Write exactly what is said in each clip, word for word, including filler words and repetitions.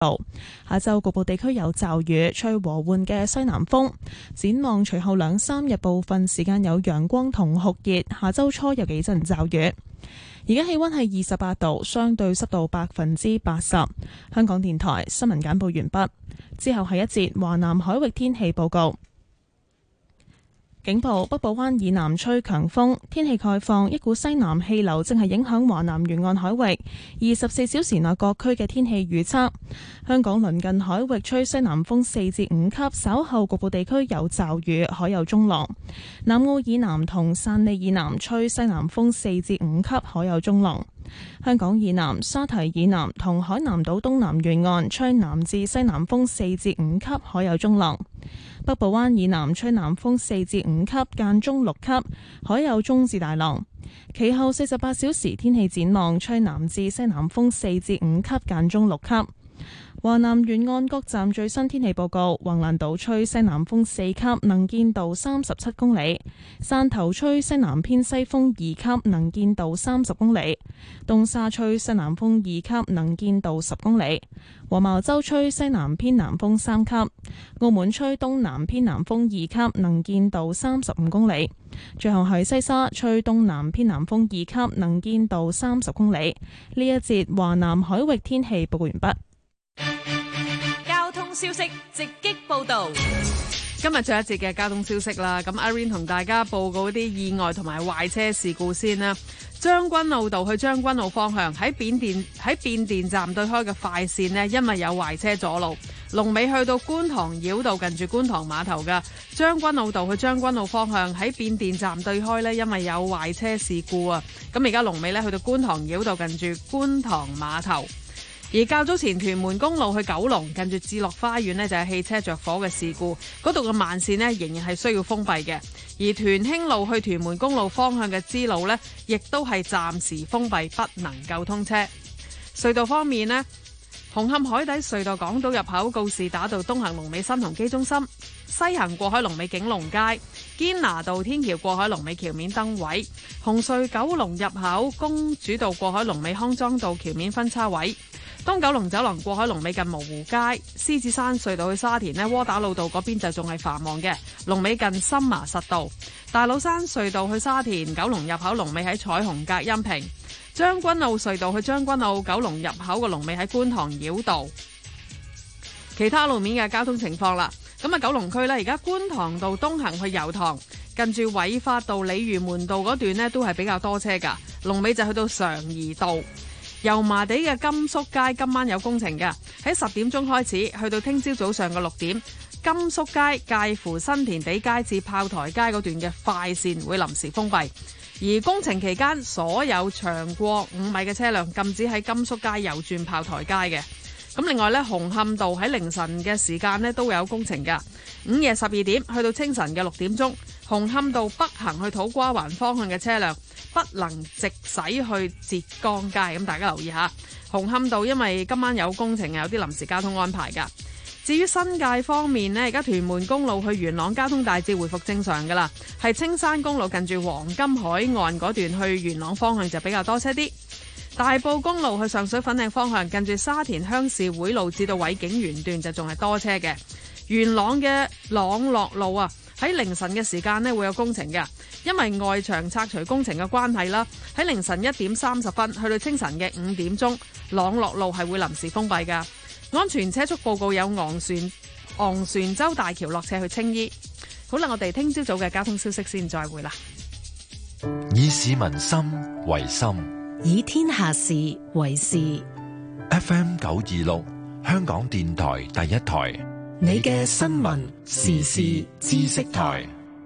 下晝局部地區有驟雨，吹和緩嘅西南風。展望隨後兩三日部分時間有陽光同酷熱，下週初有幾陣驟雨。而家氣溫係二十八度，相對濕度百分之八十。香港電台新聞簡報完畢，之後係一節華南海域天氣報告。警報：北部灣以南吹強風，天氣概況，一股西南氣流正係影響華南沿岸海域。二十四小時內各區嘅天氣預測：香港鄰近海域吹西南風四至五級，稍後局部地區有驟雨，海有中浪。南澳以南同汕尾以南吹西南風四至五級，海有中浪。香港以南、沙堤以南同海南島東南沿岸吹南至西南風四至五級，海有中浪。北部灣以南吹南風四至五級，間中六級，海有中至大浪。其後四十八小時天氣展望，吹南至西南風四至五級，間中六級。華南沿岸各站最新天氣報告：橫瀾島吹西南風四級，能見度三十七公里；汕頭吹西南偏西風二級，能見度三十公里；東沙吹西南風二級，能見度十公里；黃茅洲吹西南偏南風三級；澳門吹東南偏南風二級，能見度三十五公里；最後係西沙吹東南偏南風二級，能見度三十公里。呢一節華南海域天氣報告完畢。 交通消息直擊報道。今日最後一節嘅交通消息啦，咁 Irene 同大家報告啲意外同埋壞車事故先啦。將軍澳道去將軍澳方向喺變電喺變電站對開嘅快線呢，因為有壞車阻路，龍尾去到觀塘繞道近住觀塘碼頭噶。將軍澳道去將軍澳方向喺變電站對開呢，因為有壞車事故啊，咁而家龍尾呢去到觀塘繞道近住觀塘碼頭。而較早前屯門公路去九龍近住置樂花園呢，就係汽車着火嘅事故，嗰度嘅慢線呢仍然係需要封閉嘅。而屯興路去屯門公路方向嘅支路呢，亦都係暫時封閉，不能夠通車。隧道方面呢，紅磡海底隧道港島入口告士打道東行龍尾新鴻基中心，西行過海龍尾景隆街，堅拿道天橋過海龍尾橋面燈位，紅隧九龍入口公主道過海龍尾康莊道橋面分叉位，東九龍走廊過海龍尾近蕪湖街，獅子山隧道去沙田呢，窩打老道嗰邊就仲係繁忙嘅，龍尾近深麻實道。大老山隧道去沙田九龍入口龍尾喺彩虹隔音屏，將軍澳隧道去將軍澳九龍入口嘅龍尾喺觀塘繞道。其他路面嘅交通情況啦，咁啊九龍區呢，而家觀塘道東行去油塘近住偉發道鯉魚門道嗰段呢，都係比較多車噶，龍尾就去到常怡道。油麻地嘅甘肅街今晚有工程嘅，喺十點鐘開始，去到聽朝早上嘅六點，甘肅街介乎新填地街至炮台街嗰段嘅快線會臨時封閉，而工程期間所有長過五米嘅車輛禁止喺甘肅街右轉炮台街嘅。咁另外咧，紅磡道喺凌晨嘅時間咧都有工程噶，午夜十二點去到清晨嘅六點鐘，紅磡道北行去土瓜灣方向嘅車輛不能直駛去浙江街，咁大家留意下。紅磡道因為今晚有工程，有啲臨時交通安排噶。至於新界方面呢，而家屯門公路去元朗交通大致回復正常噶啦，係青山公路近住黃金海岸嗰段去元朗方向就比較多車啲。大埔公路去上水粉嶺方向近住沙田鄉事會路至到偉景園段就仲係多車嘅。元朗嘅朗樂路啊，喺凌晨嘅時間呢會有工程嘅，因為外牆拆除工程嘅關係啦，喺凌晨一點三十分去到清晨嘅五點鐘，朗樂路係會臨時封閉噶。安全車速報告有昂船昂船洲大橋落斜去青衣。好啦，我哋聽朝早嘅交通消息先再會啦。 以市民心為心， 以天下事為事。 F M 九二六，香港電台第一台， 你嘅新聞時事知識台。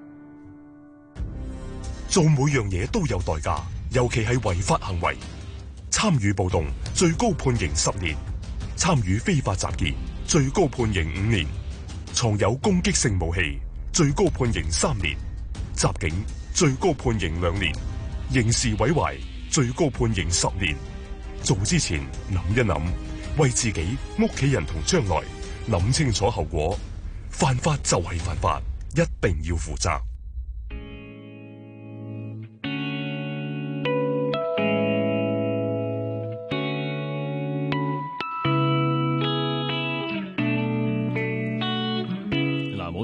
做每樣嘢都有代價，尤其係違法行為。參與暴動最高判刑十年，參與非法集結最高判刑五年，藏有攻擊性武器最高判刑三年，襲警最高判刑兩年，刑事毀壞最高判刑十年。做之前諗一諗，為自己、屋企人同將來諗清楚後果。犯法就係犯法，一定要負責。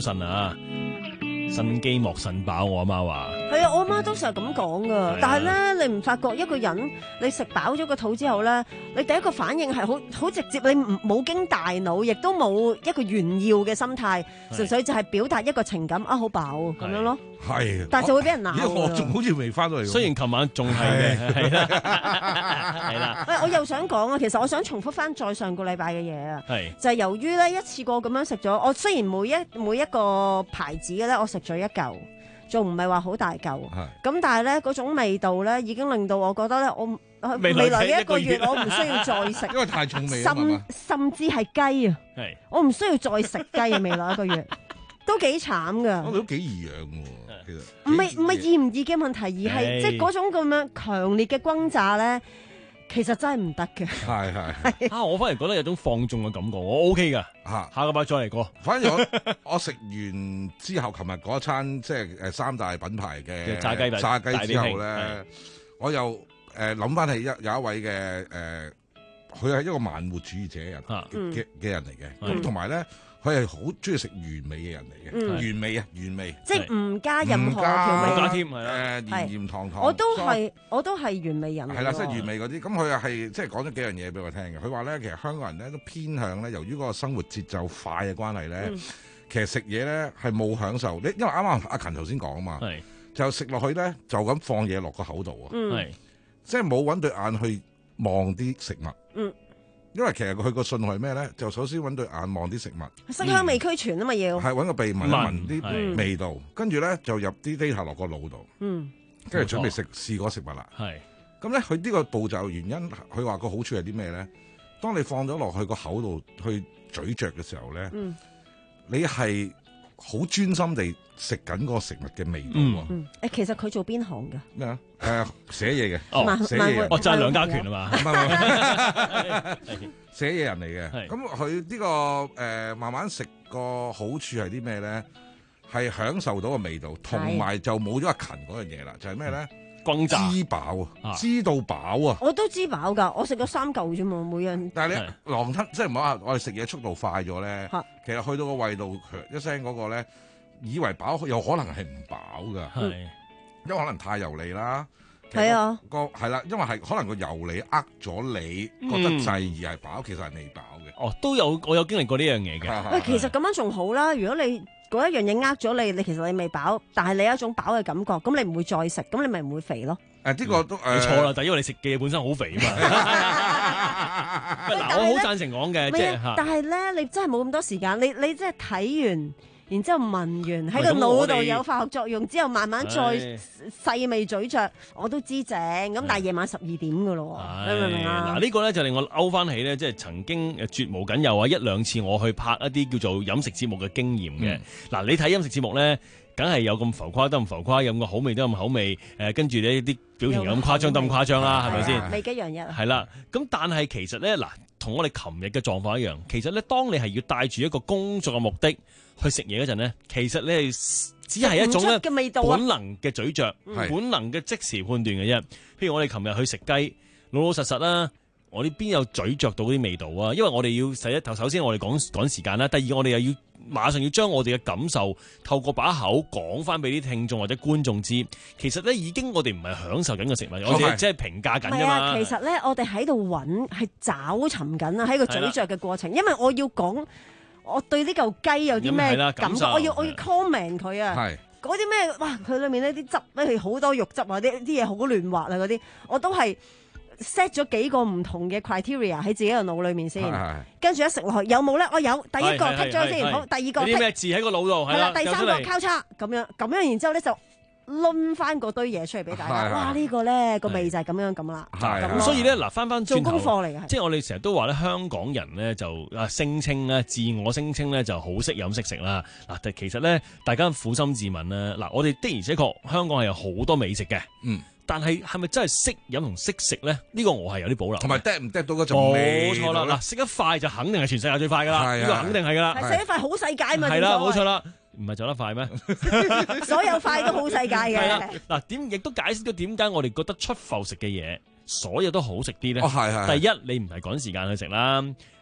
腎啊。腎機莫腎飽，我阿媽話係啊，我阿媽都成日咁講噶。但係咧，你唔發覺一個人你食飽咗個肚之後咧，你第一個反應係好好直接，你唔冇經大腦，亦都冇一個炫耀嘅心態，純粹就係表達一個情感啊，好飽咁樣咯。 係， 但係就會俾人鬧。 咦，我仲好似未翻到嚟。 雖然琴晚仲係嘅，係啦，係啦。 喂，我又想講啊，其實我想重複翻再上個禮拜嘅嘢啊， 係就係由於咧一次過咁樣食咗，我雖然每一每一個牌子嘅咧，我食咗一嚿，仲唔係話好大嚿，咁但係咧嗰種味道咧，已經令到我覺得咧，我未來嘅一個月我唔需要再食， 因為太重味， 甚甚至係雞啊， 係我唔需要再食雞啊，未來一個月都幾慘噶。 我哋都幾易養喎，其實唔係唔係易唔易嘅問題，而係即係嗰種咁樣強烈嘅轟炸咧。其實真係唔得嘅， 係係啊！我反而覺得有種放縱嘅感覺，我 OK 噶嚇。 下個拜再嚟過。 反而我我食完之後，琴日嗰餐即係誒三大品牌嘅炸雞炸雞之後咧呢， 我又誒諗翻起一有一位嘅誒，佢係一個慢活主義者人嘅嘅人嚟嘅，咁同埋咧。佢係好中意食原味嘅人嚟嘅， 嗯、 原味啊，原味， 即係唔加任何調味， 加添係啦， 誒鹽鹽糖糖。 我都係，我都係原味人嚟。 係啦，即係原味嗰啲。咁佢又係即係講咗幾樣嘢俾我聽嘅。佢話咧，其實香港人咧都偏向咧，由於嗰個生活節奏快嘅關係咧，嗯、其實食嘢咧係冇享受。你因為啱啱阿勤頭先講啊嘛，就食落去咧就咁放嘢落個口度啊， 嗯、 即係冇揾對眼去望啲食物。 嗯因為其實佢個信號係咩咧？就首先揾對眼望啲食物， 色香味俱全啊嘛要。 係揾個鼻聞一聞啲味道，跟住咧就入啲 data 落個腦度， 嗯， 跟住準備食試嗰食物啦。 係咁咧，佢呢個步驟原因，佢話個好處係啲咩咧？當你放咗落去個口度去咀嚼嘅時候咧， 嗯、 你係好專心地食緊嗰個食物嘅味道喎。 嗯，誒，其實佢做邊行㗎？ 咩啊？誒，寫嘢嘅， 哦， 寫嘢， 哦，就係梁家權啊嘛， 唔係寫嘢人嚟嘅。咁佢呢個誒慢慢食個好處係啲咩咧？係享受到個味道，同埋就冇咗阿勤嗰樣嘢啦。就係咩咧？ 轟炸， 知飽啊，知道飽啊。 我都知飽㗎，我食咗三嚿啫嘛，每樣。 但係你狼吞，即係唔好話我哋食嘢速度快咗咧，其實去到個胃度一聲嗰個咧，以為飽，有可能係唔飽㗎。 係。 因為可能太油膩啦， 係啊， 個係啦，因為係可能個油膩呃咗你，覺得滯而係飽，其實係未飽嘅。 哦，都有我有經歷過呢樣嘢嘅。 喂，其實咁樣仲好啦。如果你嗰一樣嘢呃咗你，你其實你未飽，但係你有一種飽嘅感覺，咁你唔會再食，咁你咪唔會肥咯。 誒，呢個都誒， 你錯啦，但係因為你食嘅嘢本身好肥啊嘛。嗱，我好贊成講嘅，即係但係咧，你真係冇咁多時間，你你即係睇完。然之後聞完喺個腦度有化學作用，之後慢慢再細味咀嚼，我都知正。咁但係夜晚十二點㗎咯，你明唔明啊？ 嗱，呢個咧就令我勾翻起咧，即係曾經誒絕無僅有啊一兩次我去拍一啲叫做飲食節目嘅經驗嘅。嗱、嗯，你睇飲食節目咧，梗係有咁浮誇得咁浮誇，有咁好味得咁好味，誒跟住呢啲表情有咁誇張得咁誇張啦，係咪先？ 味幾樣嘢。係啦，咁但係其實咧嗱，同我哋琴日嘅狀況一樣，其實咧當你係要帶住一個工作嘅目的去食嘢嗰陣咧，其實你係只係一種咧本能嘅咀嚼， 嗯、 本能嘅即時判斷嘅啫。譬如我哋琴日去食雞，老老實實啦，我哋邊有咀嚼到啲味道啊？因為我哋要第一頭，首先我哋講趕時間啦，第二我哋又要馬上要將我哋嘅感受透過把口講翻俾啲聽眾或者觀眾知。其實咧已經我哋唔係享受緊個食物，我哋即係評價緊啫嘛。 啊，其實咧我哋喺度揾係找尋緊啊，喺個咀嚼嘅過程，因為我要講。我對呢嚿雞有啲咩感覺？我要我要 comment 佢啊！嗰啲咩哇？佢裏面呢啲汁咧係好多肉汁啊！啲啲嘢好亂滑啊！嗰啲我都係 set 咗幾個唔同嘅 criteria 喺自己個腦裏面先，跟住一食落去有冇咧？我有第一個剔咗先，好，第二個剔。 啲咩字喺個腦度？ 係啦，第三個交叉咁樣咁樣，然之後咧就。攆翻嗰堆嘢出嚟俾大家，哇！呢個咧個味就係咁樣咁啦， 咁所以咧嗱，翻翻做功課嚟嘅， 即係我哋成日都話咧，香港人咧就啊聲稱咧，自我聲稱咧就好識飲識食啦。嗱，但其實咧，大家苦心自問啦，嗱，我哋的而且確香港係有好多美食嘅，嗯，但係係咪真係識飲同識食咧？呢個我係有啲保留。 同埋嗒唔嗒到嗰種味？ 冇錯啦，嗱，食得快就肯定係全世界最快噶啦，呢個肯定係噶啦。 係食得快好世界嘛？ 係啦，冇錯啦。唔係走得快咩？ 所有快都好世界嘅。係啦， 嗱，點亦都解釋咗點解我哋覺得出埠食嘅嘢，所有都好食啲咧。 哦，係係。 第一，你唔係趕時間去食啦。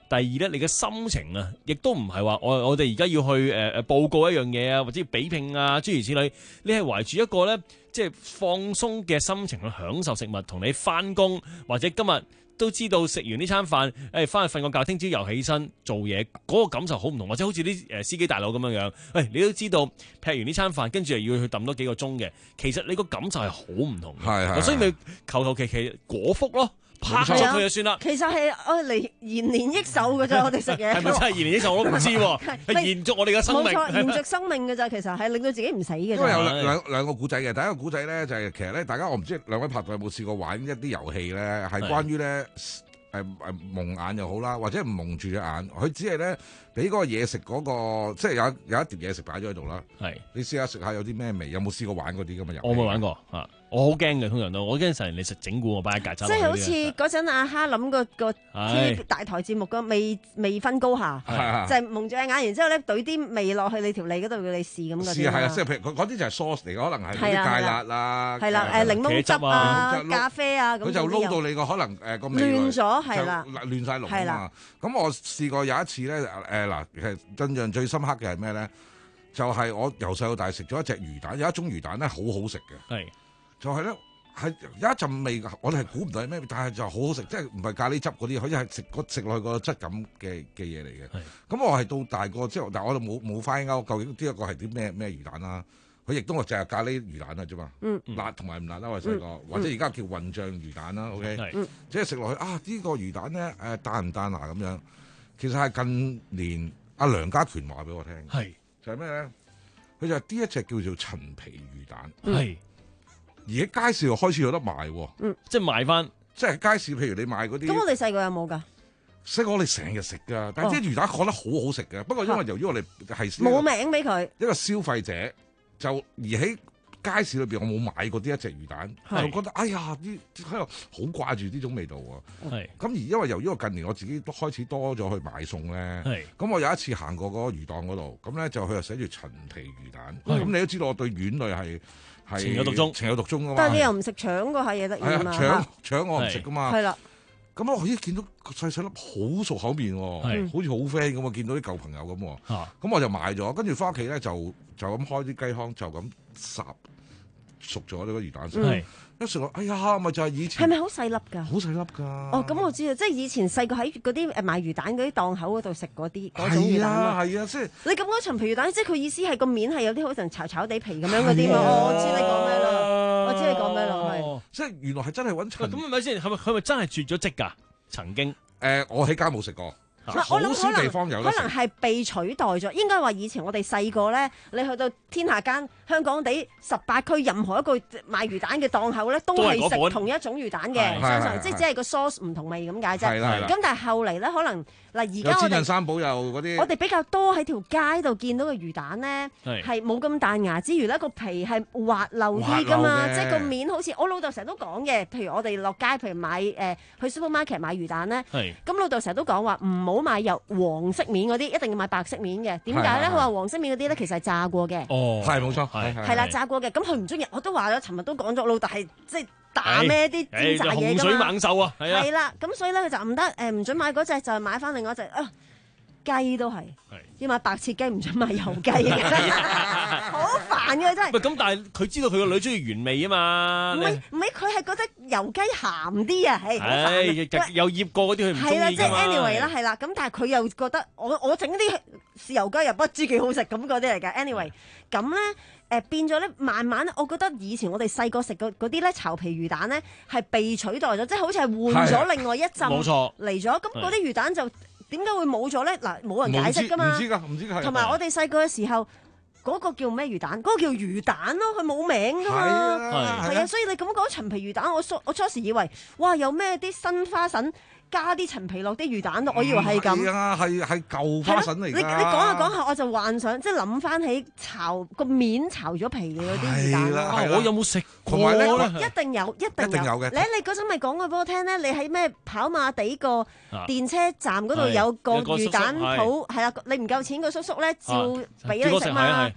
第二咧，你嘅心情啊，亦都唔係話我我哋而家要去誒誒、呃、報告一樣嘢啊，或者要比拼啊，諸如此類。你係懷住一個咧，即係放鬆嘅心情去享受食物，同你翻工或者今日都知道食完呢餐飯，誒翻去瞓個覺，聽朝又起身做嘢，嗰、那個感受好唔同。或者好似啲誒司機大佬咁樣樣，誒你都知道劈完呢餐飯，跟住又要去揼多幾個鐘嘅，其實你個感受係好唔同嘅。 係係， 所以咪求求其其果腹咯。拍咗佢就算啦。 其實係我嚟延年益壽嘅咋，我哋食嘢。 係咪真係延年益壽我都唔知喎，係延續我哋嘅生命。 冇錯，延續生命嘅咋，其實係令到自己唔死嘅。 因為有兩兩兩個古仔嘅，第一個古仔咧就係其實咧，大家我唔知兩位拍檔有冇試過玩一啲遊戲咧，係關於咧誒誒蒙眼又好啦，或者唔蒙住隻眼，佢只係咧俾嗰個嘢食嗰個，即係有有一碟嘢食擺咗喺度啦。係，你試下食下有啲咩味？有冇試過玩嗰啲咁嘅遊戲？ 我冇玩過啊。我好驚嘅，通常都我驚成日你食整蠱我擺喺曱甴。 即係好似嗰陣阿哈林個個 T 大台節目個未未分高下，就係蒙住隻眼，然之後咧懟啲味落去你條脷嗰度叫你試咁嗰啲。試係啊，即係譬如嗰啲就係 sauce 嚟嘅，可能係啲芥辣啊，係啦，誒檸檬汁啊、咖啡啊咁。佢就撈到你個可能誒個味亂咗，係啦，亂曬龍啊嘛。咁我試過有一次咧，誒嗱，其實印象最深刻嘅係咩咧？就係我由細到大食咗一隻魚蛋，有一種魚蛋咧好好食嘅。係。就係咧，係有一陣味，我哋係估唔到係咩，但係就好好食，即係唔係咖喱汁嗰啲，好似係食食落去個質感嘅嘅嘢嚟嘅。咁我係到大個之後，但係我就冇冇翻勾，究竟呢一個係啲咩咩魚蛋啦？佢亦都係淨係咖喱魚蛋啊啫嘛。嗯、辣同埋唔辣啦，我哋細個，嗯、或者而家叫混醬魚蛋啦。OK，嗯、即係食落去啊！呢、呢個魚蛋咧誒彈唔彈牙咁樣？其實係近年阿梁家權話俾我聽，係就係咩咧？佢就係呢一隻叫做陳皮魚蛋。係。而喺街市度開始有得賣喎，嗯，即係賣翻，即係街市，譬如你買嗰啲。咁我哋細個有冇㗎？細個我哋成日食㗎，但係啲魚蛋覺得好好食嘅。不過因為由於我哋係冇名俾佢一個消費者，就而喺街市裏邊我冇買過呢一隻魚蛋，就覺得哎呀，啲喺度好掛住呢種味道喎。係咁而因為由於我近年我自己都開始多咗去買餸咧，係咁我有一次行過嗰個魚檔嗰度，咁咧就佢又寫住陳皮魚蛋，咁你都知道我對丸類係。情有獨鍾，情有獨鍾噶嘛。但係你又唔食腸嗰下嘢得意啊嘛。腸腸我唔食噶嘛。係啦。咁我咦見到細細粒好熟口面喎，好似好 friend 咁啊！見到啲舊朋友咁喎。咁我就買咗，跟住翻屋企咧就就咁開啲雞湯，就咁烚熟咗呢個魚蛋先。一食落，哎呀，咪就係以前。係咪好細粒㗎？好細粒㗎。哦，咁我知啊，即係以前細個喺嗰啲誒賣魚蛋嗰啲檔口嗰度食嗰啲嗰種魚蛋咯。係啊，係啊，即係。你咁講陳皮魚蛋，即係佢意思係個面係有啲好似炒炒地皮咁樣嗰啲嘛？我知你講咩啦，我知你講咩啦，係。即係原來係真係揾陳。咁係咪先？係咪佢咪真係絕咗跡㗎？曾經。誒，我喺街冇食過。我諗可能可能係被取代咗，應該話以前我哋細個咧，你去到天下間香港地十八區任何一個賣魚蛋嘅檔口咧，都係食同一種魚蛋嘅，相信即係只係個 sauce 唔同味咁解啫。咁但係後嚟咧，可能嗱而家我哋三寶又嗰啲，我哋比較多喺條街度見到嘅魚蛋咧，係冇咁彈牙之餘咧，個皮係滑溜啲噶嘛，即係個面好似我老豆成日都講嘅，譬如我哋落街，譬如買誒去 supermarket 買魚蛋咧，咁老豆成日都講話唔好買有黃色面嗰啲，一定要買白色面嘅。點解咧？佢話黃色面嗰啲咧，其實係炸過嘅。哦，係冇錯，係係啦，炸過嘅。咁佢唔中意，我都話咗，尋日都講咗，老豆係即係打咩啲煎炸嘢㗎嘛。洪水猛獸啊，係啊。係啦，咁所以咧佢就唔得，誒唔準買嗰隻，就係買翻另外一隻啊。雞都係，要買白切雞，唔準買油雞嘅，好煩嘅真係。喂，咁但係佢知道佢個女中意原味啊嘛。唔係唔係，佢係覺得油雞鹹啲啊，係。係有醃過嗰啲佢唔中意㗎嘛。係啦，即係 anyway 啦，係啦。咁但係佢又覺得我我整啲豉油雞又不知幾好食咁嗰啲嚟㗎。anyway，咁咧誒變咗咧，慢慢我覺得以前我哋細個食嗰嗰啲咧炒皮魚蛋咧係被取代咗，即係好似係換咗另外一陣冇錯嚟咗。咁嗰啲魚蛋就點解會冇咗咧？嗱，冇人解釋噶嘛。唔知㗎，唔知㗎。同埋我哋細個嘅時候，嗰個叫咩魚蛋？嗰個叫魚蛋咯，佢冇名㗎嘛。係啊，係啊，所以你咁講陳皮魚蛋，我初我初時以為，哇，有咩啲新花臣加啲陳皮落啲魚蛋度，我以為係咁。係啊，係係舊花臣嚟㗎。你你講下講下，我就幻想，即係諗翻起炒個面炒咗皮嘅嗰啲魚蛋咯。我有冇食過咧？一定有，一定有嘅。你你嗰陣咪講過俾我聽咧？你喺咩跑馬地個電車站嗰度有個魚蛋鋪，係啊，你唔夠錢個叔叔咧，照俾你食嘛。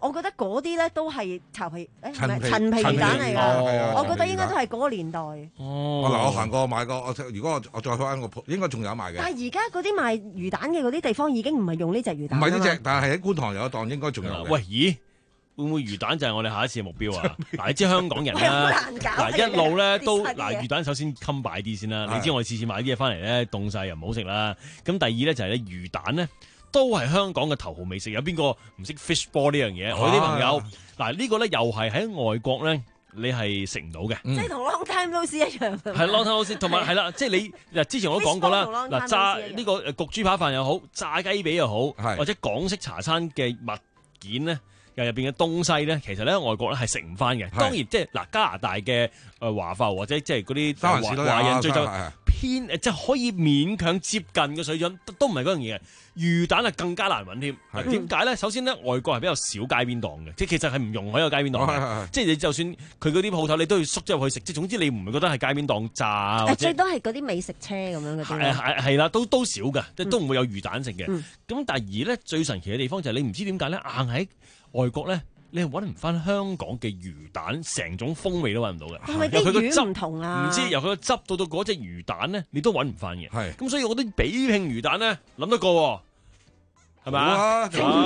我覺得嗰啲咧都係巢皮誒陳皮陳皮魚蛋嚟㗎。我覺得應該都係嗰個年代。 哦， 嗱，我行過買過，我如果我我再翻個鋪，應該仲有賣嘅。 但係而家嗰啲賣魚蛋嘅嗰啲地方已經唔係用呢隻魚蛋。 唔係呢隻，但係喺觀塘有一檔應該仲有。 喂，咦？會唔會魚蛋就係我哋下一次嘅目標啊？嗱，你知香港人啦， 難搞嗱一路咧都嗱魚蛋首先襟擺啲先啦。你知我哋次次買啲嘢翻嚟咧凍晒又唔好食啦。咁第二咧就係咧魚蛋咧都係香港嘅頭號美食。有邊個唔識 fish ball 呢樣嘢？我啲朋友嗱呢個咧又係喺外國咧你係食唔到嘅， 即係同 long time no see 一樣。 係 long time no see， 同埋係啦，即係你嗱之前我都講過啦，嗱炸呢個焗豬扒飯又好，炸雞髀又好，或者港式茶餐嘅物件咧。入邊嘅東西咧，其實咧外國咧係食唔翻嘅。當然即係嗱加拿大嘅誒華埠或者即係嗰啲華人最就偏誒，即係可以勉強接近嘅水準，都唔係嗰樣嘢嘅。魚蛋係更加難揾添。點解咧？首先咧，外國係比較少街邊檔嘅，即係其實係唔容許有街邊檔嘅。即係你就算佢嗰啲鋪頭，你都要縮咗入去食。即係總之你唔係覺得係街邊檔炸。誒， 最多係嗰啲美食車咁樣嘅。 係係係啦，都都少嘅，即係都唔會有魚蛋食嘅。咁但係而咧最神奇嘅地方就係你唔知點解咧，硬喺外國咧，你係揾唔翻香港嘅魚蛋，成種風味都揾唔到嘅。 係咪啲魚唔同啊？ 唔知由佢個汁到到嗰隻魚蛋咧，你都揾唔翻嘅。係咁，所以我覺得比拼魚蛋咧，諗得過，係咪啊？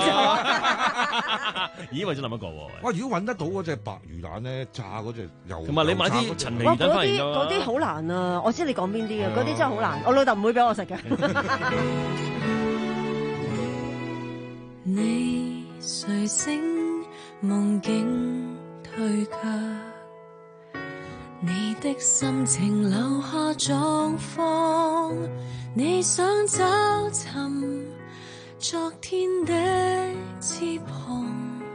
咦，為咗諗得過喎。 哇！如果揾得到嗰隻白魚蛋咧，炸嗰隻又同埋你買啲陳皮魚蛋翻嚟嗰啲好難啊！我知你講邊啲嘅，嗰啲真係好難。我老豆唔會俾我食嘅。 你睡醒夢境退卻，你的心情留下狀況，你想找尋昨天的翅膀，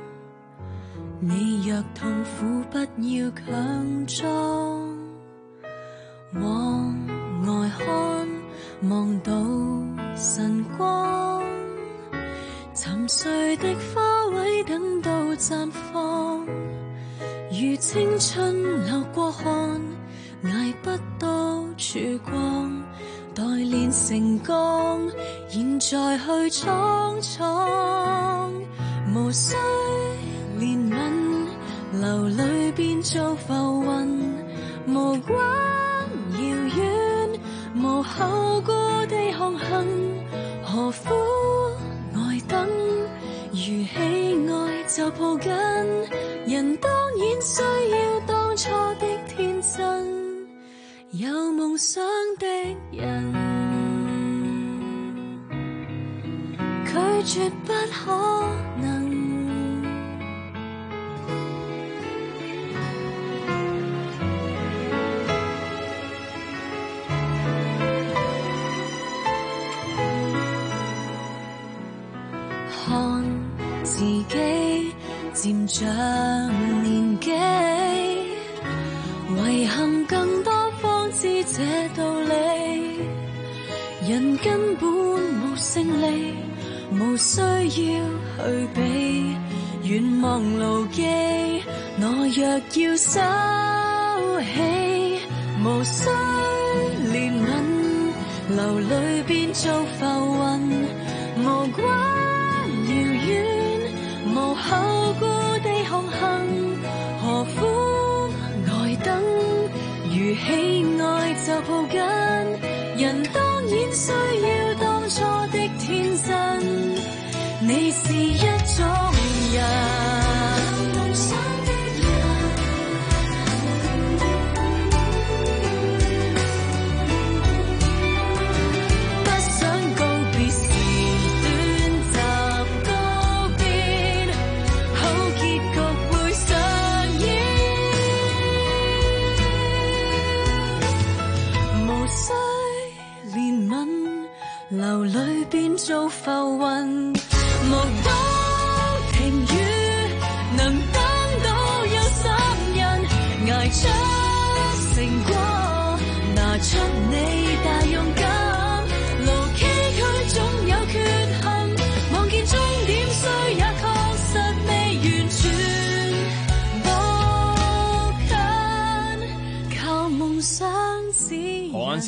你若痛苦不要強裝，往外看望到晨光，沉睡的花卉等到綻放，如青春流過汗，捱不到曙光，待練成鋼，現在去闖闖，無需憐憫，流淚變做浮雲，無關遙遠，無後顧地航行，何苦呆等？如喜愛就抱緊，人當然需要當初的天真，有夢想的人拒絕不可能。看自己漸長年紀，遺憾更多方知這道理，人根本無勝利，無需要去比，願望牢記，我若要收起，無需憐憫，流淚變做浮雲，無關遙遠，無後顧地航行，何苦呆等？如喜愛就抱緊，人當然需要當初的天真，你是一種人。流淚變做浮雲，目睹停雨，能等到有三人捱出成果，拿出你大勇敢，路崎嶇總有缺陷，望見終點雖也確實未完全步近，靠夢想指引。 何雁詩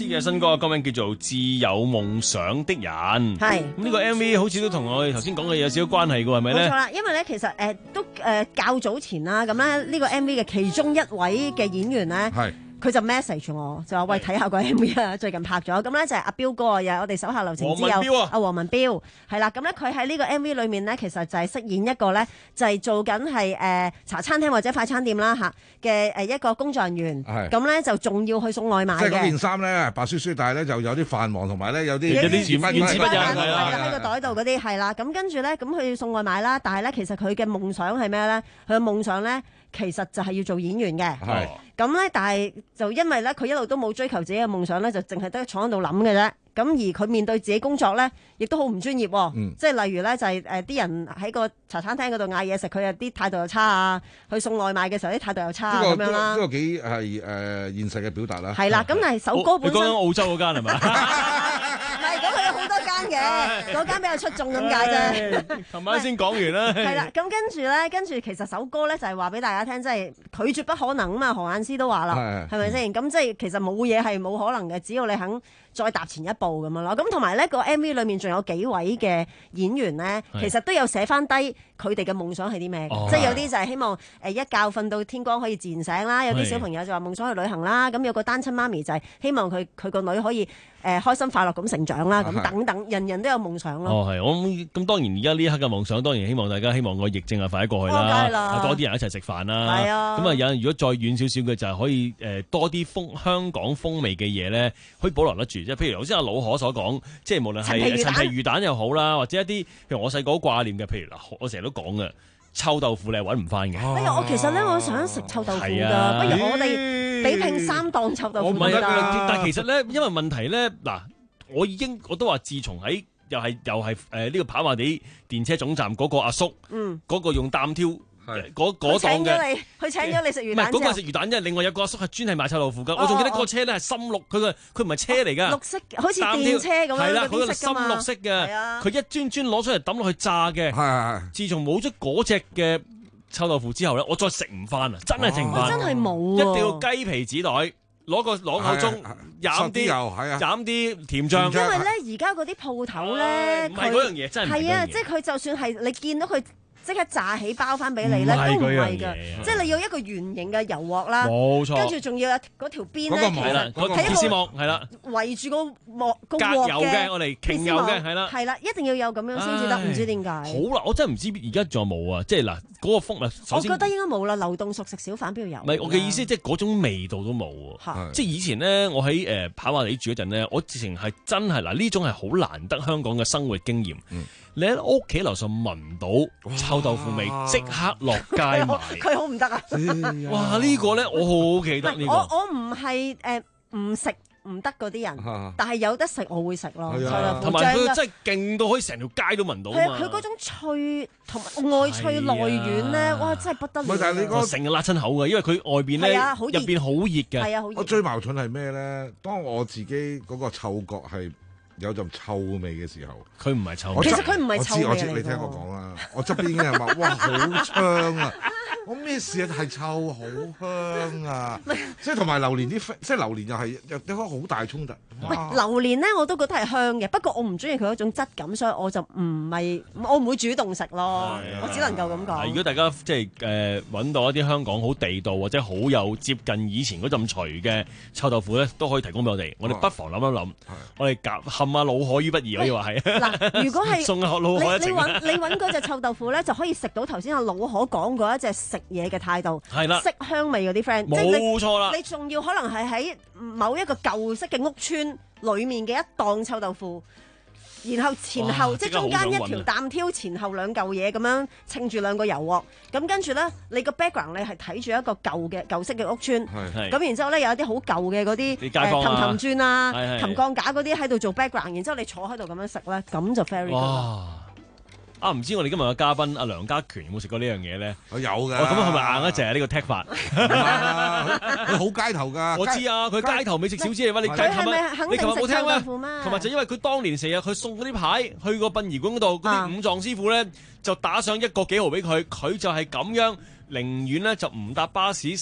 斯嘅新歌歌名叫做《自有夢想的人》。 係咁呢個 M V 好似都同我哋頭先講嘅嘢有少少關係嘅，係咪咧？ 冇錯啦，因為咧其實誒、呃、都誒、呃、較早前啦，咁咧呢個 M V 嘅其中一位嘅演員咧。 係。 佢就 message 我，就話喂，睇下個 M V 啊，最近拍咗，咁咧就係阿彪哥啊，又係我哋手下留情之友阿黃文彪，係啦，咁咧佢喺呢個 M V 裏面咧，其實就係飾演一個咧，就係做緊係誒茶餐廳或者快餐店啦嚇嘅誒一個工作人員，咁咧就仲要去送外賣嘅。即係嗰件衫咧白雪雪，但係咧就有啲泛黃，同埋咧有啲有啲原原子不一樣係啦， 喺個袋度嗰啲係啦，咁跟住咧咁佢送外賣啦，但係咧其實佢嘅夢想係咩咧？佢嘅夢想咧。其實就係要做演員嘅，咁咧，但係就因為咧，佢一路都冇追求自己嘅夢想咧，就淨係得坐喺度諗嘅啫。咁而佢面對自己工作咧，亦都好唔專業，嗯、即係例如咧就係誒啲人喺個茶餐廳嗰度嗌嘢食，佢有啲態度又差啊；去送外賣嘅時候啲態度又差咁、這個、樣啦。 呢個幾係誒現實嘅表達啦。 係啦，咁但係首歌本身， 你講緊澳洲嗰間係咪？ 唔係，咁佢有好多間嘅，嗰間比較出眾咁解啫。 琴晚先講完啦。 係啦，咁跟住咧，跟住其實首歌咧就係話俾大家聽，即係拒絕不可能啊嘛。何雁詩都話啦，係咪先？咁即係其實冇嘢係冇可能嘅，只要你肯再踏前一步咁樣咯。咁同埋咧個 M V 裏面仲有幾位嘅演員咧，其實都有寫翻低佢哋嘅夢想係啲咩嘅，即係有啲就係希望誒一覺瞓到天光可以自然醒啦，有啲小朋友就話夢想去旅行啦，咁有個單親媽咪就係希望佢佢個女可以誒開心快樂咁成長啦，咁等等，人人都有夢想咯。 哦，係，我咁當然而家呢一刻嘅夢想，當然希望大家希望個疫症啊快啲過去啦，多啲人一齊食飯啦。係啊，咁啊有如果再遠少少嘅就係可以誒多啲風香港風味嘅嘢咧，可以保留得住。即係譬如頭先阿老可所講，即係無論係陳皮魚蛋又好啦，或者一啲譬如我細個好掛念嘅，譬如嗱，我成日都講嘅臭豆腐你係揾唔翻嘅。 哎呀，我其實咧我想食臭豆腐㗎，不如我哋比拼三檔臭豆腐得。 但係其實咧，因為問題咧，嗱，我已經我都話，自從喺又係又係誒呢個跑馬地電車總站嗰個阿叔，嗯，嗰個用擔挑。係嗰嗰檔嘅， 佢請咗你食魚蛋。 唔係嗰個食魚蛋啫，另外有個阿叔係專係賣臭豆腐噶。我仲記得嗰個車咧係深綠，佢個佢唔係車嚟噶， 綠色好似電車咁樣。係啦， 佢個深綠色嘅，佢一專專攞出嚟抌落去炸嘅。係係。自從冇咗嗰隻嘅臭豆腐之後咧，我再食唔翻啊！真係食唔翻。 真係冇。 一定要雞皮紙袋，攞個攞口中飲啲油，係啊，飲啲甜醬。 因為咧，而家嗰啲鋪頭咧， 唔係嗰樣嘢，真係係啊，即係佢就算係你見到佢。即刻炸起包翻俾你咧，都唔係㗎，即係你要一個圓形嘅油鑊啦，冇錯，跟住仲要有嗰條邊咧，其實係鐵絲網係啦， 圍住個鑊個鑊嘅，我哋瓊油嘅係啦， 係啦，一定要有咁樣先至得，唔知點解。 好啦，我真係唔知而家仲有冇啊！即係嗱，嗰個風啊， 我覺得應該冇啦，流動熟食小販邊度有？ 唔係我嘅意思，即係嗰種味道都冇喎。即係以前咧，我喺誒跑馬地住嗰陣咧，我直情係真係嗱，呢種係好難得香港嘅生活經驗。你喺屋企樓上聞到臭豆腐味，即刻落街買。 佢好唔得啊！ 哇！呢個咧，我好記得呢個。 我我唔係誒唔食唔得嗰啲人，但係有得食我會食咯。 同埋佢真係勁到可以成條街都聞到啊！ 佢嗰種脆同埋外脆內軟咧，哇！真係不得了。 但係你個成日辣親口嘅，因為佢外邊咧入邊好熱嘅。 係啊，好熱。 我最矛盾係咩咧？當我自己嗰個嗅覺係有陣臭味嘅時候， 佢唔係臭味。 其實佢唔係臭味嚟。 我知我知，你聽我講啦。我側邊已經係話：哇，好香啊！我咩事啊？係臭，好香啊！即係同埋榴蓮啲，即係榴蓮又係有一個好大衝突。 喂，榴蓮咧我都覺得係香嘅，不過我唔中意佢嗰種質感，所以我就唔係我唔會主動食咯。我只能夠咁講。 如果大家即係誒揾到一啲香港好地道或者好有接近以前嗰陣除嘅臭豆腐咧，都可以提供俾我哋。我哋不妨諗一諗，我哋夾陷下老可於不義可以話係。 嗱，如果係送下老可一程， 你揾你揾嗰隻臭豆腐咧，就可以食到頭先阿老可講過一隻食嘢嘅態度， 係啦， 色香味嗰啲 friend， 冇錯啦。 你仲要可能係喺某一個舊式嘅屋村裏面嘅一檔臭豆腐，然後前後即係中間一條擔挑，前後兩嚿嘢咁樣稱住兩個油鑊，咁跟住咧你個 background 你係睇住一個舊嘅舊式嘅屋村，咁然之後咧有一啲好舊嘅嗰啲誒氹氹磚啊、琴鋼架嗰啲喺度做 background，然之後你坐喺度咁樣食咧，咁就 very good。 啊，唔知我哋今日嘅嘉賓阿梁家權有冇食過呢樣嘢咧？ 我有㗎。 咁係咪硬一隻呢個踢法？ 佢好街頭㗎。 我知啊，佢街頭美食小資嚟㗎。你琴日你琴日冇聽咩？琴日就因為佢當年成日佢送嗰啲牌去個殯儀館嗰度，嗰啲五臟師傅咧就打上一個幾毫俾佢，佢就係咁樣，寧願咧就唔搭巴士食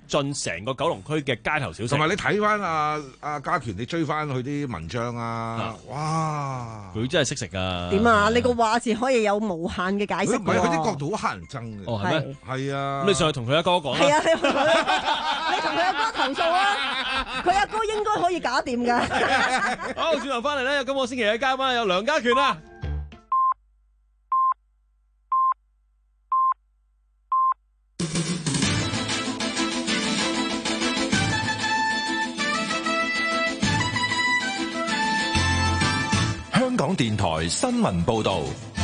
進成個九龍區嘅街頭小食。 同埋你睇翻阿阿家權，你追翻佢啲文章啊，哇！ 佢真係識食㗎。 點啊？你個話字可以有無限嘅解釋。 唔係佢啲角度好乞人憎嘅。 哦，係咩？ 係啊。 咁你上去同佢阿哥講啦。 係啊，你同佢阿哥投訴啊！佢阿哥應該可以搞掂㗎。 好，轉頭翻嚟咧，有今個星期嘅嘉賓有梁家權啊。 香港電台新聞報道，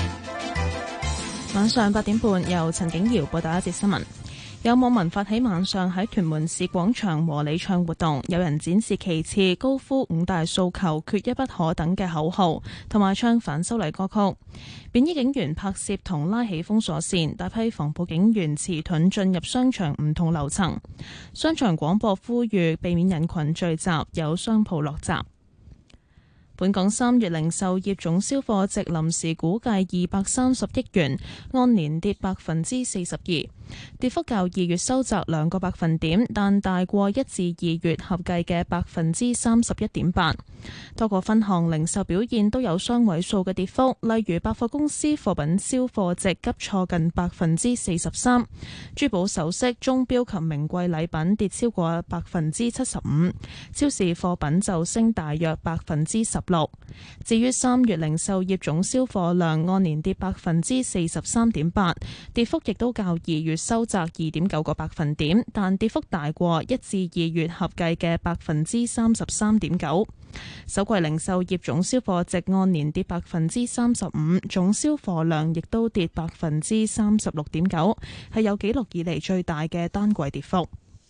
晚上八點半由陳景瑤報道一節新聞。有網民發起晚上喺屯門市廣場和你唱活動，有人展示旗幟，高呼五大訴求、缺一不可等嘅口號，同埋唱反修例歌曲。便衣警員拍攝同拉起封鎖線，大批防暴警員持盾進入商場唔同樓層。商場廣播呼籲避免人群聚集，有商鋪落閘。本港三月零售業總銷貨值臨時估計二百三十億元，按年跌百分之四十二，跌幅較二月收窄兩個百分點，但大過一至二月合計嘅百分之三十一點八。多個分項零售表現都有雙位數嘅跌幅，例如百貨公司貨品銷貨值急挫近百分之四十三，珠寶首飾、鐘錶及名貴禮品跌超過百分之七十五，超市貨品就升大約百分之十六。至於三月零售業總銷貨量按年跌百分之四十三點八，跌幅亦都較二月收窄二點九個百分點，但跌幅大過一至二月合計嘅百分之三十三點九。首季零售業總銷貨值按年跌百分之三十五，總銷貨量亦都跌百分之三十六點九，係有紀錄以嚟最大嘅單季跌幅。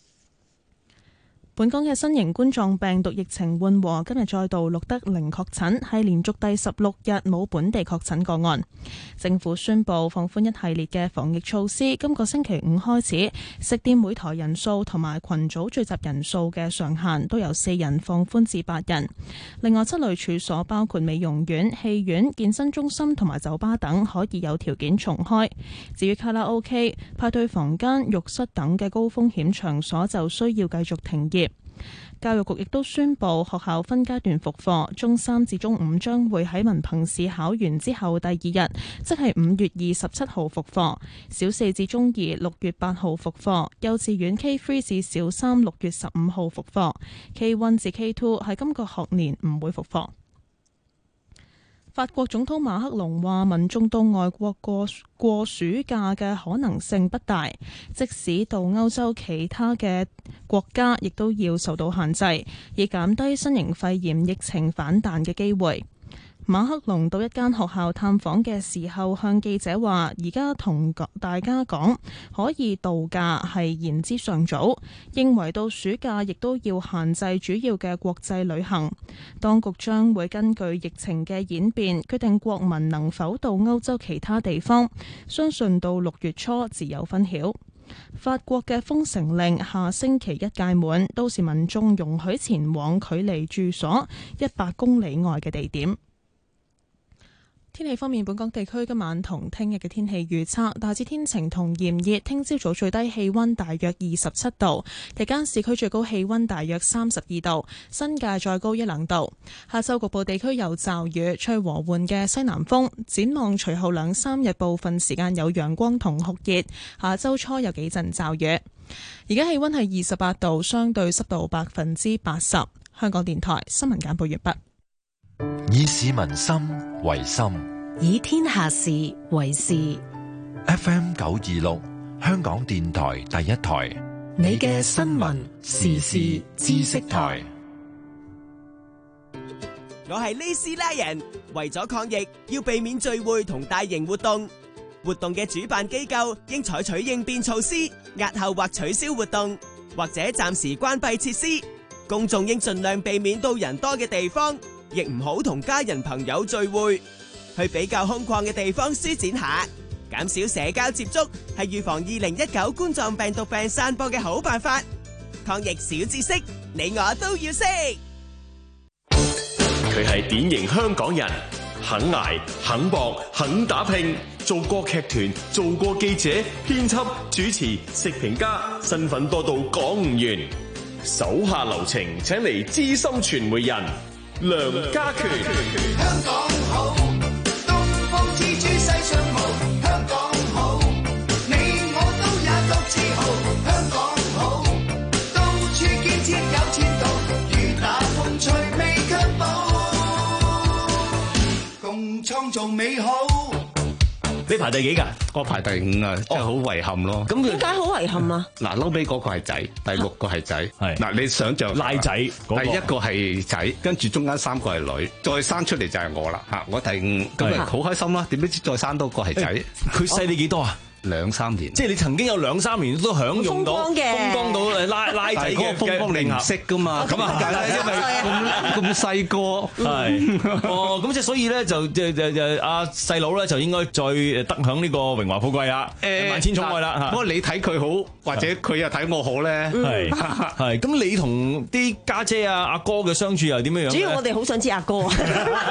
本港嘅新型冠狀病毒疫情緩和，今日再度錄得零確診，係連續第十六日冇本地確診個案。政府宣布放寬一系列嘅防疫措施，今個星期五開始，食店每台人數同埋群組聚集人數嘅上限都由四人放寬至八人。另外七類處所包括美容院、戲院、健身中心同埋酒吧等可以有條件重開。至於卡拉 OK、派對房間、浴室等嘅高風險場所就需要繼續停業。教育局亦都宣布學校分階段復課，中三至中五將會喺文憑試考完之後第二日，即係五月二十七號復課；小四至中二六月八號復課；幼稚園 K 三至小三六月十五號復課 ；K 一至 K 二喺今個學年唔會復課。法國總統馬克龍話：民眾到外國過過暑假嘅可能性不大，即使到歐洲其他嘅國家，亦都要受到限制，以減低新型肺炎疫情反彈嘅機會。馬克龍到一間學校探訪嘅時候，向記者話：而家同大家講可以度假係言之尚早，認為到暑假亦都要限制主要嘅國際旅行。當局將會根據疫情嘅演變，決定國民能否到歐洲其他地方。相信到六月初自有分曉。法國嘅封城令下星期一屆滿，到時民眾容許前往距離住所一百公里外嘅地點。天氣方面，本港地區今晚同聽日嘅天氣預測大致天晴同炎熱，聽朝早最低氣溫大約二十七度，日間市區最高氣溫大約三十二度，新界再高一兩度。下晝局部地區有驟雨，吹和緩嘅西南風。展望隨後兩三日部分時間有陽光同酷熱，下週初有幾陣驟雨。而家氣溫係二十八度，相對濕度百分之八十。香港電台新聞簡報完畢。 以市民心為心， 以天下事為事。 F M 九二六，香港電台第一台， 你嘅新聞時事知識台。 我係呢斯拉人，為咗抗疫，要避免聚會同大型活動。活動嘅主辦機構應採取應變措施，押後或取消活動，或者暫時關閉設施。公眾應盡量避免到人多嘅地方。亦唔好同家人朋友聚會，去比較空曠嘅地方舒展下，減少社交接觸係預防二零一九冠狀病毒病散播嘅好辦法。抗疫小知識，你我都要識。 佢係典型香港人， 肯捱、肯搏、肯打拼，做過劇團、做過記者、編輯、主持、食評家，身份多到講唔完。手下留情，請嚟資深傳媒人梁家權。 香港好，東方之珠世上無。香港好，你我都也覺自豪。香港好，到處建設有前途，雨打風吹未卻步，共創造美好。 你排第幾㗎？ 我排第五啊，真係好遺憾咯。 咁點解好遺憾啊？ 嗱，嬲尾嗰個係仔，第六個係仔。係嗱，你想象拉仔，第一個係仔，跟住中間三個係女，再生出嚟就係我啦。嚇，我第五，咁啊好開心啦。點知再生多個係仔？ 佢細你幾多啊？ 兩三年， 即係你曾經有兩三年都享用到風光到誒拉拉仔嘅風光，你唔識噶嘛？咁啊，因為咁咁細個係哦，咁即係所以咧就就就就阿細佬咧就應該再得享呢個榮華富貴啦，誒萬千寵愛啦嚇。 不過你睇佢好，或者佢又睇我好咧， 係係。咁你同啲家姐啊阿哥嘅相處又點樣樣？ 主要我哋好想知阿哥啊，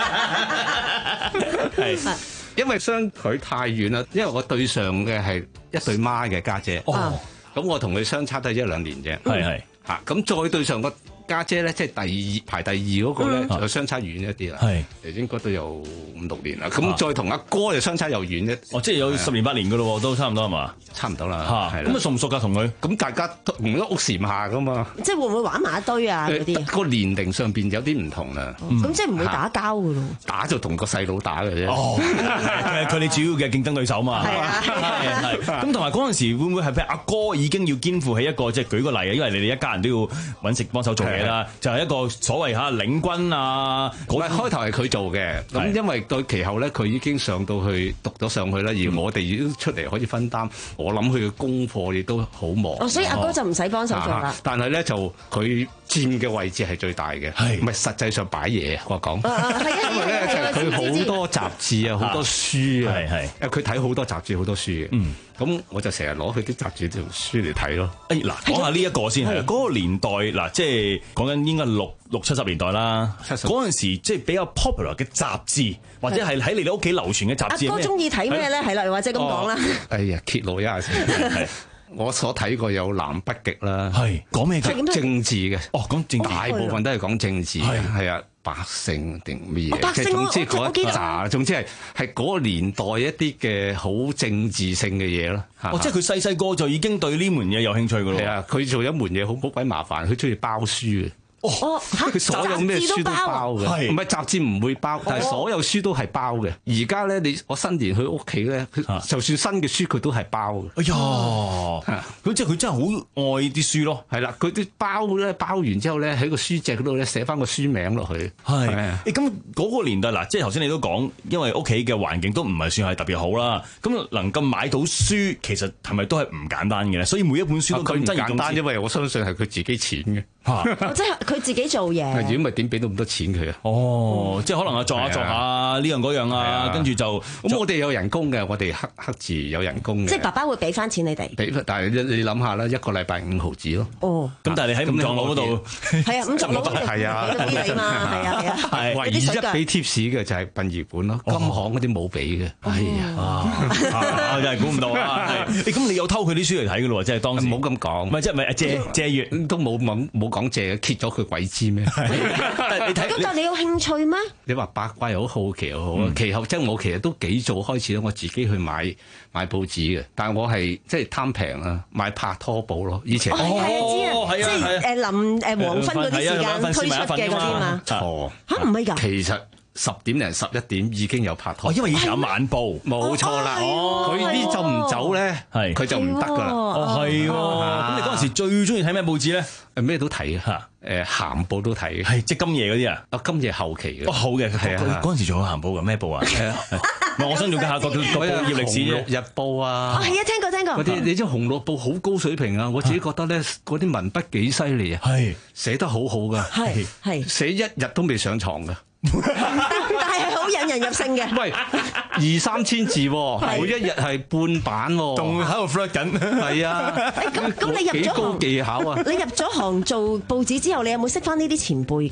係。 因為相距太遠啦，因為我對上嘅係一對孖嘅家姐，咁、哦、我同佢相差都係一兩年啫，係係嚇，咁再對上個家姐咧，即係第二排第二嗰個咧，就相差遠一啲啦，係應該都有五六年啦。咁再同阿哥就相差又遠一， 哦，即係有十年八年噶咯，都差唔多係嘛？ 差唔多啦，係咁啊熟唔熟噶同佢？ 咁大家同一屋檐下噶嘛？ 即係會唔會玩埋一堆啊？嗰啲個年齡上邊有啲唔同啦。 咁即係唔會打交噶咯？ 打就同個細佬打嘅啫。 哦，佢哋主要嘅競爭對手嘛。係啊，係咁同埋嗰陣時會唔會係譬如阿哥已經要肩負起一個即係舉個例啊？因為你哋一家人都要揾食幫手做嘢啦，就係一個所謂嚇領軍啊。 嗰開頭係佢做嘅，咁因為到其後咧，佢已經上到去讀咗上去啦，而我哋已經出嚟可以分擔。我諗佢嘅功課亦都好忙， 哦，所以阿哥就唔使幫手做啦。 但係咧就佢佔嘅位置係最大嘅，係唔係實際上擺嘢？我講，因為咧就係佢好多雜誌啊，好多書啊，係係，佢睇好多雜誌好多書嘅，嗯，咁我就成日攞佢啲雜誌條書嚟睇咯。誒嗱，講下呢一個先係嗰個年代嗱，即係講緊應該六六七十年代啦。嗰陣時即係比較 popular 嘅雜誌，或者係喺你哋屋企流傳嘅雜誌。 阿哥中意睇咩咧？係啦，或者咁講啦。 哎呀，揭露一下先。我所睇過有南北極啦， 係講咩嘅？ 政治嘅。哦，講政治，大部分都係講政治嘅，係啊，百姓定咩嘢？即係總之嗰一紮，總之係係嗰個年代一啲嘅好政治性嘅嘢咯。 哦，即係佢細細個就已經對呢門嘢有興趣㗎咯。 係啊，佢做一門嘢好好鬼麻煩，佢中意包書嘅。 哦， 佢所有咩書都包嘅，唔係雜誌唔會包，但係所有書都係包嘅。而家咧，你我新年去屋企咧，就算新嘅書佢都係包嘅。哎呀，佢即係佢真係好愛啲書咯。 係啦，佢啲包咧包完之後咧，喺個書脊嗰度咧寫翻個書名落去。 係，誒咁嗰個年代嗱，即係頭先你都講，因為屋企嘅環境都唔係算係特別好啦。咁能夠買到書，其實係咪都係唔簡單嘅？所以每一本書都咁簡單，因為我相信係佢自己錢嘅。 即係佢自己做嘢。 如果唔係點俾到咁多錢佢啊？ 哦，即係可能啊，作下作下呢樣嗰樣啊，跟住就咁我哋有人工嘅，我哋黑黑字有人工嘅。 即係爸爸會俾翻錢你哋。 俾，但係你你諗下啦，一個禮拜五毫子咯。 哦。 咁但係你喺五臟佬嗰度， 係啊，五臟佬係啊， 俾你嘛，係啊係啊。 係唯一俾 tips 嘅就係殯儀館咯，金行嗰啲冇俾嘅。係啊，真係估唔到啊！係，咁你有偷佢啲書嚟睇嘅咯？即係當時。 唔好咁講。 唔係即係唔係借借閱都冇冇冇講借，揭咗佢鬼知咩？ 你睇咁，但係你有興趣咩？ 你話八卦又好，好奇又好啊。其後即係我其實都幾早開始咧，我自己去買買報紙嘅。但係我係即係貪平啊，買拍拖報咯。以前哦係啊，知啊，即係誒臨誒黃昏嗰啲時間推出嘅嗰啲嘛。 錯嚇唔係㗎？ 其實十點零十一點已經有拍拖。 哦，因為以前有晚報， 冇錯啦。佢呢就唔走咧，係佢就唔得㗎啦。 哦，係喎。咁你嗰陣時最中意睇咩報紙咧？ 誒咩都睇啊！誒鹹報都睇， 係即係今夜嗰啲啊！ 啊今夜後期嘅， 哦好嘅，係啊！嗰陣時仲有鹹報㗎咩報啊？唔係我想了解下個個報業歷史啫。 日報啊， 哦係啊，聽過聽過。 嗰啲你知紅綠報好高水平啊！我自己覺得咧，嗰啲文筆幾犀利啊，係寫得好好㗎， 係係寫一日都未上床㗎。 但係好引人入勝嘅。 喂，二三千字喎，每一日係半版喎， 仲喺度 flirt 緊。係啊， 咁咁你入咗行幾高技巧啊？ 你入咗行做報紙之後，你有冇識翻呢啲前輩㗎？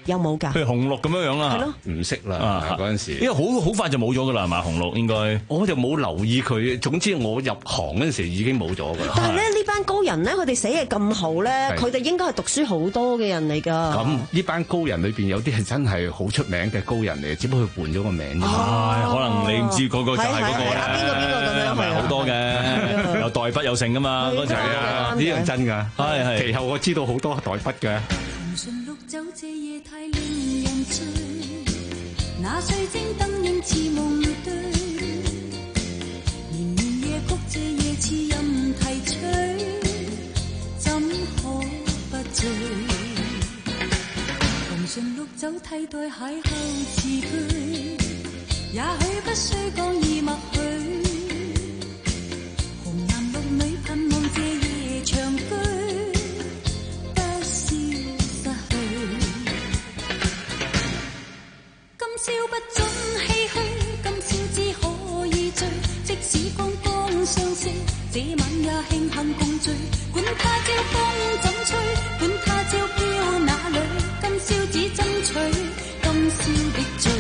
有冇㗎？ 譬如紅綠咁樣樣啦， 係咯， 唔識啦嗰陣時， 因為好好快就冇咗㗎啦，係嘛？紅綠應該我就冇留意佢。總之我入行嗰陣時已經冇咗㗎啦。 但係咧呢班高人咧，佢哋寫嘢咁好咧，佢哋應該係讀書好多嘅人嚟㗎。 咁呢班高人裏邊有啲係真係好出名嘅高人嚟，只不過佢換咗個名啫。 係可能你唔知嗰個就係嗰個咧， 邊個邊個咁樣， 係好多嘅，有代筆有剩㗎嘛，嗰陣係啊， 呢樣真㗎。 係係。 其後我知道好多代筆嘅。 酒這夜太令人醉，那水晶燈映似夢對，綿綿夜曲這夜似任提取，怎可不醉？紅唇綠酒替代邂逅詞句，也許不需講已默許，紅男綠女盼望這夜長居。今宵不准唏噓，今宵只可以醉。即使光光相識，這晚也慶幸共聚。管他朝風怎吹，管他朝飄哪裏，今宵只爭取今宵的醉。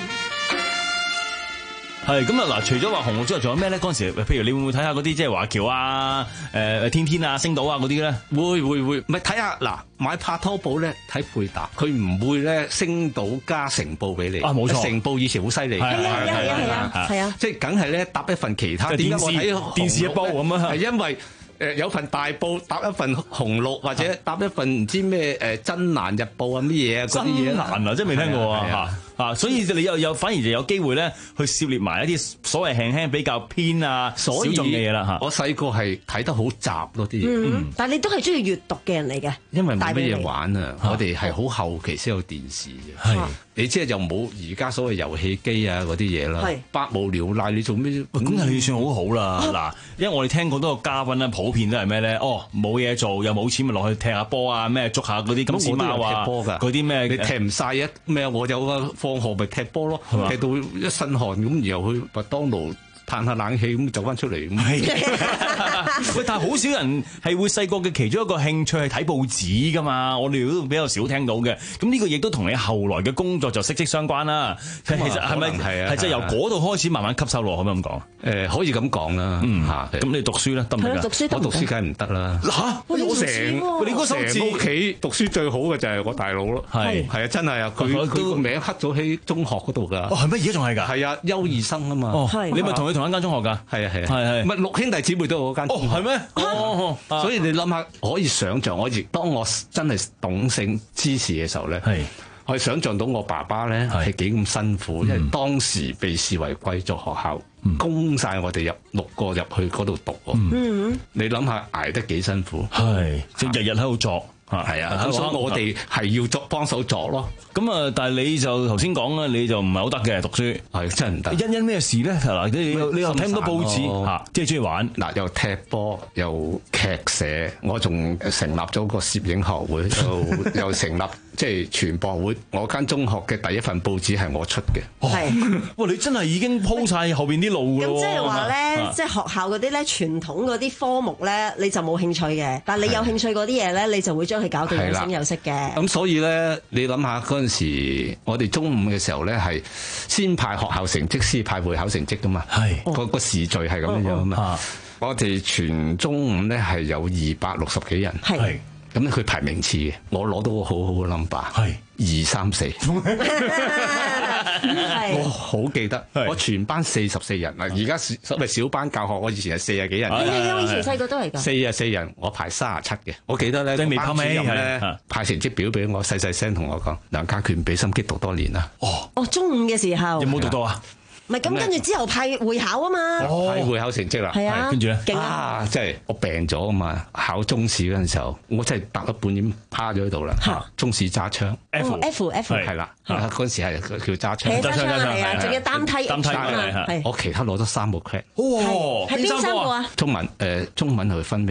係咁啊！嗱，除咗話紅綠之外，仲有咩咧？嗰陣時，譬如你會唔會睇下嗰啲即係華僑啊、誒天天啊、星島啊嗰啲咧？ 會會會，咪睇下嗱，買拍拖簿咧睇配搭，佢唔會咧星島加成報俾你。啊，冇錯，成報以前好犀利。係啊係啊係啊係啊，即係梗係咧搭一份其他。點解我睇電視一煲咁啊？ 係因為誒有份大報搭一份紅綠，或者搭一份唔知咩誒真蘭日報啊乜嘢啊嗰啲嘢。 真蘭啊，真係未聽過啊嚇！啊，所以你又有反而就有機會咧，去涉獵埋一啲所謂輕輕比較偏啊、小眾嘅嘢啦嚇。 我細個係睇得好雜咯啲嘢， 嗯，但係你都係中意閱讀嘅人嚟嘅。 因為冇乜嘢玩啊，我哋係好後期先有電視嘅。係，你即係又冇而家所謂遊戲機啊嗰啲嘢啦。係，百無聊賴，你做咩？ 咁係算好好啦。嗱，因為我哋聽過多個嘉賓咧，普遍都係咩咧？哦，冇嘢做又冇錢，咪落去踢下波啊，咩捉下嗰啲金絲貓啊，嗰啲咩？你踢唔晒一咩？我有個放學咪踢波咯，踢到一身汗咁，然後去麥當勞嘆下冷氣咁走翻出嚟咁。 喂，但係好少人係會細個嘅其中一個興趣係睇報紙噶嘛，我哋都比較少聽到嘅。咁呢個亦都同你後來嘅工作就息息相關啦。其實係咪係啊？係即係由嗰度開始慢慢吸收落，可唔可以咁講？ 誒，可以咁講啦。嗯嚇。咁你讀書咧得唔得？ 讀書我讀書梗係唔得啦。 嚇！我成你嗰成屋企讀書最好嘅就係我大佬咯。係係啊，真係啊，佢佢個名刻咗喺中學嗰度㗎。 哦，係咩？而家仲係㗎？ 係啊，優異生啊嘛。 哦，你咪同佢同一間中學㗎？ 係啊係啊。 係係。 唔係六兄弟姊妹都有嗰間。 哦，係咩？哦， 所以你諗下，可以想像我亦當我真係懂性之士嘅時候咧，係可以想像到我爸爸咧係幾咁辛苦，因為當時被視為貴族學校，供晒我哋入六個入去嗰度讀。嗯，你諗下捱得幾辛苦？係即係日日喺度作。 係啊，咁所以我哋係要作幫手作咯。 咁啊，但係你就頭先講啦，你就唔係好得嘅讀書， 係真係唔得。 因因咩事咧？嗱，你你又睇唔到報紙嚇，即係中意玩。 嗱，又踢波，又劇社，我仲成立咗個攝影學會，又又成立即係傳播會。我間中學嘅第一份報紙係我出嘅。 係， 哇！你真係已經鋪晒後邊啲路㗎喎。 咁即係話咧，即係學校嗰啲咧傳統嗰啲科目咧，你就冇興趣嘅。但係你有興趣嗰啲嘢咧，你就會將佢搞到有聲有色嘅。 咁所以咧，你諗下嗰陣時，我哋中五嘅時候咧，係先派學校成績，先派會考成績噶嘛。係個個時序係咁樣樣啊嘛。我哋全中五咧係有二百六十幾人。係咁咧，佢排名次嘅，我攞到個好好嘅 number。係二三四。我好記得，我全班四十四人啊！而家所謂小班教學，我以前係四十幾人。 係啊，我以前細個都係㗎。 四十四人，我排三十七嘅。我記得咧，班主任咧派成績表俾我，細細聲同我講：梁家權俾心機讀多年啦。哦， 哦，中五嘅時候有冇讀到啊？ 唔係咁，跟住之後派會考啊嘛， 派會考成績啦， 係啊， 跟住咧， 勁啊，即係我病咗啊嘛，考中試嗰陣時候，我真係答一半點趴咗喺度啦，中試揸槍 ，F F F 係啦，嗰陣時係叫揸槍， 揸槍係啊，仲要單梯， 單梯我其他攞咗三個 credit， 哇，係邊三個啊？ 中文誒，中文係分咩嘅？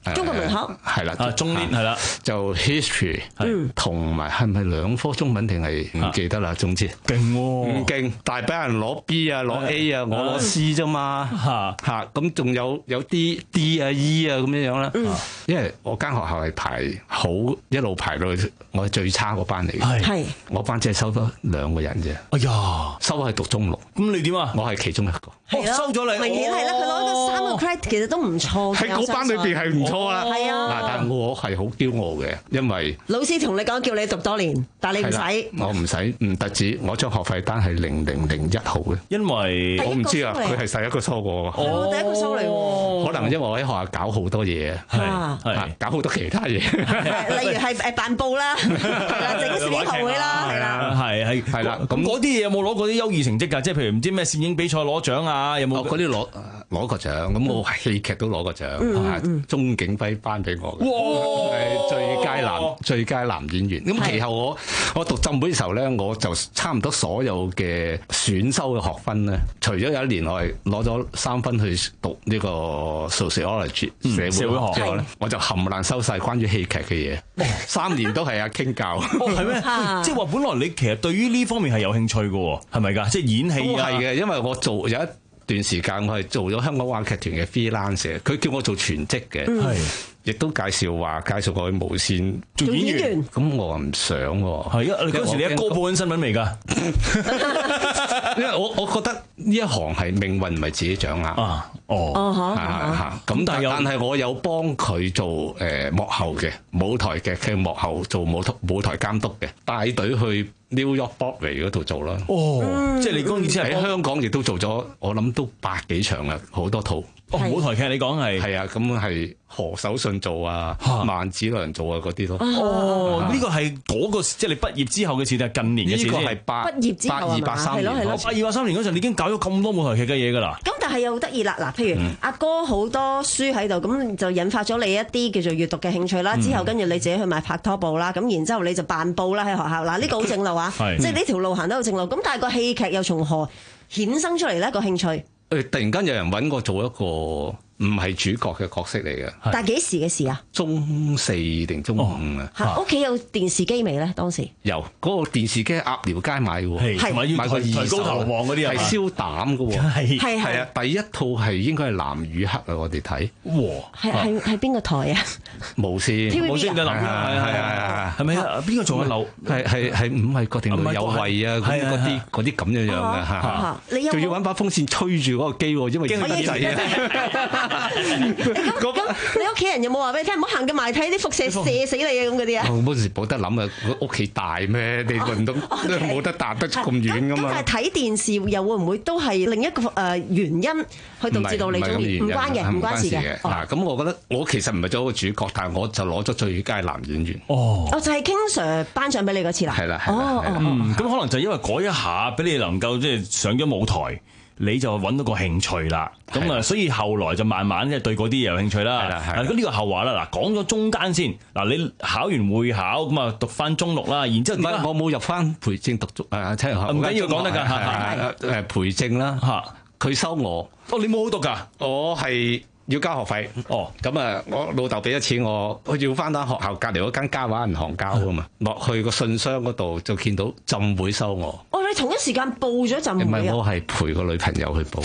中國文學係啦， 啊中年係啦， 就 history 同埋係咪兩科中文定係唔記得啦？總之勁喎， 唔勁，但係俾人攞 B 啊，攞 A 啊，我攞 C 啫嘛嚇嚇，咁仲有有啲 D 啊 E 啊咁樣樣啦。因為我間學校係排好一路排到我係最差嗰班嚟嘅，係我班只係收咗兩個人啫。哎呀，收係讀中六，咁你點啊？我係其中一個， 收咗你，明顯係啦。佢攞咗三個 credit，其實都唔錯嘅。 喺嗰班裏邊係唔錯啦， 係啊。 嗱，但係我係好驕傲嘅，因為老師同你講叫你讀多年，但係你唔使， 我唔使，唔特止，我張學費單係零零零一號嘅， 因為我唔知啊，佢係第一個收過我， 哦，第一個收嚟喎。 可能因為我喺學校搞好多嘢，係係搞好多其他嘢， 例如係誒辦報啦，係啦，整攝影學會啦，係啦， 係係係啦。咁嗰啲嘢有冇攞過啲優異成績㗎？即係譬如唔知咩攝影比賽攞獎啊？有冇嗰啲攞攞過獎？咁我戲劇都攞過獎，鐘景輝頒俾我嘅，最佳男最佳男演員。咁其後我我讀浸會嘅時候咧，我就差唔多所有嘅選修嘅學分咧，除咗有一年我係攞咗三分去讀呢個 sociology 社會學之後咧，我就冚唪唥收晒關於戲劇嘅嘢，三年都係阿傾教。 哦，係咩？即係話本來你其實對於呢方面係有興趣嘅喎，係咪㗎？即係演戲啊？ 係嘅，因為我做有一段時間我係做咗香港話劇團嘅 freelance，佢叫我做全職嘅，係亦都介紹話介紹我去無線做演員。咁我話唔想喎。 係啊，你嗰時你一哥報緊新聞未㗎？ 因為我我覺得呢一行係命運唔係自己掌握啊。哦，咁但係但係我有幫佢做誒幕後嘅舞台劇嘅幕後做舞台舞台監督嘅，帶隊去 New York Broadway 嗰度做啦。哦，即係你嗰意思係喺香港亦都做咗，我諗都百幾場啦，好多套。 哦，舞台劇你講係係啊，咁係何守信做啊，萬梓良做啊嗰啲咯。 哦，呢個係嗰個即係你畢業之後嘅事定係近年嘅事？ 呢個係八畢業之後八二八三年， 係咯係咯， 八二八三年嗰陣你已經搞咗咁多舞台劇嘅嘢㗎啦。 咁但係又得意啦，嗱，譬如阿哥好多書喺度，咁就引發咗你一啲叫做閱讀嘅興趣啦。之後跟住你自己去買拍拖簿啦，咁然之後你就辦報啦喺學校。嗱，呢個好正路啊，即係呢條路行得好正路。咁但係個戲劇又從何衍生出嚟呢個興趣？ 誒，突然間有人揾我做一個唔係主角嘅角色嚟嘅， 但係幾時嘅事啊？ 中四定中五啊？ 嚇！屋企有電視機未咧？當時有嗰個電視機喺鴨寮街買嘅喎， 係買個二手高頭望嗰啲啊， 係燒膽嘅喎， 係係係啊！第一套係應該係藍與黑啊，我哋睇。 哇！係係係邊個台啊？ 無線， 無線嘅藍係係係係咪啊？邊個做緊樓？ 係係係五係國定有為啊？嗰啲嗰啲咁樣樣嘅嚇，仲要揾把風扇吹住嗰個機喎，因為驚得滯啊！ 咁你屋企人有冇話俾你聽？唔好行咁埋睇啲輻射射死你啊！咁嗰啲啊？ 嗰時冇得諗啊！屋企大咩？你運動冇得達得咁遠噶嘛？ 咁但係睇電視又會唔會都係另一個誒原因去導致到你中意？唔關嘅，唔關事嘅。 嗱，咁我覺得我其實唔係做一個主角，但係我就攞咗最佳男演員。 哦， 哦，就係 King Sir 頒獎俾你嗰次啦。 係啦， 哦哦，咁可能就因為嗰一下俾你能夠即係上咗舞台。你就揾到個興趣啦，咁啊，所以後來就慢慢即係對嗰啲嘢有興趣啦。係啦，係。咁呢個後話啦，嗱，講咗中間先，嗱，你考完會考咁啊，讀翻中六啦，然之後點解我冇入翻培正讀中誒？聽下唔緊要講得㗎， 誒培正啦嚇，佢收我。 哦，你冇好讀㗎？ 我係要交學費。哦，咁啊，我老豆俾咗錢我，我要翻單學校隔離嗰間嘉華銀行交㗎嘛，落去個信箱嗰度就見到浸會收我。 哦，你同一時間報咗浸會啊？ 唔係，我係陪個女朋友去報。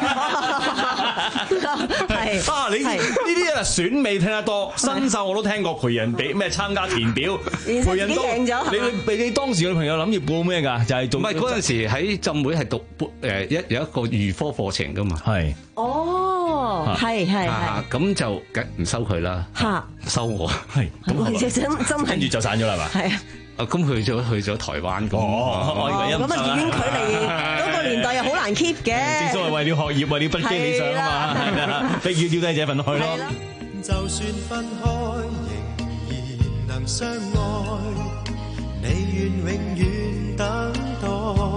係啊，你呢啲啊選美聽得多，新秀我都聽過，陪人俾咩參加填表，陪人多。你你你當時個女朋友諗住報咩㗎？就係做唔係嗰陣時喺浸會係讀誒一有一個預科課程㗎嘛。係。 哦，係係係。 咁就梗唔收佢啦。嚇，收我係。 咁真真係跟住就散咗啦嘛。 係啊。 啊，咁去咗去咗台灣咁。 哦，我以為咁啊，已經距離嗰個年代又好難 keep 嘅。 正所謂為了學業，為了不經理想啊嘛，係啦，不要丟低這份愛咯。 就算分開，仍然能相愛，你願永遠等待。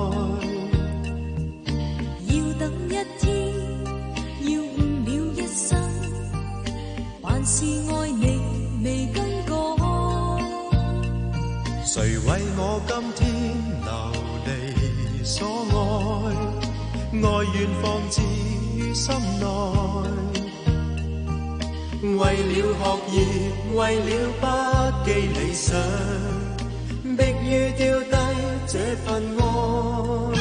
要等一天，要誤了一生，還是愛你未更改。 誰為我今天流離所愛，愛願放置於心內。 為了學業，為了不記理想，迫於丟低這份愛。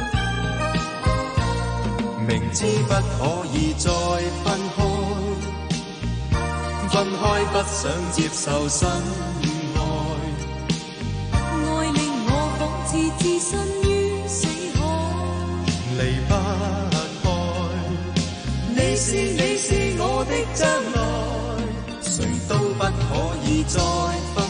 明知不可以再分開，分開不想接受生愛， 愛令我仿似置身於死海， 離不開。你是你是我的將來，誰都不可以再分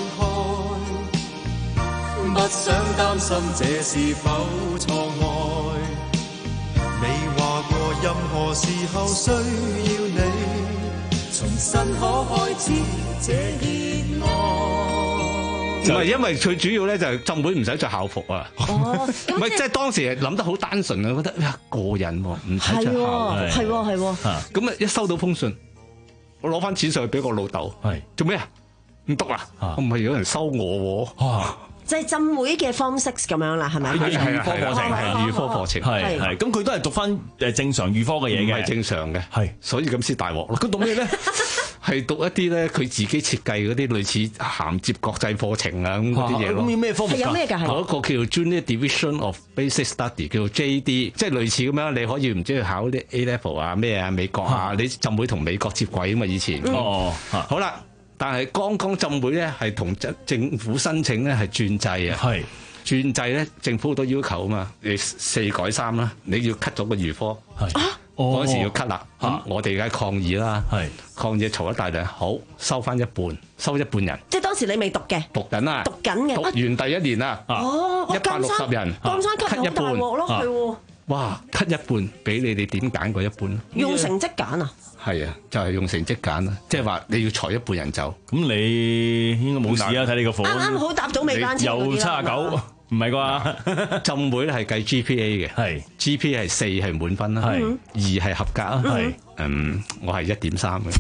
開，不想擔心這是否錯愛。你話過任何時候需要你，重新可開始這熱愛。 唔係，因為最主要咧就係浸會唔使着校服啊。 哦， 唔係，即係當時係諗得好單純啊，覺得呀過癮喎，唔使着校服。 係喎係喎。 咁啊一收到封信，我攞翻錢上去俾我老豆。係做咩啊？唔讀啦，我唔係有人收我喎。 就係浸會嘅 Form Six 咁樣啦，係咪？ 係預科課程，係預科課程， 係係。咁佢都係讀翻誒正常預科嘅嘢嘅， 唔係正常嘅， 係。 所以咁先大鑊咯。佢讀咩咧？係讀一啲咧，佢自己設計嗰啲類似銜接國際課程啊咁嗰啲嘢咯。 咁要咩科目㗎？ 有咩㗎？ 嗰個叫做 Junior Division of Basic Study，叫做 J D， 即係類似咁樣。你可以唔知去考啲 A Level 啊咩啊美國啊，你浸會同美國接軌啊嘛以前。 哦， 好啦。但係剛剛浸會咧係同政府申請咧係轉制啊，係轉制咧政府好多要求啊嘛，你四改三啦，你要 cut 咗個預科，係嗰陣時要 cut 啦，咁我哋而家抗議啦，係抗議嘈一大陣，好收翻一半，收一半人， 即係當時你未讀嘅， 讀緊啊， 讀緊嘅， 讀完第一年啊， 哦， 一百六十人， 江山 cut 一半咯，係喎， 哇 cut 一半，俾你哋點揀嗰一半？ 用成績揀啊？ 係啊，就係、是、用成績揀啦，即係話你要裁一半人走， 咁你應該冇事啊！睇你個款， 啱啱好搭到尾班車有七十九，唔係啩？ 浸會咧係計 G P A 嘅，係 G P A 係四係滿分啦，係二係合格啊，係嗯我係一點三嘅。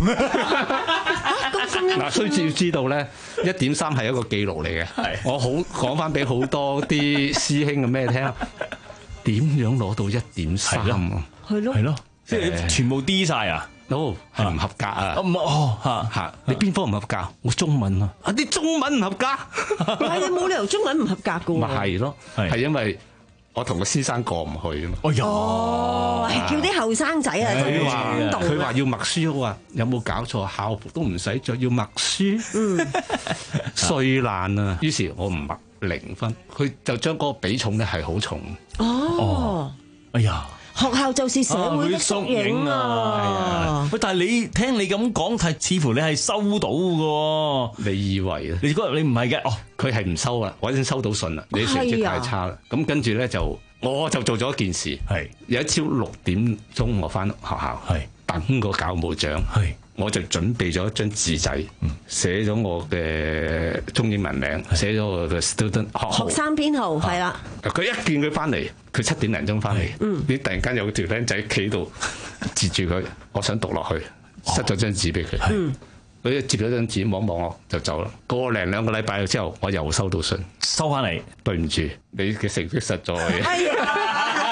嗱，需要知道咧，一點三係一個記錄嚟嘅，係我好講翻俾好多啲師兄嘅咩聽，點樣攞到一點三啊？ 係咯， 係咯，即係全部 D 晒啊！ no 係唔合格啊！ 唔哦嚇嚇，你邊科唔合格？我中文啊！啊啲中文唔合格， 係你冇理由中文唔合格噶喎！ 咪係咯，係因為我同個先生過唔去啊嘛。 哦，係叫啲後生仔啊， 佢話佢話要默書，我話有冇搞錯？校服都唔使着，要默書，嗯，衰爛啊！於是我唔默零分，佢就將嗰個比重咧係好重。 哦， 哎呀！ 學校就是社會的縮影啊！ 喂，但係你聽你咁講，係似乎你係收到嘅。 你以為啊？ 你嗰日你唔係嘅，哦， 佢係唔收啊！我已經收到信啦，你成績太差啦。咁跟住咧就，我就做咗一件事。係有一朝六點鐘我翻學校，係等個教務長，係我就準備咗一張紙仔，寫咗我嘅中英文名，寫咗我嘅 student 學學生編號，係啦。 佢一見佢翻嚟，佢七點零鐘翻嚟，你突然間有條僆仔企度截住佢，我想讀落去，塞咗張紙俾佢，佢接咗張紙望望我就走啦。個零兩個禮拜之後，我又收到信， 收翻嚟， 對唔住，你嘅成績實在。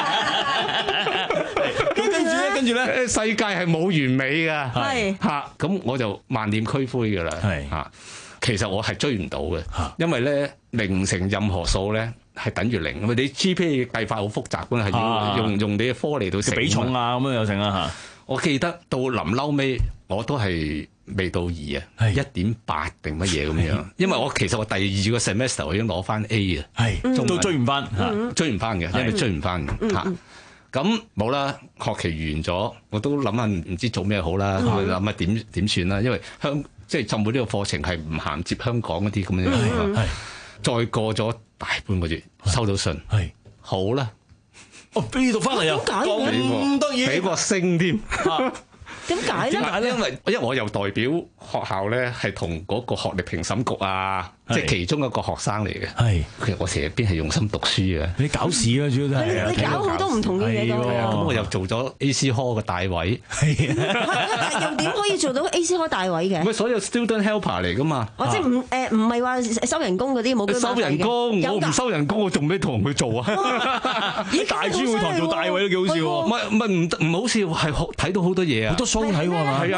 跟住咧，世界係冇完美㗎，係嚇，咁我就萬念俱灰㗎啦，係嚇。其實我係追唔到嘅，因為咧零乘任何數咧係等於零，因為你 G P A 嘅計法好複雜㗎，係要用用你嘅科嚟到乘比重啊咁樣有成啊嚇。 我記得到臨嬲尾我都係未到二啊，一點八定乜嘢咁樣，因為我其實我第二個 semester 我已經攞翻 A 啊，係都追唔翻嚇，追唔翻嘅，因為追唔翻嘅嚇。咁冇啦，學期完咗，我都諗下唔知做咩好啦，諗下點點算啦，因為香即係浸會呢個課程係唔銜接香港嗰啲咁樣，係再過咗大半個月收到信，係好啦， 哦俾你讀翻嚟啊，咁得意， 俾個星添。 點解咧？ 點解咧？因為因為我又代表學校咧，係同嗰個學歷評審局啊，即係其中一個學生嚟嘅。係，其實我成日邊係用心讀書嘅。你搞事啊，主要都係。 你搞好多唔同嘅嘢㗎。 咁我又做咗 A C Hall 嘅大位。係啊。又點可以做到 A C Hall 大位嘅？ 唔係所有 student helper 嚟㗎嘛。 哦，即係唔誒唔係話收人工嗰啲冇。 收人工，我唔收人工，我做咩同佢做啊？ 喺大專會堂做大位都幾好笑喎。 唔係唔係唔唔好笑，係睇到好多嘢啊。 好多書睇喎，係啊，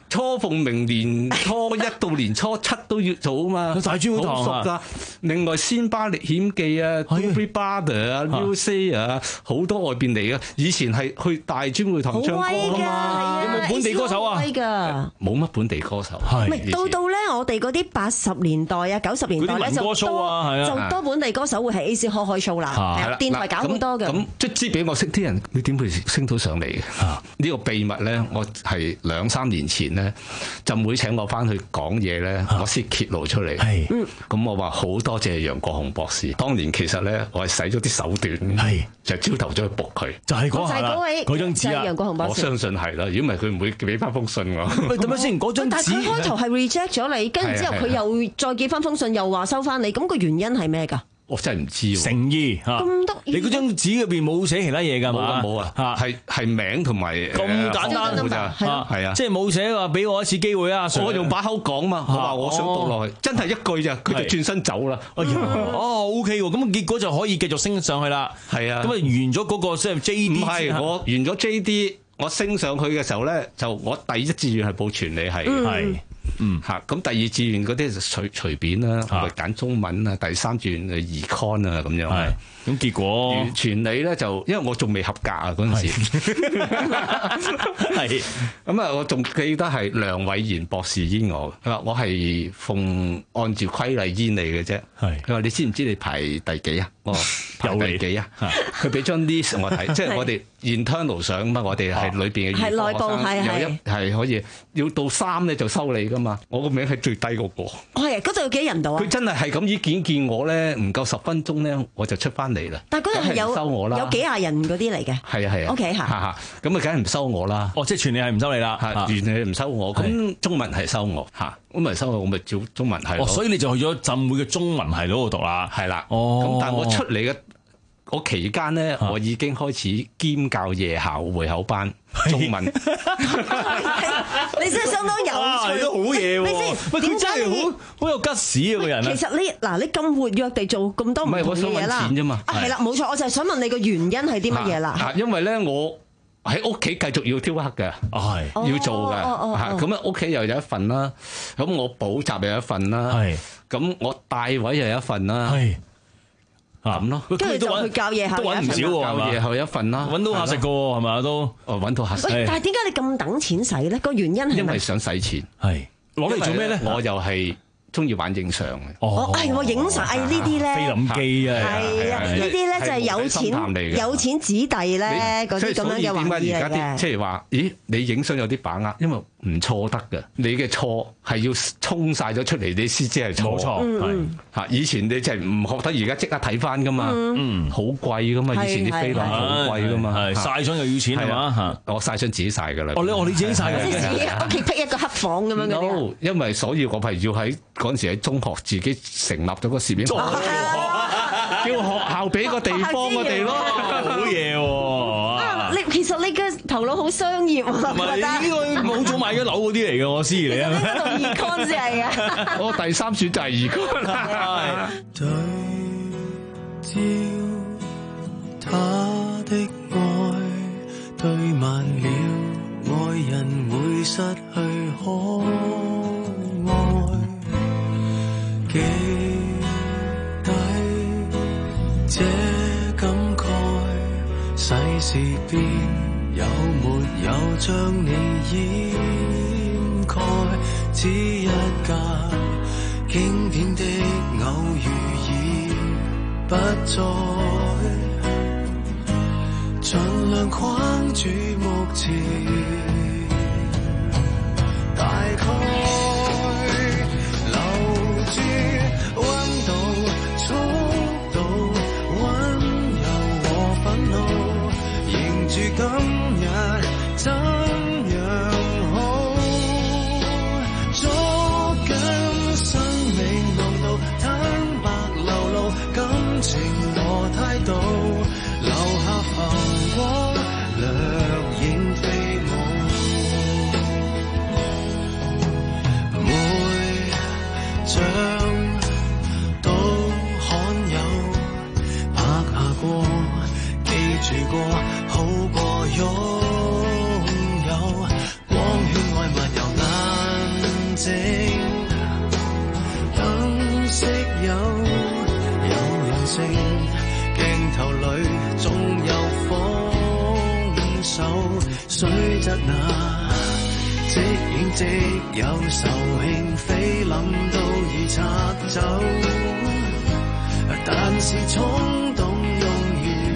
初逢明年初一到年初七都要做啊嘛， 大專會堂好熟㗎。另外《仙巴歷險記》啊，《Doobie Brother》啊，《New Say》啊，好多外邊嚟嘅。以前係去大專會堂唱歌㗎嘛。 有冇本地歌手啊？ 冇乜本地歌手。 唔係到到咧，我哋嗰啲八十年代啊、九十年代咧就多就多本地歌手會係 A C 開開 show 啦，係電台搞好多嘅。 咁即知俾我識啲人，你點會升到上嚟嘅？呢個秘密咧，我係兩三年前咧，浸會請我翻去講嘢咧，我先揭露出嚟。係，咁我話好多謝楊國雄博士。當年其實咧，我係使咗啲手段，係就朝頭早去仆佢， 就係嗰下啦，嗰張紙啊， 楊國雄博士。 我相信係啦，如果唔係佢唔會俾翻封信我。 喂，點解先？嗰張紙， 但係佢開頭係 reject 咗你，跟住之後佢又再寄翻封信，又話收翻你，咁個原因係咩㗎？ 我真係唔知喎， 誠意嚇， 咁得意。 你嗰張紙入邊冇寫其他嘢㗎嘛？ 冇啊，係係名同埋咁簡單㗎咋，係啊，即係冇寫話俾我一次機會啊！ 我用把口講嘛，我話我想讀落去，真係一句咋，佢就轉身走啦。 哦 ，OK 喎，咁結果就可以繼續升上去啦。係啊，咁啊完咗嗰個即係 J D，唔係我完咗 J D，我升上去嘅時候咧，就我第一志願係報傳理系，係。嗯嚇，咁第二志願嗰啲就隨隨便啦，我咪揀中文啊，第三志願嘅 Econ 啊咁樣。係，咁結果傳理咧就因為我仲未合格啊嗰陣時，係咁啊，我仲記得係梁偉賢博士醫我，佢話我係奉按照規例醫你嘅啫。係，佢話你知唔知你排第幾啊？哦，排第幾啊？佢俾張 list 我睇，即係我哋 internal 上嘛，我哋係裏邊嘅係內部係有一係可以要到三咧就收你噶嘛。我個名係最低嗰個。 係啊，嗰度有幾人度啊？ 佢真係係咁依見見我咧，唔夠十分鐘咧，我就出翻嚟啦。 但係嗰度係有收我啦， 有幾廿人嗰啲嚟嘅。 係啊係啊。 O K 嚇。 咁啊，梗係唔收我啦。 哦，即係傳理係唔收你啦。 係傳理唔收我，咁中文係收我嚇。咁咪收我，我咪照中文系。 哦，所以你就去咗浸會嘅中文系嗰度讀啦。 係啦。 哦。 咁但係我出嚟嘅。我期間咧，我已經開始兼教夜校會考班中文。你真係相當有趣， 你都好嘢喎！ 你先點解你好好有吉屎啊個人？ 其實你嗱，你咁活躍地做咁多唔同嘅嘢啦， 啫嘛。 啊，係啦，冇錯，我就係想問你個原因係啲乜嘢啦？ 啊，因為咧我喺屋企繼續要雕刻嘅，係要做嘅。嚇，咁啊屋企又有一份啦，咁我補習又有一份啦，係咁我帶位又有一份啦，係。咁咯， 跟住就去教夜校， 都揾唔少喎， 教夜校一份啦， 揾到下食嘅喎，係咪都？ 哦，揾到下食。 喂，但係點解你咁等錢使咧？個原因係因為想使錢，係攞嚟做咩咧？ 我又係中意玩影相嘅。 哦，係我影相，誒呢啲咧， 菲林機啊， 係啊，呢啲咧就係有錢有錢子弟咧嗰啲咁樣嘅玩意嚟嘅。 即係話，咦？你影相有啲把握，因為唔錯得嘅。你嘅錯係要衝晒咗出嚟，你先知係錯。 冇錯，係嚇。以前你就係唔學得，而家即刻睇翻噶嘛。嗯，好貴噶嘛，以前啲菲林好貴噶嘛。係曬相又要錢係嘛嚇？我曬相自己曬㗎啦。 哦，你我你自己曬㗎。 即係自己屋企辟一個黑房咁樣嘅。 no，因為所以我係要喺嗰陣時喺中學自己成立咗個攝影學校，叫學校俾個地方我哋咯。 好嘢喎！ 你其實你嘅頭腦好商業喎。 唔係呢個冇早買咗樓嗰啲嚟嘅，我知你啊。 呢個同 Econ 先係啊。 我第三選就係 Econ 啦。 對焦他的愛，對慢了，愛人會失去可愛。記低這感慨，世事變，有沒有將你掩蓋？只一架經典的偶遇已不再，盡量框住目前，大概今日怎樣好？捉緊生命濃度，坦白流露感情和態度，留下浮光掠影飛。 質那即影即有仇興非諗都已拆走，但是衝動用完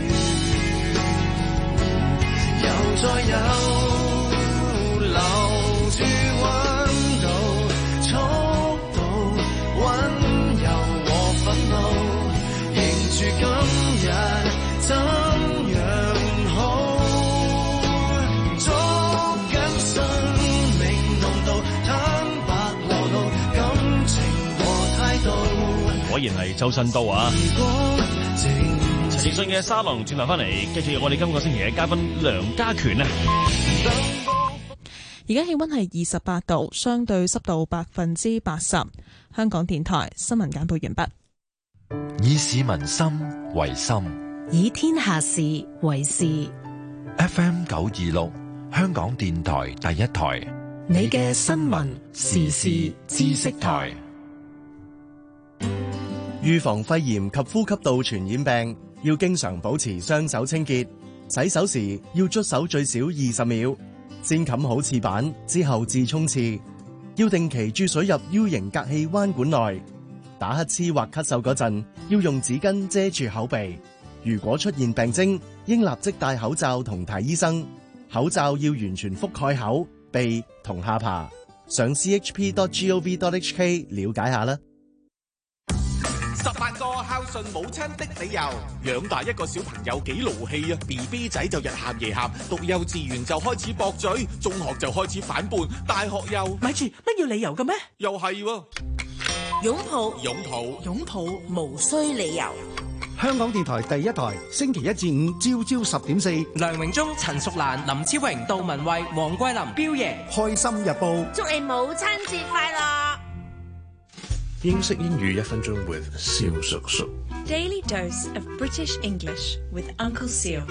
又再有留住溫度速度溫柔和憤怒，迎住今日怎樣好，捉緊生命濃度坦白流露感情和態度。 果然係周身刀啊！陳奕迅嘅沙龍轉頭翻嚟，繼續我哋今個星期嘅嘉賓梁家權啊！ 而家氣溫係二十八度，相對濕度百分之八十。香港電台新聞簡報完畢。 以市民心為心， 以天下事為事。 F M 九二六，香港電台第一台， 你嘅新聞時事知識台。 預防肺炎及呼吸道傳染病，要經常保持雙手清潔。洗手時要捽手最少二十秒，先冚好廁板之後至沖廁。要定期注水入 U 型隔氣彎管內。打乞嗤或咳嗽嗰陣，要用紙巾遮住口鼻。如果出現病徵，應立即戴口罩同睇醫生。口罩要完全覆蓋口、鼻同下巴。上 c h p dot gov dot h k 了解下啦。 十八個孝順母親的理由，養大一個小朋友幾勞氣啊 ！B B 仔就日喊夜喊，讀幼稚園就開始駁嘴，中學就開始反叛，大學又咪住乜要理由嘅咩？ 又係喎， 擁抱擁抱擁抱無需理由。 香港電台第一台，星期一至五朝朝十點四， 梁榮忠、陳淑蘭、林超榮、杜文慧、黃桂林、彪爺， 開心日報， 祝你母親節快樂。 英式英語一分鐘 with 蕭叔叔。 Daily dose of British English with Uncle Seal。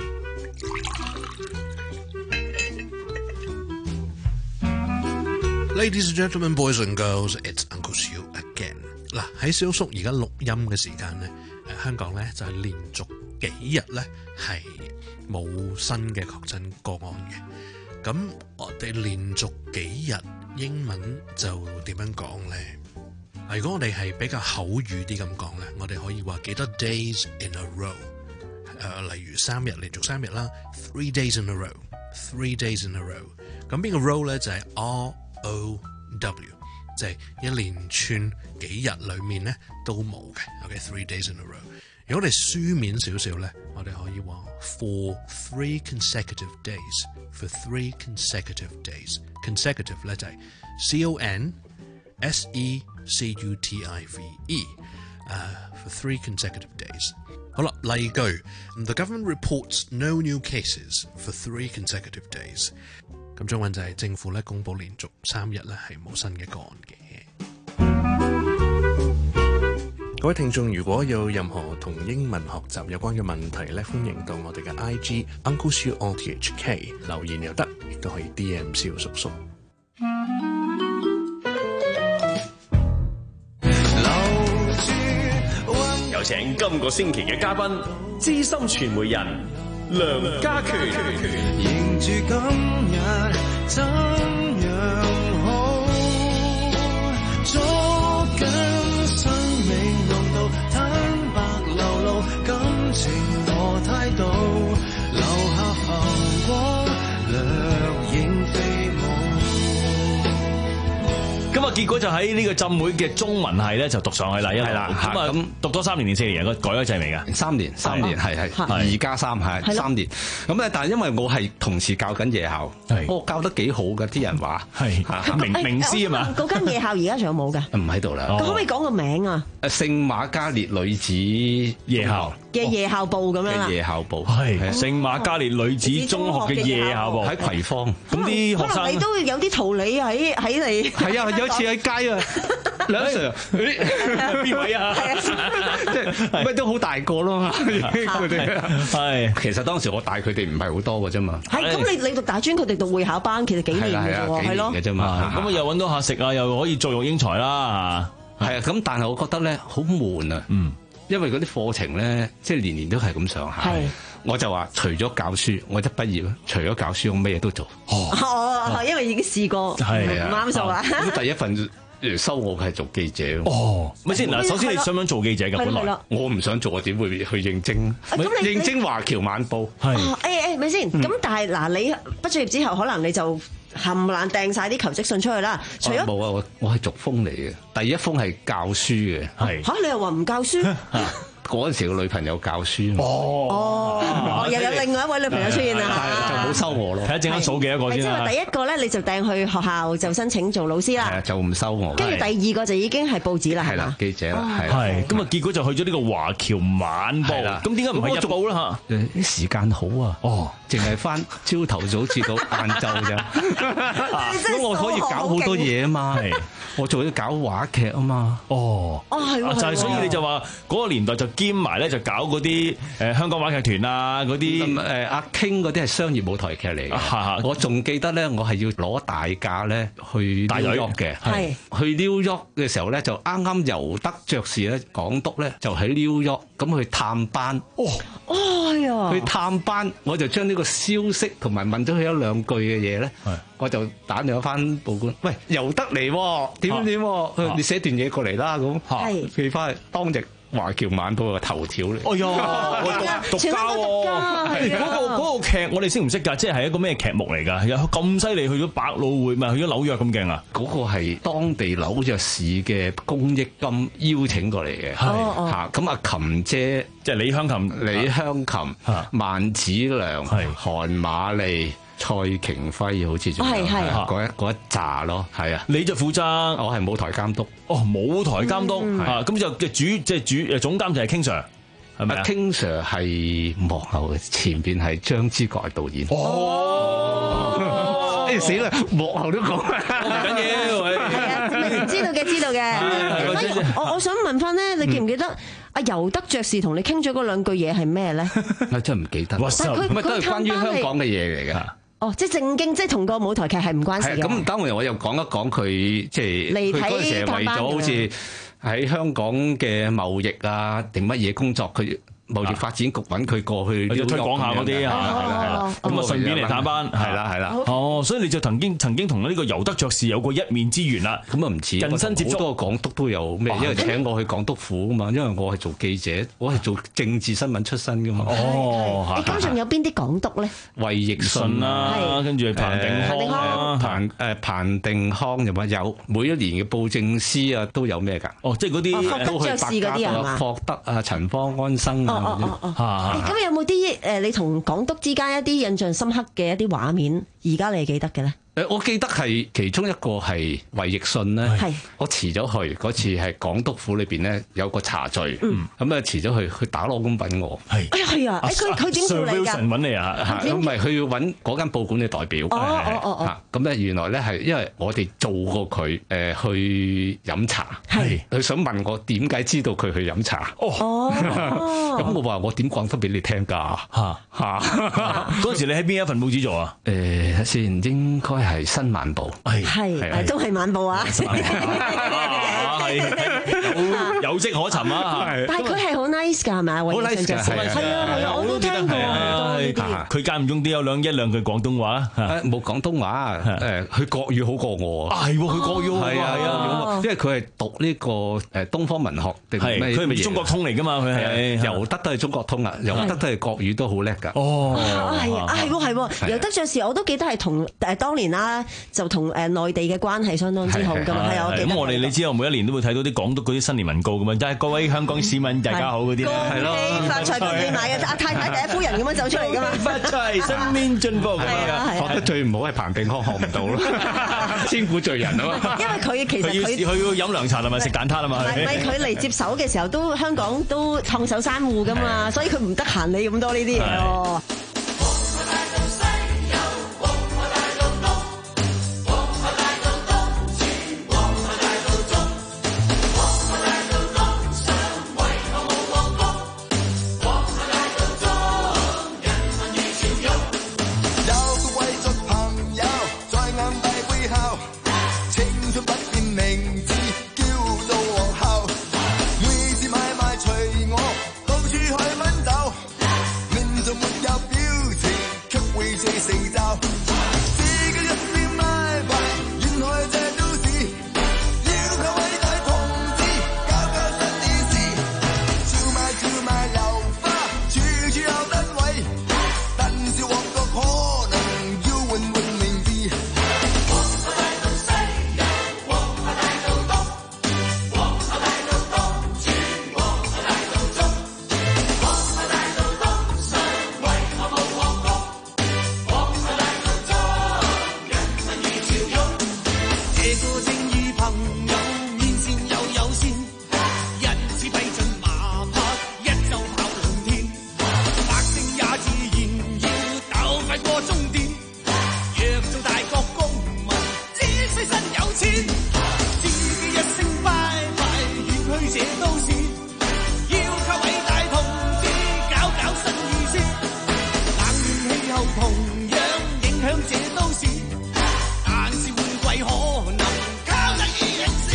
Ladies and gentlemen, boys and girls, it's Uncle Seal again。嗱，喺蕭叔而家錄音嘅時間咧，誒香港咧就係連續幾日咧係冇新嘅確診個案嘅。咁我哋連續幾日英文就點樣講咧？如果我哋係比較口語啲咁講咧，我哋可以話幾多 days in a row， 誒、呃，例如三日連續三日啦 ，three days in a row，three days in a row。咁邊個 row 咧就係、是、R O W， 即係一連串幾日裡面咧都冇嘅。OK，three、okay, days in a row。如果我哋書面少少咧，我哋可以話 for three consecutive days，for three consecutive days。consecutive 咧就係 C O N S E C U T I V E、uh, for three consecutive days。好啦，例句 The government reports no new cases for three consecutive days。咁中文就係政府咧公佈連續三日咧係冇新嘅個案嘅。各位聽眾，如果有任何同英文學習有關嘅問題咧，歡迎到我哋嘅 I G Uncle Siu O T H K 留言又得，亦都可以 D M 蕭叔叔。 有請今個星期嘅嘉賓，資深傳媒人梁家權。 迎住今日怎樣好，捉緊生命濃度，坦白流露感情和態度，留下浮光掠影飛舞。 咁啊，結果就喺呢個浸會嘅中文系咧就讀上去啦，係啦，咁啊咁讀咗三年定四年，改咗制未㗎？ 三年，三年係係二加三係三年。咁咧，但係因為我係同時教緊夜校，我教得幾好㗎，啲人話係名名師啊嘛。 嗰間夜校而家仲有冇㗎？ 唔喺度啦。 咁可唔可以講個名啊？ 誒，聖瑪嘉烈女子夜校嘅夜校部咁樣啦。 夜校部係聖瑪嘉烈女子中學嘅夜校部喺葵芳。 咁啲學生你都有啲桃李喺喺你。 係啊，有一次喺街啊，梁 Sir 邊位啊？ 即係咩都好大個咯嘛，佢哋係。其實當時我帶佢哋唔係好多嘅啫嘛。 係咁，你你讀大專，佢哋讀會考班，其實幾年嘅啫喎，係咯。 嘅啫嘛。 咁啊又揾到下食啊，又可以作育英才啦。 係啊，咁但係我覺得咧好悶啊。嗯。因為嗰啲課程咧，即係年年都係咁上下。係。 我就話除咗教書，我一畢業除咗教書，我咩嘢都做。 哦，因為已經試過， 係唔啱數啊。 咁第一份收我嘅係做記者。 哦，咪先嗱，首先你想唔想做記者㗎？本來我唔想做，我點會去應徵？應徵華僑晚報係。 誒誒，咪先？咁但係嗱，你畢咗業之後，可能你就冚唪唥掟晒啲求職信出去啦。除咗冇啊，我我係逐封嚟嘅，第一封係教書嘅。係嚇，你又話唔教書？ 嗰陣時個女朋友教書。 哦哦，又有另外一位女朋友出現啦， 就冇收我咯。 睇下陣間數幾多個先啦。 即係話第一個咧，你就掟去學校就申請做老師啦。 係啊，就唔收我。 跟住第二個就已經係報紙啦， 係啦，記者啦，係。 係咁啊，結果就去咗呢個華僑晚報啦。咁點解唔係日報啦？嚇， 啲時間好啊。哦，淨係翻朝頭早至到晏晝啫。咁我可以搞好多嘢啊嘛。我做咗搞話劇啊嘛。 哦。 哦，係喎。 就係所以你就話嗰個年代就兼埋咧，就搞嗰啲誒香港話劇團啊，嗰啲誒阿 King 嗰啲係商業舞台劇嚟嘅。我仲記得咧，我係要攞大假咧去 New York 嘅。係去 New York 嘅時候咧，就啱啱尤德爵士咧港督咧就喺 New York 咁去探班。哦， 哎呀！ 去探班，我就將呢個消息同埋問咗佢一兩句嘅嘢咧，我就打電話翻報館，喂，尤德嚟喎，點點點，你寫段嘢過嚟啦咁。係寄翻去當日華僑晚報嘅頭條嚟。 哎呀，獨家喎！嗰個嗰個劇我哋識唔識㗎？即係係一個咩劇目嚟㗎？有咁犀利，去咗百老匯，咪去咗紐約咁勁啊？ 嗰個係當地紐約市嘅公益金邀請過嚟嘅。係嚇，咁阿琴姐即係李香琴、 李香琴、萬梓良、韓瑪麗、蔡瓊輝好似仲有嗰一嗰一紮咯，係啊！ 你就負責， 我係舞台監督。 哦，舞台監督啊，咁就嘅主即係主誒總監就係 King Sir，係咪啊 ？King Sir 係幕後嘅，前邊係張之國導演。哦，誒死啦！幕後都講唔緊要， 係啊，知道嘅知道嘅。我我想問翻咧，你記唔記得阿尤德爵士同你傾咗嗰兩句嘢係咩咧？ 我真係唔記得。但係佢佢都係關於香港嘅嘢嚟㗎。 哦，即係正經，即係同個舞台劇係唔關事嘅。 咁當然我又講一講佢，即係佢嗰陣時係為咗好似喺香港嘅貿易啊定乜嘢工作，佢貿易發展局揾佢過去推廣下嗰啲啊，係啦係啦，咁啊順便嚟探班， 係啦係啦。 哦，所以你就曾經曾經同呢個尤德爵士有過一面之緣啦。 咁啊唔似近身接觸， 好多港督都有咩？因為請我去港督府啊嘛，因為我係做記者，我係做政治新聞出身噶嘛。 哦， 咁仲有邊啲港督咧？ 衛奕信啦， 跟住彭定康、 彭誒彭定康又話有每一年嘅布政司啊都有咩㗎？ 哦，即係嗰啲都去百家啊，霍德啊、陳方安生啊。 哦哦哦。咁有冇啲誒你同港督之間一啲印象深刻嘅一啲畫面，而家你記得嘅咧？ 誒，我記得係其中一個係衛奕信咧，我辭咗去嗰次係港督府裏邊咧有個茶聚，咁啊辭咗去，佢打攞咁揾我， 係， 哎呀係啊，誒佢佢點做嚟㗎？ 揾你啊， 咁咪佢要揾嗰間報館嘅代表， 哦哦哦哦， 咁咧原來咧係因為我哋做過佢誒去飲茶， 係， 佢想問我點解知道佢去飲茶， 哦， 咁我話我點講得俾你聽㗎？嚇嚇， 嗰陣時你喺邊一份報紙做啊？ 誒先應該。係新晚報， 係係都係晚報啊！ 係有有跡可尋啊！ 但係佢係好 nice 㗎，係咪啊？ 好 nice 㗎，係啊係啊，我都聽過。 佢間唔中都有兩一兩句廣東話， 冇廣東話，誒佢國語好過我啊！ 係喎，佢國語係啊係啊，因為佢係讀呢個誒東方文學定係咩？ 佢係咪中國通嚟㗎嘛？佢係尤德都係中國通啊，尤德都係國語都好叻㗎。 哦， 係啊係喎係喎，尤德爵士我都記得係同誒當年啦，就同誒內地嘅關係相當之好㗎嘛。係啊，我記得。 咁我哋你知道每一年都會睇到啲港督嗰啲新年文告㗎嘛，就係各位香港市民大家好嗰啲咧，係咯， 發財恭喜買嘅阿太太第一夫人咁樣走出嚟㗎嘛， 發財新年進步。 係啊係啊， 學得最唔好係彭定康學唔到咯，千古罪人啊嘛。 因為佢其實佢佢要飲涼茶同埋食蛋撻啊嘛。 唔係佢嚟接手嘅時候都香港都燙手山芋㗎嘛，所以佢唔得閒理咁多呢啲嘢喎。 每次買賣隨我，到處去揾走，面就沒世身有錢，自己一聲拜拜，遠去這都市，要靠偉大同志搞搞新意思。冷暖氣候同樣影響這都市，但是換季可能靠第二人士。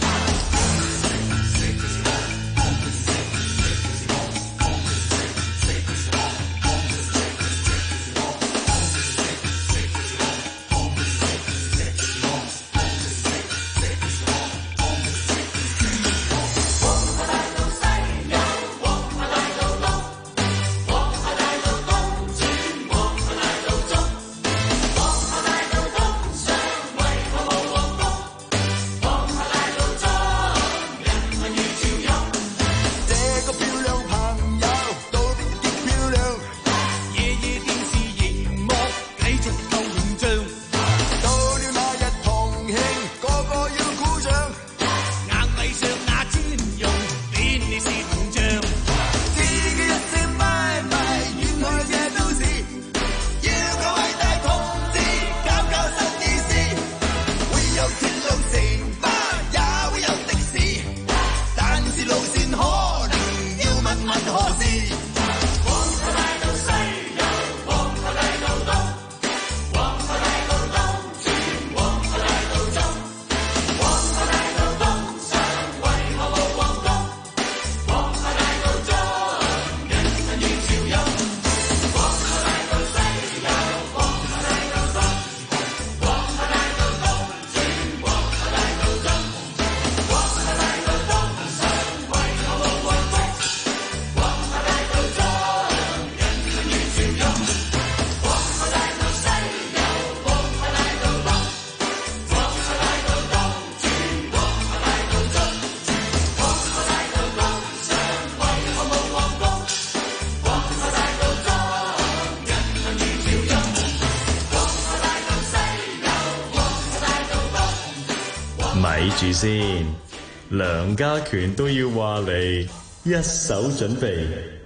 咪住先，梁家權都要話你一手準備。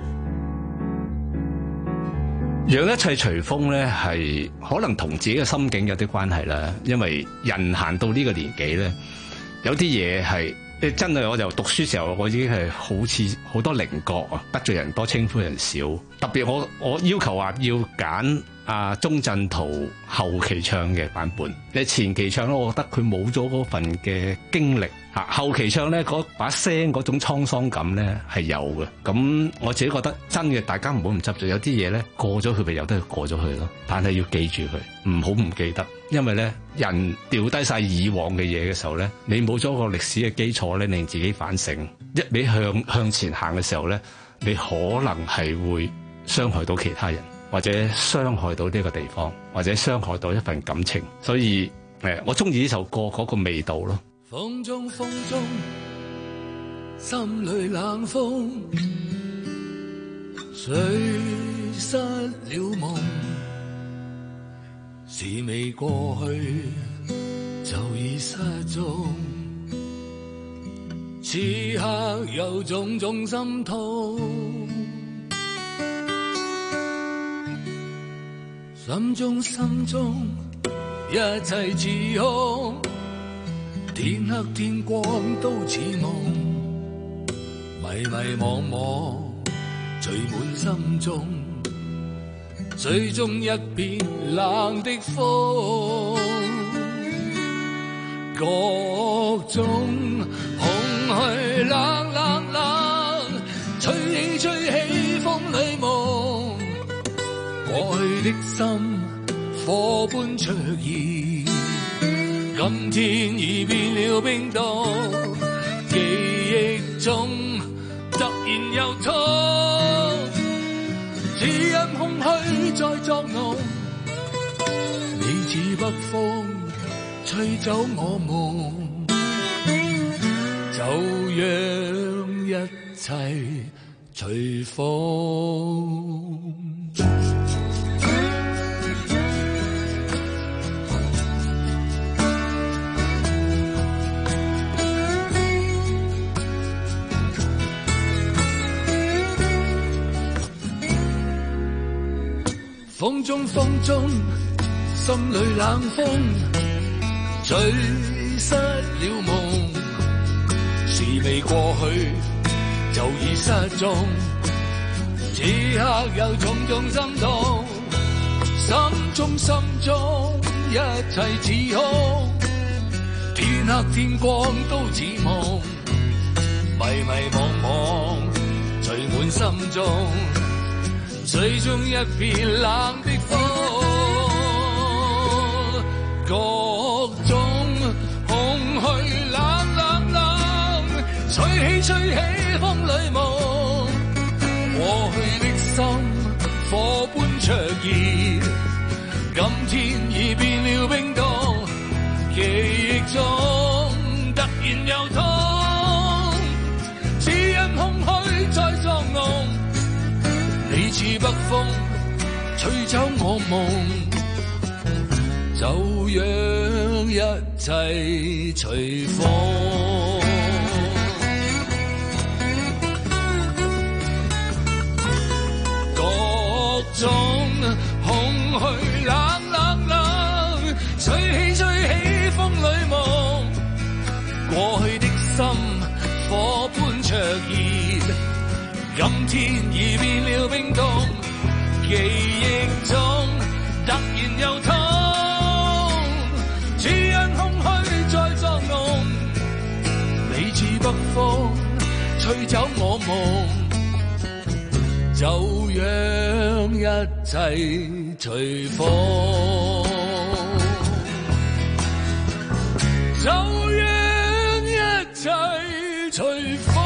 讓一切隨風咧，係可能同自己嘅心境有啲關係啦。因為人行到呢個年紀咧，有啲嘢係真係，我就讀書時候，我已經係好似好多稜角啊，得罪人多，稱呼人少。特別我我要求話要揀阿鍾鎮濤後期唱嘅版本，你前期唱咧，我覺得佢冇咗嗰份嘅經歷嚇，後期唱咧嗰把聲嗰種滄桑感咧係有嘅。咁我自己覺得真嘅，大家唔好唔執着，有啲嘢咧過咗去咪由得佢過咗去咯。但係要記住佢，唔好唔記得，因為咧人掉低晒以往嘅嘢嘅時候咧，你冇咗個歷史嘅基礎咧，令自己反省，一味向向前行嘅時候咧，你可能係會傷害到其他人。或者傷害到呢個地方，或者傷害到一份感情，所以誒，我中意呢首歌嗰個味道咯。 風中風中，心裏冷風，誰失了夢？是未過去，就已失蹤。此刻有種種心痛。心中心中一切似空，天黑天光都似夢，迷迷惘惘聚滿心中，最終一片冷的風，各種空虛冷冷冷，吹起吹起風裏夢。過去的心火般灼熱，今天已變了冰凍，記憶中突然又痛，只因空虛在作弄，你似北風吹走我夢，就讓一切隨風。風中風中，心裏冷風，隨醉失了夢，事未過去就已失蹤。此刻有種種心痛，心中心中一切似空，天黑天光都似夢，迷迷惘惘聚滿心中，水中一片冷的風，各種空虛冷冷冷，吹起吹起風裏夢，過去的心火般灼熱，今天已變了冰凍，記憶中突然又痛，只因空虛在作弄，你似北風吹走我夢，就讓一切隨風。各種空虛冷冷冷，吹起吹起風裏夢，過去的心火般灼熱，今天已變了冰凍，記憶中突然又痛，只因空虛在作弄，你似北風吹走我夢，就讓一切隨風，就讓一切隨風。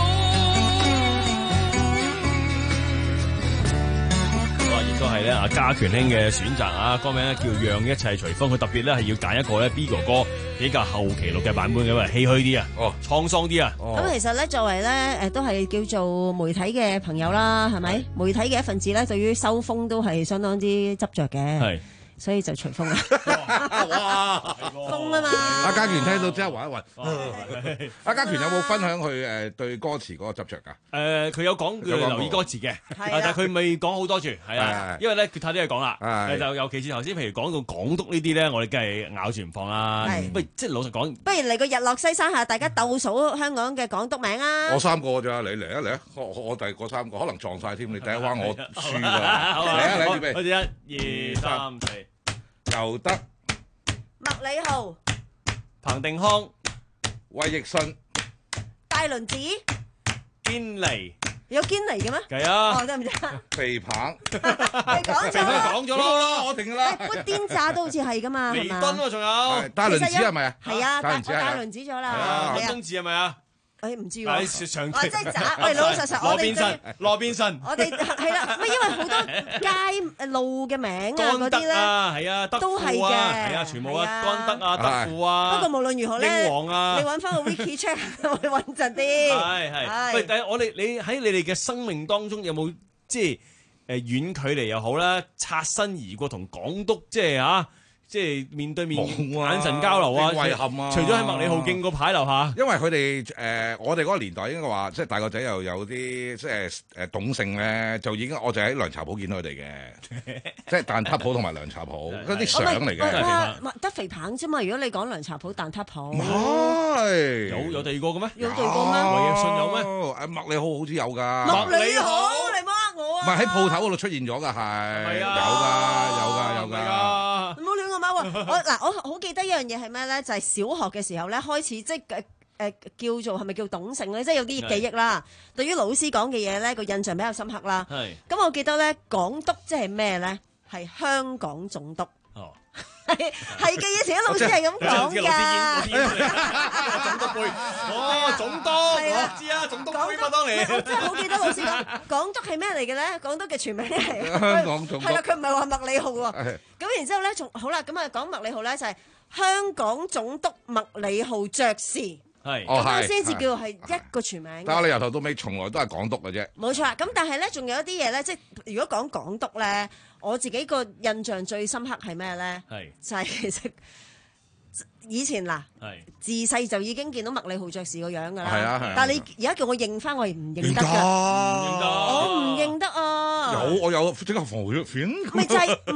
都係咧，阿家權兄嘅選擇啊，歌名咧叫《讓一切隨風》，佢特別咧係要揀一個咧 B 哥哥比較後期錄嘅版本嘅，因為唏噓啲啊，哦，滄桑啲啊。 咁其實咧，作為咧誒都係叫做媒體嘅朋友啦，係咪？媒體嘅一份子咧，對於收風都係相當之執着嘅。係。所以就隨風啦。 哇！ 風啊嘛！ 阿家權聽到即刻暈一暈。阿家權有冇分享佢誒對歌詞嗰個執着㗎？ 誒，佢有講佢留意歌詞嘅，但係佢未講好多處，係啊，因為咧佢太多嘢講啦。就尤其是頭先，譬如講到港督呢啲咧，我哋梗係咬住唔放啦。不如即係老實講， 不如嚟個日落西山下，大家鬥數香港嘅港督名啊！ 我三個咋，你嚟啊嚟啊！我我第嗰三個可能撞晒添，你第一彎我輸㗎。嚟啊嚟準備！ 開始一、二、三、四。 又得麥理浩、 彭定康、 衛奕信、 大輪子、 堅尼， 有堅尼嘅咩？ 係啊， 哦，得唔得？ 肥彭， 你講咗啦， 講咗咯， 我定㗎啦。 砵甸乍都好似係㗎嘛， 彌敦啊，仲有大輪子係咪啊？ 係啊，大大輪子咗啦。 係啊，公子係咪啊？ 誒唔知喎， 哇！真係渣，喂老老實實，我哋對羅變臣， 我哋係啦，乜因為好多街路嘅名啊嗰啲咧， 係啊， 都係嘅， 係啊，全部啊，乾德啊，德富啊， 不過無論如何咧， 英皇啊， 你揾翻個 wiki check 會穩陣啲。 係係，喂，但係我哋你喺你哋嘅生命當中有冇即係誒遠距離又好啦，擦身而過同港督即係嚇？即係面對面眼神交流啊！ 遺憾啊！ 除咗喺麥理浩徑個牌樓下， 因為佢哋誒，我哋嗰個年代應該話，即係大個仔又有啲即係誒懂性咧，就已經我就喺涼茶鋪見到佢哋嘅，即係蛋撻鋪同埋涼茶鋪嗰啲相嚟嘅。 得肥棒啫嘛！如果你講涼茶鋪、蛋撻鋪， 係有有第二個嘅咩？ 有第二個咩？ 衛奕信有咩？ 誒麥理浩好似有㗎。 麥理浩，你冇呃我啊！ 唔係喺鋪頭嗰度出現咗㗎，係有㗎，有㗎，有㗎。 唔好亂咁講我嗱，我好記得一樣嘢係咩咧？就係、是、小學嘅時候咧，開始即係誒誒叫做係咪叫懂性咧？即係有啲記憶啦。對於老師講嘅嘢咧，個印象比較深刻啦。係。咁我記得咧，港督即係咩咧？係香港總督。哦。係係嘅，以前啲老師係咁講㗎。 總督杯。哦，總督。我知啊，總督杯嘛當年。 我真係好記得老師講，港督係咩嚟嘅咧？港督嘅全名係香港總督。 係啦，佢唔係話麥理浩喎。咁然之後咧，仲好啦，咁啊講麥理浩咧就係香港總督麥理浩爵士，係咁先至叫係一個全名。 但係我哋由頭到尾從來都係港督嘅啫。 冇錯，咁但係咧仲有一啲嘢咧，即係如果講港督咧，我自己個印象最深刻係咩咧？係就係其實以前嗱，自細就已經見到麥理浩爵士個樣㗎啦。係啊係。但係你而家叫我認翻，我係唔認得㗎。唔認得，我唔認得啊！ 有我有即刻防咗片。 咪就係唔係我唔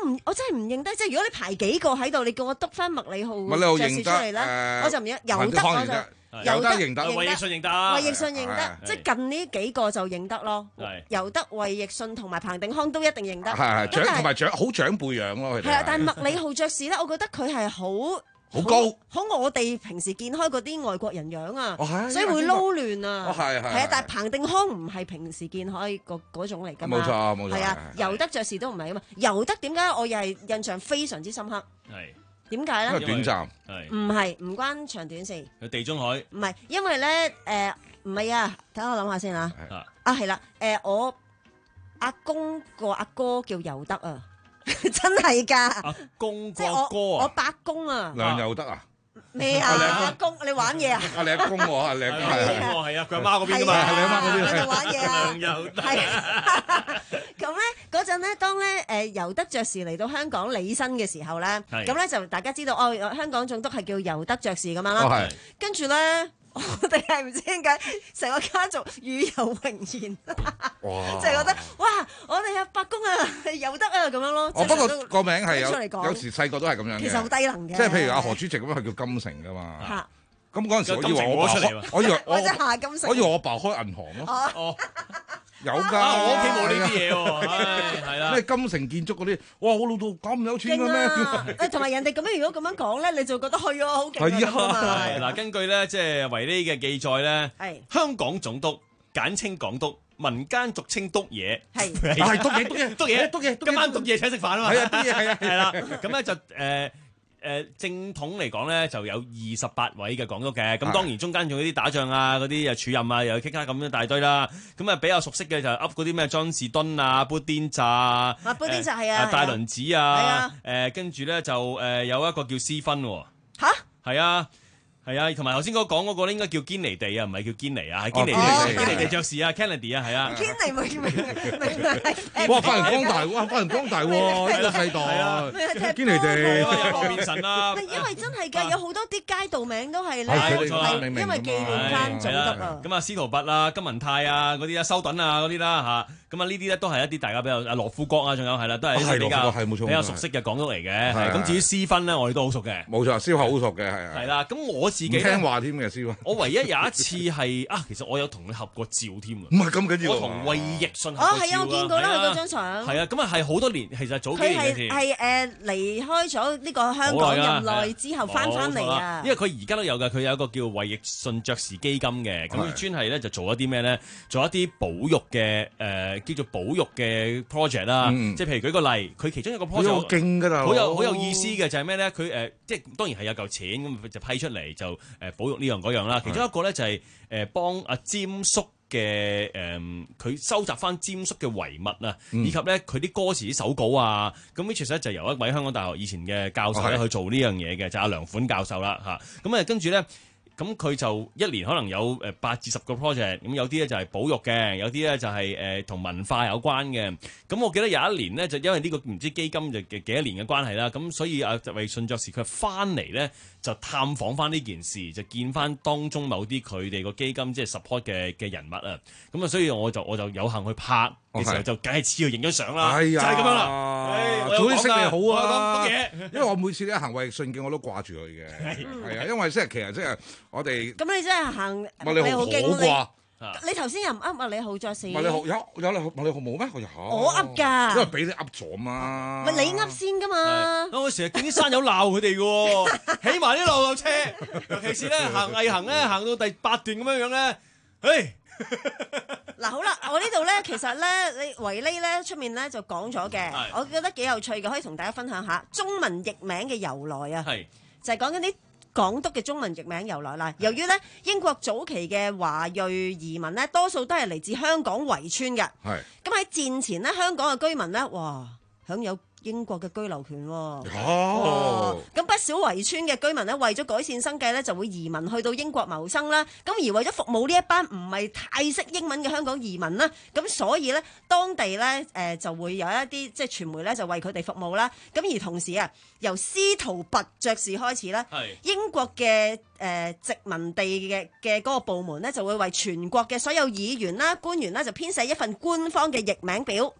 唔我真係唔認得，即係如果你排幾個喺度，你叫我篤翻麥理浩麥理浩爵士出嚟咧， 誒我就唔認，尤德我就。 尤德認得， 衛奕信認得， 衛奕信認得，即係近呢幾個就認得咯。尤德、衛奕信同埋彭定康都一定認得。 係係長同埋長好長輩樣咯，佢哋。 係啊，但係麥理浩爵士咧，我覺得佢係好好高， 好我哋平時見開嗰啲外國人樣啊， 哦係， 所以會撈亂啊。 哦係係係啊，但係彭定康唔係平時見開嗰嗰種嚟㗎嘛。 冇錯冇錯。 係啊，尤德爵士都唔係㗎嘛。尤德點解我又係印象非常之深刻？ 係。 點解咧？ 因為短暫， 唔係唔關長短事。 去地中海。 唔係，因為咧誒，唔係啊，等我諗下先啊。啊係啦，誒我阿公個阿哥叫尤德啊，真係㗎。 阿公個即係阿哥啊。 我伯公啊。 梁尤德啊？ 咩啊？阿公你玩嘢啊？ 啊你阿公喎，啊你阿公係啊，係啊，佢阿媽嗰邊㗎嘛。 係你阿媽嗰邊。 喺度玩嘢啊！ 梁尤德。 咁咧嗰陣咧，當咧誒尤德爵士嚟到香港履新嘅時候咧，咁咧就大家知道哦，香港總督係叫尤德爵士咁樣啦。 哦係。 跟住咧，我哋係唔知點解成個家族與有榮焉， 哇！ 就係覺得哇，我哋阿伯公啊，尤德啊咁樣咯。 哦，不過個名係有出嚟講有時細個都係咁樣嘅。 其實好低能嘅。 即係譬如阿何主席咁樣，佢叫金城㗎嘛。 嚇！ 咁嗰陣時我以為我爸開，我以為我我以為我爸開銀行咯。 哦。 有㗎， 我屋企冇呢啲嘢喎，係啦。 咩金城建築嗰啲，哇！我老豆咁有錢嘅咩？ 誒，同埋人哋咁樣，如果咁樣講咧，你就覺得係啊，好勁啊咁啊嘛。 係嗱，根據咧即係維呢嘅記載咧， 係香港總督簡稱港督，民間俗稱督爺， 係係督爺督爺督爺督爺， 今晚督爺請食飯啊嘛。 係啊，督爺係啊， 係啦。咁咧就誒。誒正統嚟講咧，就有二十八位嘅港督嘅，咁當然中間仲有啲打仗啊，嗰啲又署任啊，又有其他咁一大堆啦。咁啊比較熟悉嘅就係噏嗰啲咩莊士敦啊、砵甸乍啊、 啊砵甸乍係啊、 大輪子啊，誒跟住咧就誒有一個叫斯芬喎。嚇？係啊。係啊，同埋頭先嗰講嗰個咧應該叫堅尼地啊，唔係叫堅尼啊，係堅尼地，堅尼地爵士啊 ，Kennedy 啊，係啊。 堅尼明明明哇！發揚光大，哇！發揚光大喎，呢個世代。堅尼地， 有羅便臣啦。 因為真係㗎，有好多啲街道名都係咧，係因為紀念翻總督啊。 咁啊，司徒拔啊、金文泰啊嗰啲啊、修頓啊嗰啲啦嚇。咁啊，呢啲咧都係一啲大家比較啊羅富國啊，仲有係啦，都係一啲比較比較熟悉嘅港督嚟嘅。咁至於斯芬咧，我哋都好熟嘅。 冇錯，斯芬好熟嘅係啊。 係啦，咁我自己唔聽話添嘅斯芬。 我唯一有一次係啊，其實我有同佢合過照添啊。 唔係咁緊要。 我同衛奕信合過照啊。 哦，係啊，我見過啦，佢嗰張相。 係啊，咁啊係好多年，其實早幾年嘅事。 佢係係誒離開咗呢個香港任內之後翻返嚟啊。 因為佢而家都有㗎，佢有一個叫衛奕信爵士基金嘅，咁佢專係咧就做一啲咩咧？做一啲保育嘅誒，叫做保育嘅 project 啦，即係譬如舉個例，佢其中一個 project 好勁㗎啦， 好有好有意思嘅就係咩咧？佢誒即係當然係有嚿錢咁就批出嚟就誒保育呢樣嗰樣啦。其中一個咧就係誒幫阿詹叔嘅誒，佢收集翻詹叔嘅遺物啊，以及咧佢啲歌詞啲手稿啊，咁呢其實就由一位香港大學以前嘅教授咧去做呢樣嘢嘅，就阿梁款教授啦嚇。咁啊跟住咧。咁佢就一年可能有誒八至十個 project，咁有啲咧就係保育嘅，有啲咧就係誒同文化有關嘅。咁我記得有一年咧，就因為呢個唔知基金就幾多年嘅關係啦，咁所以阿衛信爵士佢翻嚟咧就探訪翻呢件事，就見翻當中某啲佢哋個基金即係 support 嘅嘅人物啊。咁啊，所以我就我就有幸去拍嘅時候，就梗係黐佢影咗相啦，就係咁樣啦。 早啲識你好啊， 嘢， 因為我每次咧行衛奕信徑我都掛住佢嘅，係啊，因為即係其實即係我哋。 咁你真係行麥理浩好掛，你頭先又唔噏麥理浩爵士？ 麥理浩有有麥理浩冇咩？我有。 我噏㗎， 因為俾你噏咗嘛。 咪你噏先㗎嘛。 我成日見啲山友鬧佢哋嘅喎，起埋啲路路車，尤其是咧行毅行咧行到第八段咁樣樣咧，誒。 嗱好啦，我呢度咧，其實咧，你維呢咧出面咧就講咗嘅，我覺得幾有趣嘅，可以同大家分享下中文譯名嘅由來啊，就係講緊啲港督嘅中文譯名由來啦。由於咧英國早期嘅華裔移民咧，多數都係嚟自香港圍村嘅，咁喺戰前咧，香港嘅居民咧，哇，享有英國嘅居留權喎，哦，咁不少圍村嘅居民咧，為咗改善生計咧，就會移民去到英國謀生啦。咁而為咗服務呢一班唔係太識英文嘅香港移民啦，咁所以咧，當地咧誒就會有一啲即係傳媒咧就為佢哋服務啦。咁而同時啊，由司徒拔爵士開始咧，英國嘅誒殖民地嘅嘅嗰個部門咧，就會為全國嘅所有議員啦、官員啦，就編寫一份官方嘅譯名表。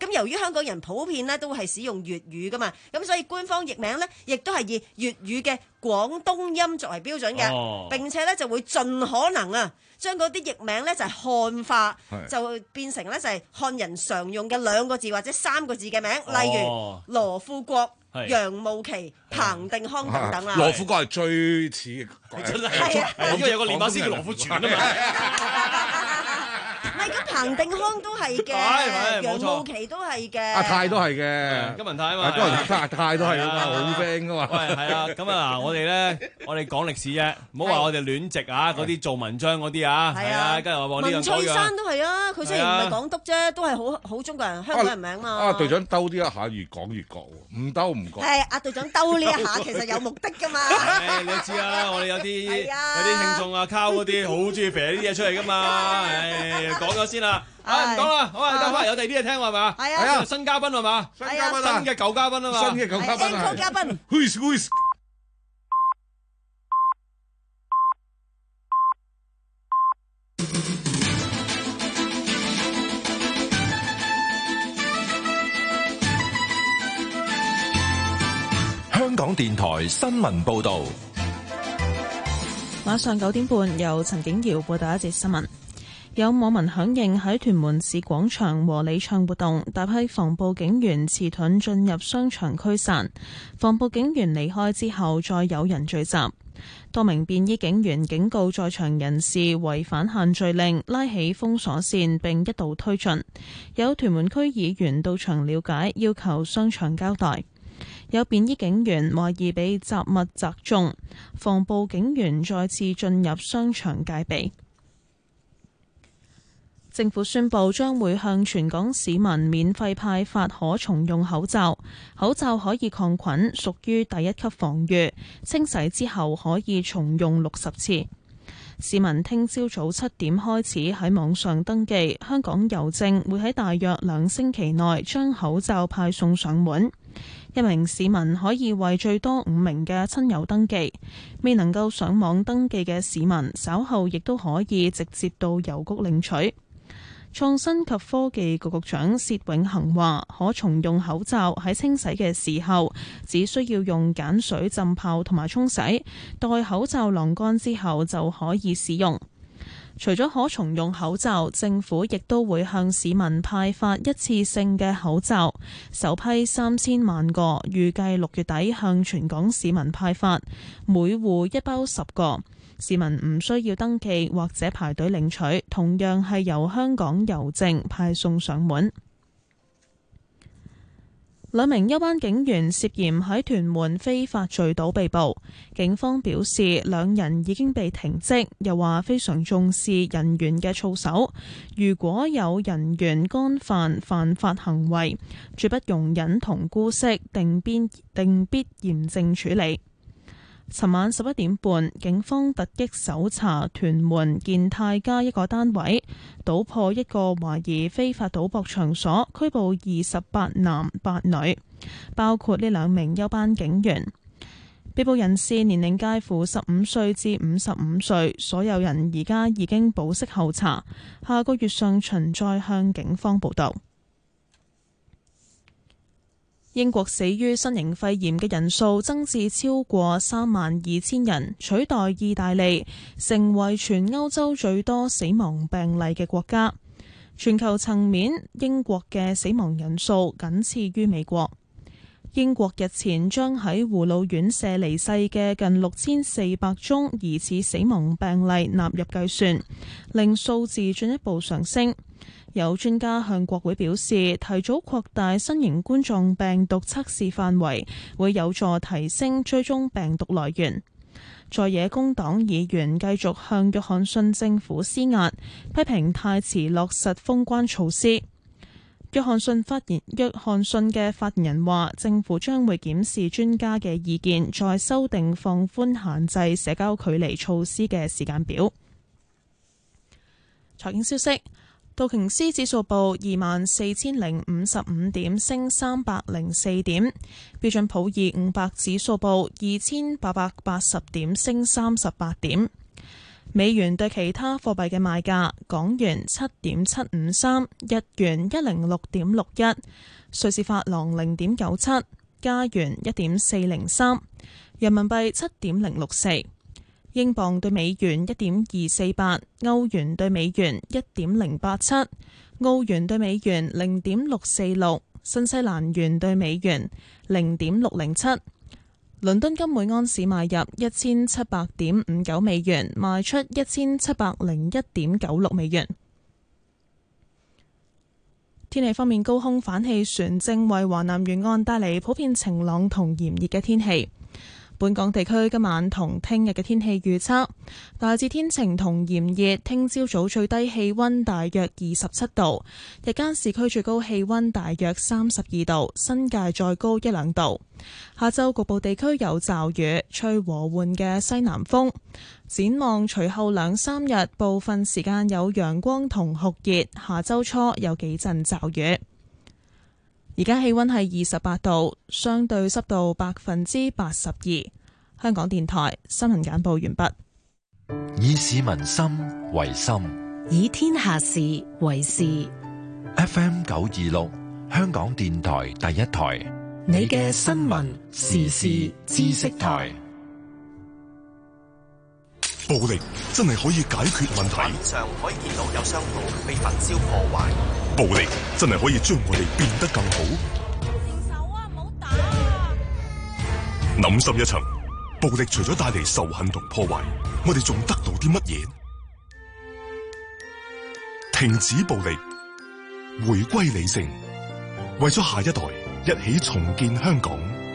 咁由於香港人普遍咧都係使用粵語噶嘛，咁所以官方譯名咧亦都係以粵語嘅廣東音作為標準嘅， 哦、 並且咧就會盡可能啊將嗰啲譯名咧就係漢化，就變成咧就係漢人常用嘅兩個字或者三個字嘅名，例如羅富國、楊慕琦、彭定康等等啦。 羅富國係最似， 真係，因為有個練馬師叫羅富全啊嘛。 唔係，咁彭定康都係嘅，楊慕琦都係嘅， 阿泰都係嘅， 金文泰啊嘛， 金文泰泰都係啊嘛，好 friend 噶嘛。 喂，係啊，咁啊嗱，我哋咧，我哋講歷史啫，唔好話我哋亂直啊，嗰啲做文章嗰啲啊，係啊，跟住話呢樣嗰樣。文翠珊都係啊，佢雖然唔係港督啫，都係好好中國人、香港人名嘛。 啊，隊長兜呢一下，越講越覺喎，唔兜唔覺。 係，阿隊長兜呢一下，其實有目的噶嘛。 誒，你都知啦，我哋有啲有啲聽眾啊，靠嗰啲好中意肥啲嘢出嚟噶嘛，誒。講咗先啦，啊唔講啦，好啊，得翻有第二啲嘢聽係嘛？係啊，新嘉賓係嘛？ 新嘉賓啊， 新嘅舊嘉賓啊嘛？ 新嘅舊嘉賓啊， 嘉賓。 Who is who is？ 香港電台新聞報導， 晚上九點半由陳景瑤報道一節新聞。有網民響應喺屯門市廣場和理唱活動，大批防暴警員持盾進入商場驅散，防暴警員離開之後再有人聚集，多名便衣警員警告在場人士違反限聚令，拉起封鎖線並一度推進。有屯門區議員到場了解，要求商場交代。有便衣警員懷疑被雜物砸中，防暴警員再次進入商場戒備。政府宣布將會向全港市民免費派發可重用口罩，口罩可以抗菌，屬於第一級防禦，清洗之後可以重用六十次。市民聽朝早七點開始喺網上登記，香港郵政會喺大約兩星期內將口罩派送上門。一名市民可以為最多五名嘅親友登記，未能夠上網登記嘅市民稍後亦都可以直接到郵局領取。創新及科技局局長薛永恒話，可重用口罩喺清洗嘅時候，只需要用鹼水浸泡同埋沖洗，待口罩晾乾之後就可以使用。除咗可重用口罩，政府亦都會向市民派發一次性嘅口罩，首批三千萬個，預計六月底向全港市民派發，每戶一包十個。市民唔需要登記或者排隊領取，同樣係由香港郵政派送上門。兩名休班警員涉嫌喺屯門非法聚賭被捕，警方表示兩人已經被停職，又話非常重視人員嘅操守，如果有人員干犯犯法行為，絕不容忍同姑息，定必定必嚴正處理。尋晚十一點半，警方突擊搜查屯門健泰街一個單位，搗破一個懷疑非法賭博場所，拘捕二十八男八女，包括呢兩名休班警員。被捕人士年齡介乎十五歲至五十五歲，所有人而家已經保釋候查，下個月上旬再向警方報到。英國死於新型肺炎嘅人數增至超過三萬二千人，取代意大利成為全歐洲最多死亡病例嘅國家。全球層面，英國嘅死亡人數僅次於美國。英國日前將喺護老院舍離世嘅近六千四百宗疑似死亡病例納入計算，令數字進一步上升。有專家向國會表示，提早擴大新型冠狀病毒測試範圍，會有助提升追蹤病毒來源。在野工黨議員繼續向約翰遜政府施壓，批評太遲落實封關措施。約翰遜發言，約翰遜嘅發言人話，政府將會檢視專家嘅意見，再修訂放寬限制社交距離措施嘅時間表。財經消息。道瓊斯指數報二萬四千零五十五點，升三百零四點。標準普爾五百指數報二千八百八十點，升三十八點。 美元對其他貨幣嘅賣價：港元七點七五三，日元一零六點六一，瑞士法郎零點九七，加元一點四零三，人民幣七點零六四，英鎊對美元一點二四八，歐元對美元一點零八七，澳元對美元零點六四六，新西蘭元對美元零點六零七。倫敦金每安士買入一千七百點五九美元，賣出一千七百零一點九六美元。天氣方面，高空反氣旋正為華南沿岸帶嚟普遍晴朗同炎熱嘅天氣。本港地區今晚同聽日嘅天氣預測大致天晴同炎熱，聽朝早最低氣溫大約二十七度，日間市區最高氣溫大約三十二度，新界再高一兩度。下晝局部地區有驟雨，吹和緩嘅西南風。展望隨後兩三日，部分時間有陽光同酷熱，下週初有幾陣驟雨。而家氣溫係二十八度，相對濕度百分之八十二。香港電台新聞簡報完畢。 以市民心為心， 以天下事為事。 F M 九二六，香港電台第一台， 你嘅新聞時事知識台。 暴力真係可以解決問題。 畫面上可以見到有商鋪被焚燒破壞。 暴力真係可以將我哋變得更好。 停手啊！唔好打啊！ 諗深一層，暴力除咗帶嚟仇恨同破壞，我哋仲得到啲乜嘢？停止暴力，回歸理性，為咗下一代，一起重建香港。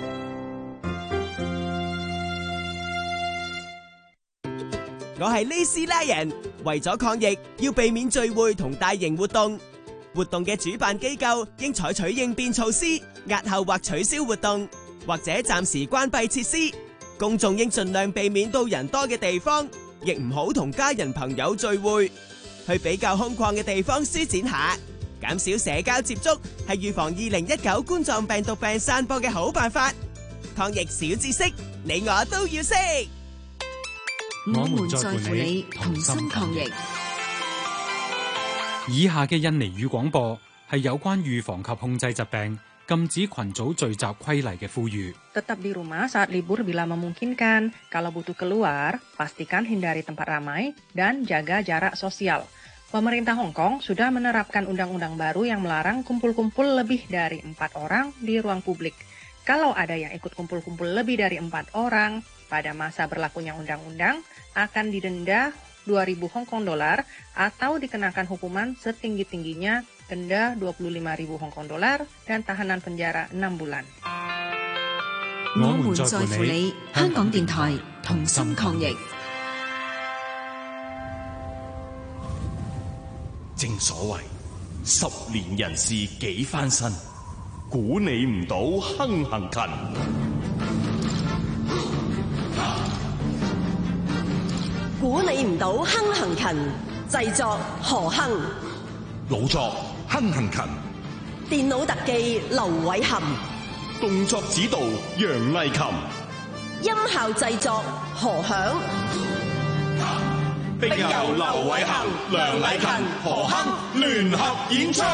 我係呢斯拉人，為咗抗疫，要避免聚會同大型活動。活動嘅主辦機構應採取應變措施，押後或取消活動，或者暫時關閉設施。公眾應盡量避免到人多嘅地方，亦唔好同家人朋友聚會。去比較空曠嘅地方舒展下，減少社交接觸，係預防二零一九冠狀病毒病散播嘅好辦法。抗疫小知識，你我都要識。 我們在乎你，同心抗疫。 以下嘅印尼語廣播係有關預防及控制疾病、禁止群組聚集規例嘅呼籲。 Tetap di rumah saat libur bila memungkinkan. Kalau butuh keluar, pastikan hindari tempat ramai dan jaga jarak sosial. Pemerintah Hong Kong sudah menerapkan undang-undang baru yang melarang kumpul-kumpul lebih dari empat orang di ruang publik. Kalau ada yang ikut kumpul-kumpul lebih dari empat orang, pada masa berlakunya undang-undang akan didenda dua ribu Hong Kong dolar atau dikenakan hukuman setinggi-tingginya denda dua puluh lima ribu Hong Kong dolar dan tahanan penjara enam bulan. 我們在乎你，香港電台同心抗疫。 正所謂十年人事幾番新，估你唔到亨行勤。 估你唔到亨行勤，製作何亨， 老作亨行勤， 電腦特技劉偉涵， 動作指導楊麗琴， 音效製作何響， 並由劉偉涵、梁麗琴、何亨聯合演出。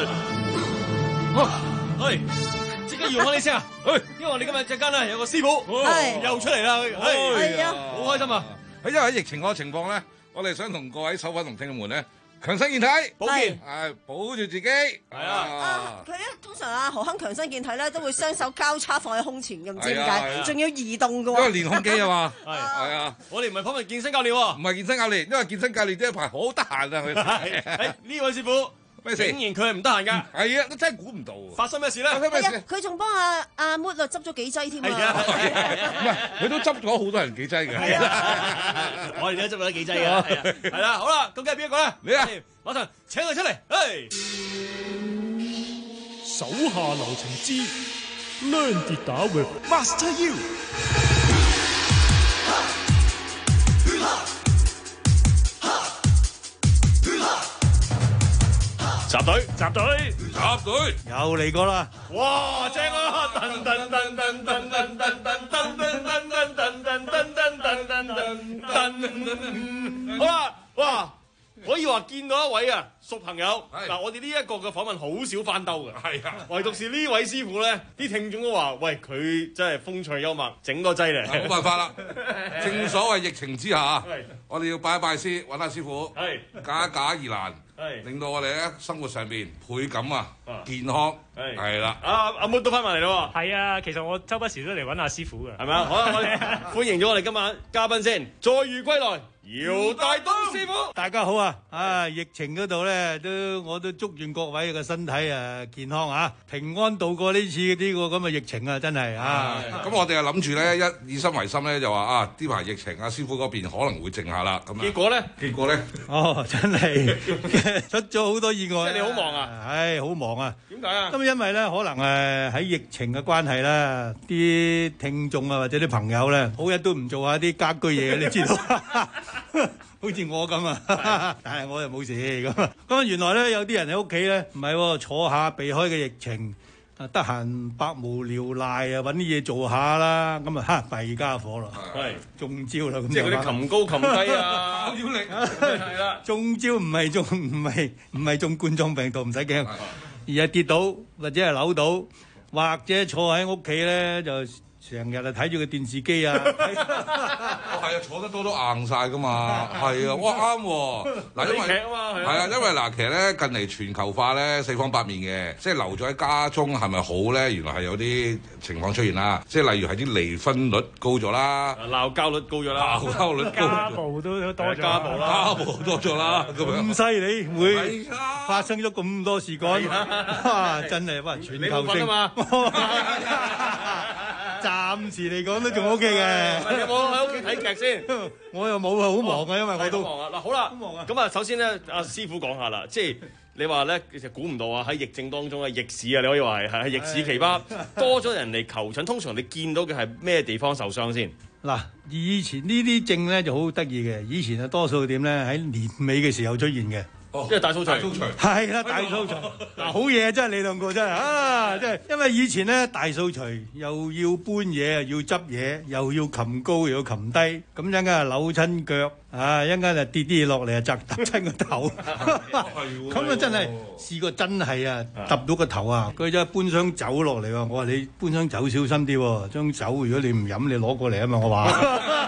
喂，即刻要開呢聲啊！喂，因為我哋今日陣間咧有個師傅又出嚟啦，係啊，好開心啊！ 因為喺疫情嗰個情況咧，我哋想同各位手粉同聽眾們咧強身健體， 保健， 係保住自己，係啊。佢咧通常啊何亨強身健體咧都會雙手交叉放喺胸前嘅，唔知點解，仲要移動嘅喎。 因為練胸肌啊嘛，係係啊。 我哋唔係訪問健身教練喎， 唔係健身教練，因為健身教練呢一排好得閒啊佢。 係呢位師傅。竟然佢係唔得閒㗎， 係啊，都真係估唔到。 發生咩事咧？ 係啊，佢仲幫阿阿 Mood 執咗幾劑添啊！ 唔係，佢都執咗好多人幾劑嘅。 係啊，我哋都執咗幾劑嘅。係啊，係啦，好啦，咁梗係邊一個咧？ 你啊， 馬上請佢出嚟。誒， 手下留情之 Learn 跌打 with Master You。 集隊，集隊， 集隊， 又嚟過啦！哇，正啊！噔噔噔噔噔噔噔噔噔噔噔噔噔噔噔噔好啦，哇！可以話見到一位啊熟朋友。嗱，我哋呢一個嘅訪問好少翻兜嘅，係啊，唯獨是呢位師傅咧，啲聽眾都話：喂，佢真係風趣幽默，整多劑咧。 冇辦法啦，正所謂疫情之下，我哋要拜一拜師，揾下師傅，假假而難，令到我哋咧生活上邊倍感啊健康，係啦。 阿阿妹都翻埋嚟咯喎。 係啊，其實我周不時都嚟揾阿師傅嘅， 係咪啊？好啦，我哋歡迎咗我哋今晚嘉賓先，再遇歸來。姚大東師傅， 大家好啊！啊，疫情嗰度咧，都我都祝願各位嘅身體啊健康啊，平安度過呢次呢個咁嘅疫情啊，真係啊！ 咁我哋啊諗住咧，一以心為心咧，就話啊，呢排疫情啊，師傅嗰邊可能會靜下啦。咁結果咧？ 結果咧？ 哦，真係出咗好多意外。 即係你好忙啊？ 係好忙啊！ 點解啊？ 咁因為咧，可能誒喺疫情嘅關係啦，啲聽眾啊或者啲朋友咧，好日都唔做下啲家居嘢，你知道。好似我咁啊，但係我又冇事咁啊。咁啊，原來咧有啲人喺屋企咧，唔係喎，坐下避開嘅疫情，啊得閒百無聊賴啊，揾啲嘢做下啦。咁啊嚇弊家伙啦， 係中招啦咁。 即係嗰啲擒高擒低啊， 跑腰力係啦，中招唔係中唔係唔係中冠狀病毒，唔使驚，而係跌倒或者係扭到，或者坐喺屋企咧就。成日啊睇住個電視機啊，係啊，坐得多都硬晒噶嘛，係啊，哇啱喎，嗱因為係啊，因為嗱其實咧近嚟全球化咧四方八面嘅，即係留咗喺家中係咪好咧？原來係有啲情況出現啦，即係例如係啲離婚率高咗啦， 鬧交率高咗啦， 鬧交率高， 家暴都多咗， 家暴啦，家暴多咗啦， 咁犀利會發生咗咁多事幹，哇！真係哇，全球性啊嘛。暫時嚟講都仲 O K 嘅。 你有冇喺屋企睇劇先？ 我又冇啊，好忙啊，因為我都忙啊。嗱，好啦，咁啊，首先咧，阿師傅講下啦，即係你話咧，其實估唔到啊，喺疫症當中啊，逆市啊，你可以話係係逆市奇葩，多咗人嚟求診。通常你見到嘅係咩地方受傷先？ 嗱，以前呢啲症咧就好得意嘅，以前啊多數點咧喺年尾嘅時候出現嘅。 即係大掃除， 係啦，大掃除嗱，好嘢真係你兩個真係啊！即係因為以前咧大掃除又要搬嘢，又要執嘢，又要擒高，又要擒低，咁一陣間啊扭親腳啊，一陣間啊跌啲嘢落嚟啊，砸揼親個頭，咁啊真係試過真係啊揼到個頭啊！佢真係搬箱酒落嚟喎，我話你搬箱酒小心啲喎，張酒如果你唔飲，你攞過嚟啊嘛，我話，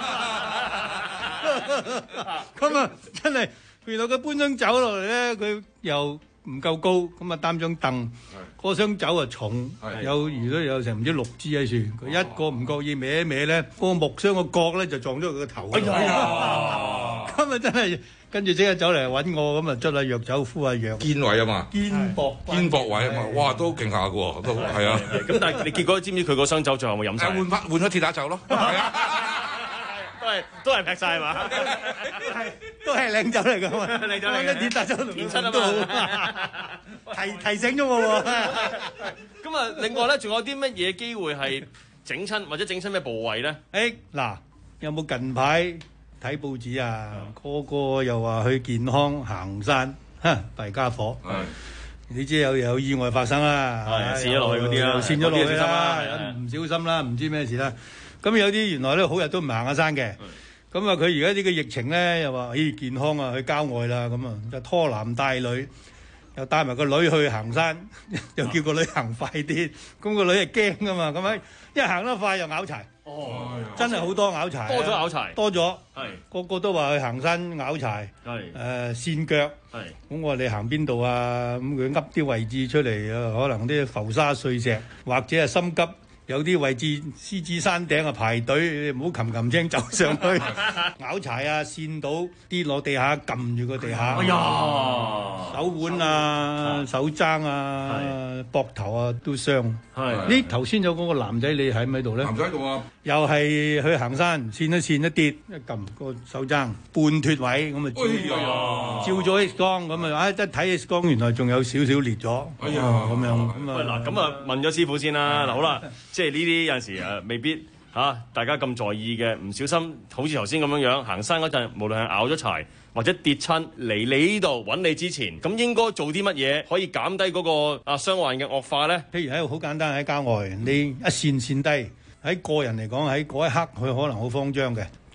咁啊真係。原來佢搬箱酒落嚟咧，佢又唔夠高，咁啊擔張凳，嗰箱酒啊重，有如果有成唔知六支喺處，佢一個唔覺意歪一歪咧，個木箱個角咧就撞咗佢個頭。哎呀！咁啊真係跟住即刻走嚟揾我，咁啊捽下藥酒敷下藥。 肩位啊嘛， 肩膊肩膊位啊嘛，哇都勁下嘅喎，都係啊。 咁但係你結果知唔知佢嗰箱酒最後有冇飲晒？ 換翻換咗鐵打酒咯。係啊。 都係都係劈晒係嘛？ 都係靚酒嚟㗎嘛， 靚酒嚟嘅， 鐵打酒健身啊嘛， 提提醒咗我喎。 咁啊，另外咧，仲有啲乜嘢機會係整親或者整親咩部位咧？ 誒嗱，有冇近排睇報紙啊？個個又話去健康行山，嚇弊家伙！你知有有意外發生啦， 跣咗落去嗰啲啦， 跣咗落去啦，唔小心啦，唔知咩事啦。咁有啲原來咧好日都唔行下山嘅，咁啊佢而家呢個疫情咧又話，咦健康啊去郊外啦，咁啊就拖男帶女，又帶埋個女去行山，又叫個女行快啲，咁個女係驚噶嘛，咁樣一行得快又拗柴，哦，真係好多拗柴， 多咗拗柴， 多咗， 係個個都話去行山拗柴，係誒跣腳，係咁我話你行邊度啊？咁佢噏啲位置出嚟啊，可能啲浮沙碎石，或者係心急。有啲位置獅子山頂啊排隊，唔好擒擒青走上去，拗柴啊，跣到跌落地下，撳住個地下，哎呀，手腕啊、手踭啊、膊頭啊都傷。係，呢頭先有嗰個男仔，你喺唔喺度咧？ 男仔喺度啊！ 又係去行山，跣一跣一跌，一撳個手踭半脫位，咁啊照照咗 X 光，咁啊啊一睇 X 光，原來仲有少少裂咗。哎呀，咁樣咁啊嗱，咁啊問咗師傅先啦。嗱好啦，即係呢啲有陣時誒未必嚇大家咁在意嘅，唔小心好似頭先咁樣樣行山嗰陣，無論係咬咗柴或者跌親嚟你呢度揾你之前，咁應該做啲乜嘢可以減低嗰個啊傷患嘅惡化咧？ 譬如喺好簡單喺郊外，你一跣跣低，喺個人嚟講喺嗰一刻佢可能好慌張嘅，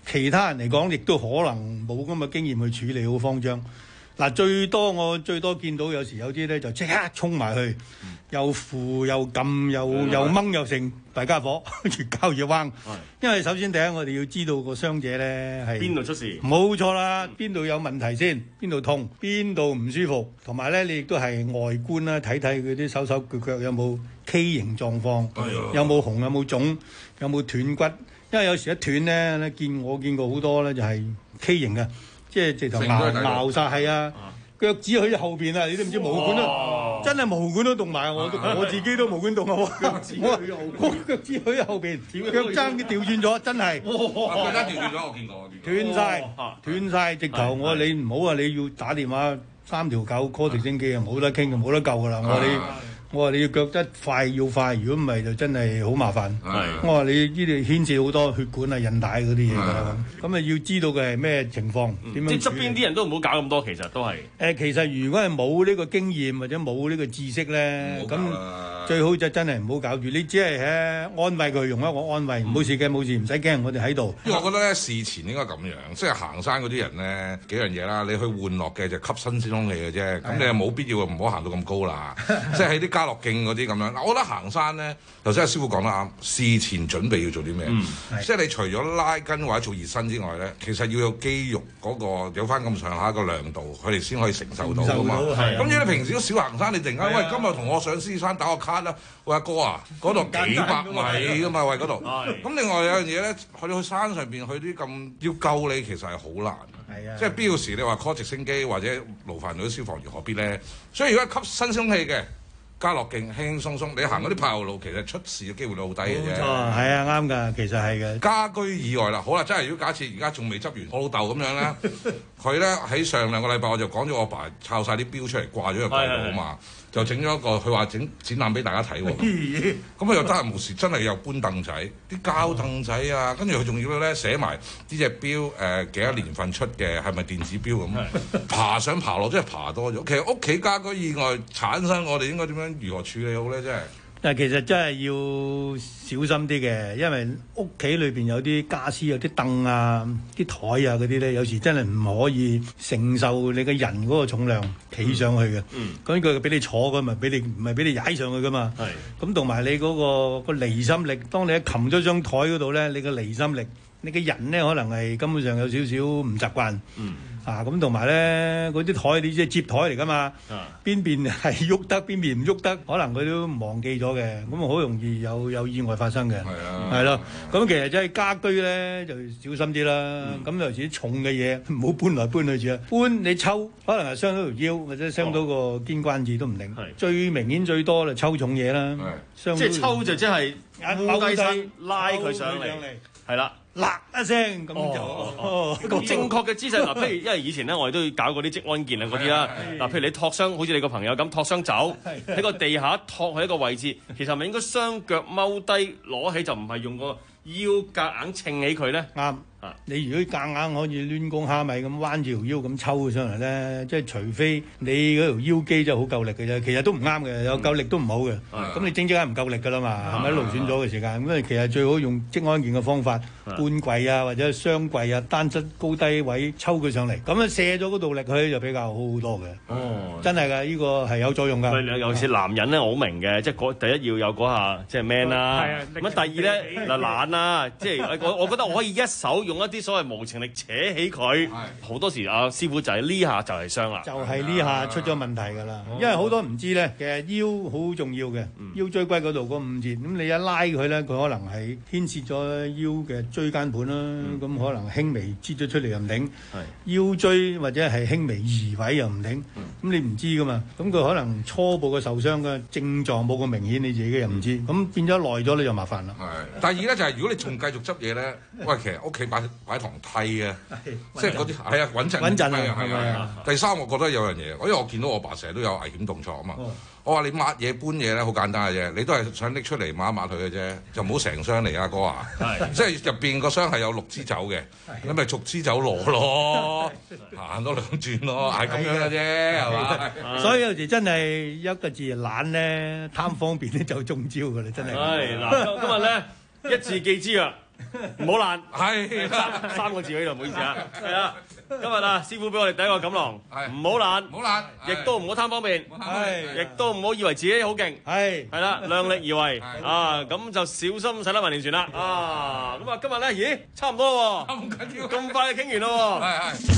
其他人嚟講，亦都可能冇咁嘅經驗去處理，好慌張。嗱，最多我最多見到有時有啲咧就即刻衝埋去，嗯、又扶又撳又、嗯、又掹又成大家伙，越交越彎。因為首先第一我哋要知道個傷者咧係邊度出事， 冇錯啦，邊度有問題先，邊度痛，邊度唔舒服，同埋咧你亦都係外觀啦，睇睇佢啲手手腳腳有冇畸形狀況，哎、有冇紅有冇腫，有冇斷骨。因為有時一斷咧，咧見我見過好多咧就係畸形嘅。即係直頭咬咬曬，係啊！腳趾喺後邊啊，你都唔知毛管都真係毛管都凍埋，我我自己都毛管凍啊！腳趾喺後，我腳趾喺後邊，腳踭佢調轉咗，真係腳踭調轉咗，我見過，斷晒，斷晒，直頭我你唔好啊！你要打電話三條九 call 直升機啊，冇得傾嘅，冇得救噶啦！我你。我話你要腳得快要快，如果唔係就真係好麻煩。我話你呢度牽涉好多血管啊、韌帶嗰啲嘢㗎啦。咁啊要知道嘅係咩情況，點樣？ 即係側邊啲人都唔好搞咁多，其實都係。 誒，其實如果係冇呢個經驗或者冇呢個知識咧，咁最好就真係唔好搞住。你只係誒安慰佢，用一個安慰，冇事嘅冇事，唔使驚，我哋喺度。 因為我覺得咧事前應該咁樣，即係行山嗰啲人咧幾樣嘢啦。你去玩樂嘅就吸新鮮空氣嘅啫，咁你又冇必要唔好行到咁高啦。即係喺啲家樂徑嗰啲咁樣，嗱，我覺得行山咧，頭先阿師傅講得啱，事前準備要做啲咩？嗯、即係你除咗拉筋或者做熱身之外咧，其實要有肌肉嗰、嗰個有翻咁上下一個亮度，佢哋先可以承受到噶嘛。咁如果你平時都少行山，你突然間喂今日同我上獅子山打個卡啦，喂阿哥啊，嗰度幾百米噶嘛，喂嗰度。咁另外有樣嘢咧，去到去山上邊去啲咁要救你，其實係好難。係啊，即係必要時你話 call 直升機或者勞煩到啲消防員何必咧？所以如果吸新鮮空氣嘅。家樂徑輕輕鬆鬆，你行嗰啲柏油路，其實出事嘅機會都好低嘅啫。冇錯， 係啊，啱㗎，其實係嘅。 家居以外啦，好啦，真係如果假設而家仲未執完，我老豆咁樣咧，佢咧喺上兩個禮拜我就講咗我爸抄晒啲錶出嚟掛咗個櫃度啊嘛，就整咗一個，佢話整展覽俾大家睇喎。咁佢又得閒無事，真係又搬凳仔，啲膠凳仔啊，跟住佢仲要咧寫埋呢隻錶誒幾多年份出嘅，係咪電子錶咁？爬上爬落，真係爬多咗。其實屋企家居意外產生，我哋應該點樣？如何處理好咧？真係， 但係其實真係要小心啲嘅，因為屋企裏邊有啲家私、有啲凳啊、啲台啊嗰啲咧，有時真係唔可以承受你嘅人嗰個重量企上去嘅。嗯，咁佢俾你坐嘅，咪俾你唔係俾你踩上去噶嘛。係，咁同埋你嗰個個離心力，當你一擒咗張台嗰度咧，你嘅離心力，你嘅人咧可能係根本上有少少唔習慣。嗯。啊，咁同埋咧，嗰啲台你即係接台嚟噶嘛，啊、邊邊係喐得，邊邊唔喐得，可能佢都忘記咗嘅，咁好容易有有意外發生嘅，係咯、啊。咁、啊、其實真係家居咧就小心啲啦。咁、嗯、尤其是重嘅嘢唔好搬來搬去住啊，搬你抽可能係傷到條腰或者傷到個肩關節都唔定。哦、最明顯最多就抽重嘢啦， 即係抽就即係踎低身拉佢上嚟，係啦。 嗱一聲咁就， 哦、個正確嘅姿勢嗱，譬如因為以前咧，我哋都要搞嗰啲職安健啊嗰啲啦。嗱，譬如你托傷，好似你個朋友咁托傷走喺個地下托喺一個位置，其實係咪應該雙腳踎低攞起，就唔係用個腰夾硬撐起佢咧？啱。 你如果夾硬可以攣弓蝦米咁彎住條腰咁抽佢上嚟咧，即係除非你嗰條腰肌真係好夠力嘅啫，其實都唔啱嘅，有夠力都唔好嘅。咁、嗯、你整整下唔夠力㗎啦嘛，係咪勞損咗嘅時間？咁其實最好用職安健嘅方法，半跪啊或者雙跪啊，單側高低位抽佢上嚟，咁樣卸咗嗰度力佢就比較好好多嘅。哦，真係㗎，呢、呢個係有作用㗎。 尤其是男人咧，我好明嘅，即係第一要有嗰下即係 man 啦。咁第二咧嗱懶啦，即係我我覺得我可以一手用。用一啲所謂無情力扯起佢，好多時阿師傅就係呢下就係傷啦， 就係呢下出咗問題㗎啦。因為好多唔知咧，其實腰好重要嘅，腰椎骨嗰度嗰五節，咁你一拉佢咧，佢可能係牽涉咗腰嘅椎間盤啦，咁可能輕微擠咗出嚟又唔頂，腰椎或者係輕微移位又唔頂，咁你唔知㗎嘛，咁佢可能初步嘅受傷嘅症狀冇咁明顯，你自己又唔知，咁變咗耐咗你就麻煩啦。 係，第二咧就係如果你仲繼續執嘢咧，喂，其實屋企擺擺堂梯嘅，即係嗰啲係啊穩陣穩陣啊，係啊。第三，我覺得有樣嘢，因為我見到我爸成日都有危險動作啊嘛。我話你抹嘢搬嘢咧，好簡單嘅啫，你都係想拎出嚟抹一抹佢嘅啫，就唔好成箱嚟啊哥啊。即係入邊個箱係有六支酒嘅，咁咪逐支酒攞咯，行多兩轉咯，係咁樣嘅啫，係嘛？ 所以有時真係一個字懶咧，貪方便咧就中招㗎啦，真係。 係嗱，今日咧一字記之啊！ 唔好爛， 係三三個字喺度，唔好意思啊。係啊，今日啊，師傅俾我哋第一個錦囊，唔好懶， 唔好懶， 亦都唔好貪方便，係，亦都唔好以為自己好勁，係，係啦，量力而為啊，咁就小心駛得萬年船啦啊！咁啊，今日咧，咦，差唔多喎， 咁緊要， 咁快就傾完咯喎， 係係。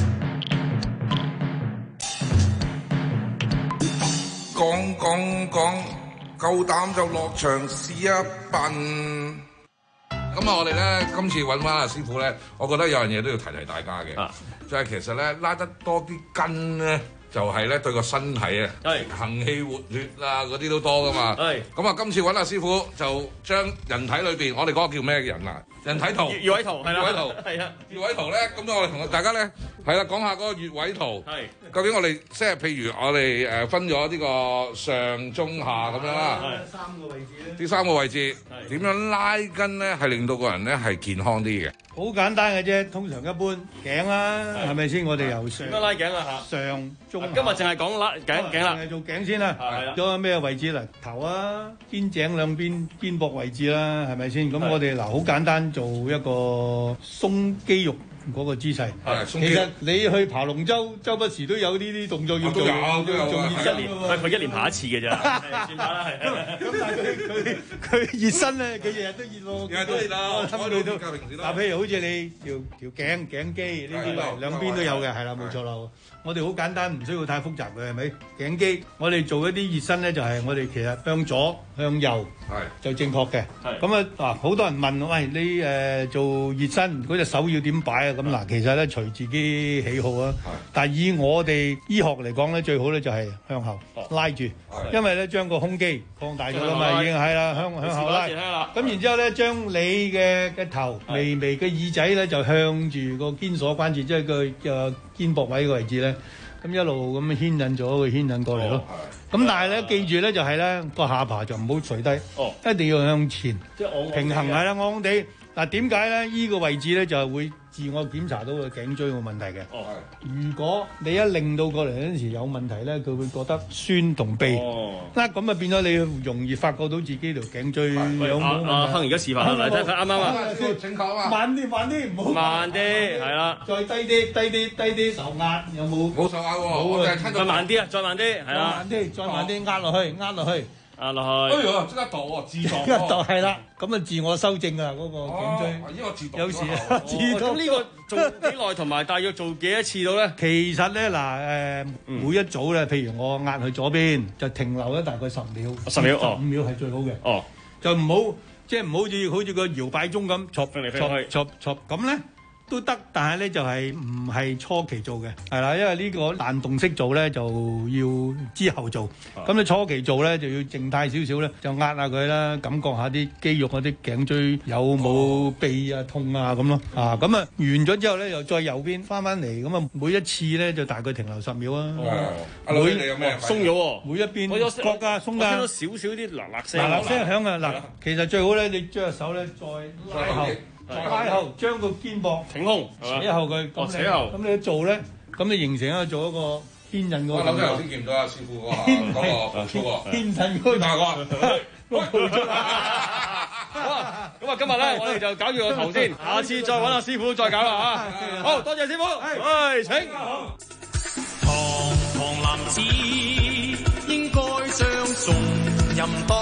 講講講，夠膽就落場試一笨。咁啊，我哋咧今次揾翻阿師傅咧，我覺得有樣嘢都要提提大家嘅，啊、就係其實咧拉得多啲筋咧，就係、是、咧對個身體啊，行氣活血啊嗰啲都多噶嘛。咁啊，今次揾阿師傅就將人體裏邊，我哋嗰個叫咩人啊？人體圖， 穴位圖，係啦， 穴位圖，係啊，穴位圖咧，咁我哋同大家咧係啦講下嗰個穴位圖。係，究竟我哋即係譬如我哋誒分咗呢個上中下咁樣啦。係，三個位置咧。呢三個位置點樣拉筋咧，係令到個人咧係健康啲嘅。 好簡單嘅啫，通常一般頸啦，係咪先？我哋由上點樣拉頸啊？嚇， 上中下。 今日淨係講拉頸頸啦， 淨係做頸先啦。係啦。咗咩位置嚟？頭啊，肩頸兩邊肩膊位置啦，係咪先？咁我哋嗱好簡單做一個鬆肌肉嗰個姿勢。其實你去爬龍舟，周不時都有呢啲動作要做，要做熱身。 係佢一年爬一次嘅啫，算下啦，係。 咁但係佢佢佢熱身咧，佢日日都熱喎。日日都熱啦，我哋都。嗱，譬如好似你條條頸頸肌呢啲，兩邊都有嘅，係啦，冇錯啦。我哋好簡單，唔需要太複雜嘅，係咪？頸肌，我哋做一啲熱身咧，就係我哋其實向左向右就正確嘅。咁啊，嗱，好多人問，喂，你誒做熱身嗰隻手要點擺啊？咁嗱，其實咧隨自己喜好啊。但係以我哋醫學嚟講咧，最好咧就係向後拉住，因為咧將個胸肌放大咗啦嘛，已經係啦，向向後拉。咁然之後咧，將你嘅嘅頭微微嘅耳仔咧就向住個肩鎖關節，即係個誒肩膊位嘅位置咧。咁一路咁牽引咗佢牽引過嚟咯。咁但係咧，記住咧就係咧個下巴就唔好垂低，一定要向前平衡係啦，昂昂地。嗱，點解咧？依個位置咧就係會自我檢查到個頸椎個問題嘅。哦，如果你一令到過嚟嗰陣時有問題咧，佢會覺得酸同痹。哦，嗱咁啊變咗你容易發覺到自己條頸椎有冇。 阿亨而家示範嚟睇睇啱啱啊！ 正確啊！慢啲，慢啲，唔好慢啲，係啦。 再低啲，低啲，低啲，受壓有冇？ 冇受壓喎，我係聽到。 再慢啲啊！再慢啲，係啦。 慢啲，再慢啲，壓落去，壓落去。 壓落去， 哎呀，即刻度喎，自動， 一度係啦，咁啊自我修正啊嗰個頸椎， 呢個自動， 有時啊自動。 咁呢個做幾耐同埋大約做幾多次到咧？ 其實咧嗱誒，每一組咧，譬如我壓去左邊，就停留咧大概十秒， 十秒， 十五秒係最好嘅。哦，就唔好即係唔好似好似個搖擺鐘咁，挫挫挫挫咁咧。都得，但係咧就係唔係初期做嘅，係啦，因為呢個彈動式做咧就要之後做，咁你、啊、初期做咧就要靜態少少咧，就壓下佢啦，感覺下啲肌肉嗰啲頸椎有冇痹啊痛啊咁咯，啊咁啊完咗之後咧又再右邊翻翻嚟，咁啊每一次咧就大概停留十秒啊。 阿女你有咩？ 鬆咗喎， 每一邊覺㗎鬆㗎。我聽到少少啲嗱嗱聲。 嗱嗱聲響啊！嗱，其實最好咧，你將隻手咧再拉後。拉後將個肩膊挺胸， 扯後佢，咁你咁你一做咧，咁你形成一做一個牽引嗰個。 我諗頭先見唔到阿師傅嗰個嗰個步驟喎。 牽引嗰大個個步驟。 好啊，咁啊今日咧我哋就搞住個頭先，下次再揾阿師傅再搞啦嚇。好多謝師傅，係請。 堂堂男子應該將重任當。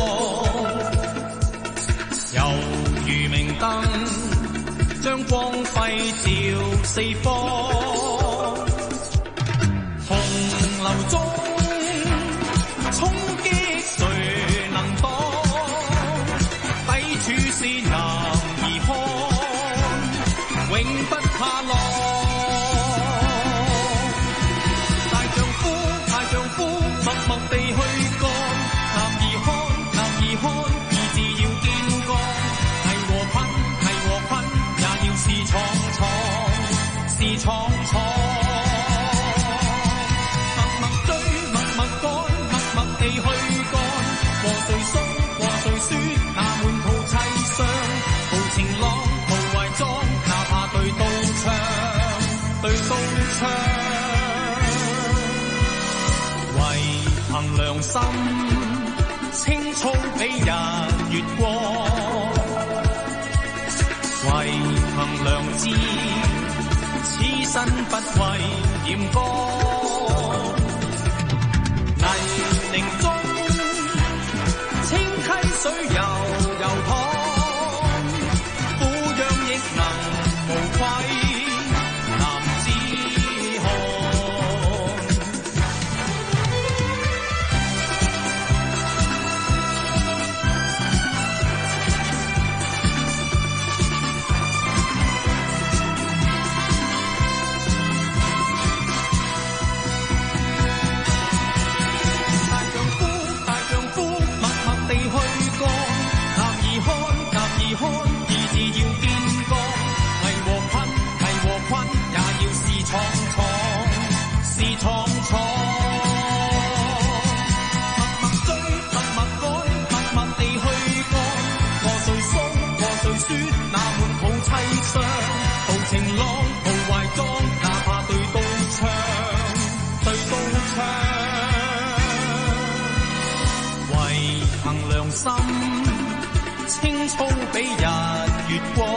如明燈，將光輝照四方。洪流中衝擊誰能擋？抵處是男兒漢，永不怕浪。大丈夫，大丈夫，默默地去幹。男兒漢，男兒漢，意志要堅剛。是闖闖，是闖闖，默默追，默默趕，默默地去幹。和誰訴，和誰説，那滿肚凄傷。豪情浪，豪懷裝，哪怕對刀槍，對刀槍。唯憑良心，青蔥比日月光。 知，此身不畏嚴光。泥濘中，清溪水悠悠淌，俯仰亦能無愧。青粗比日月光，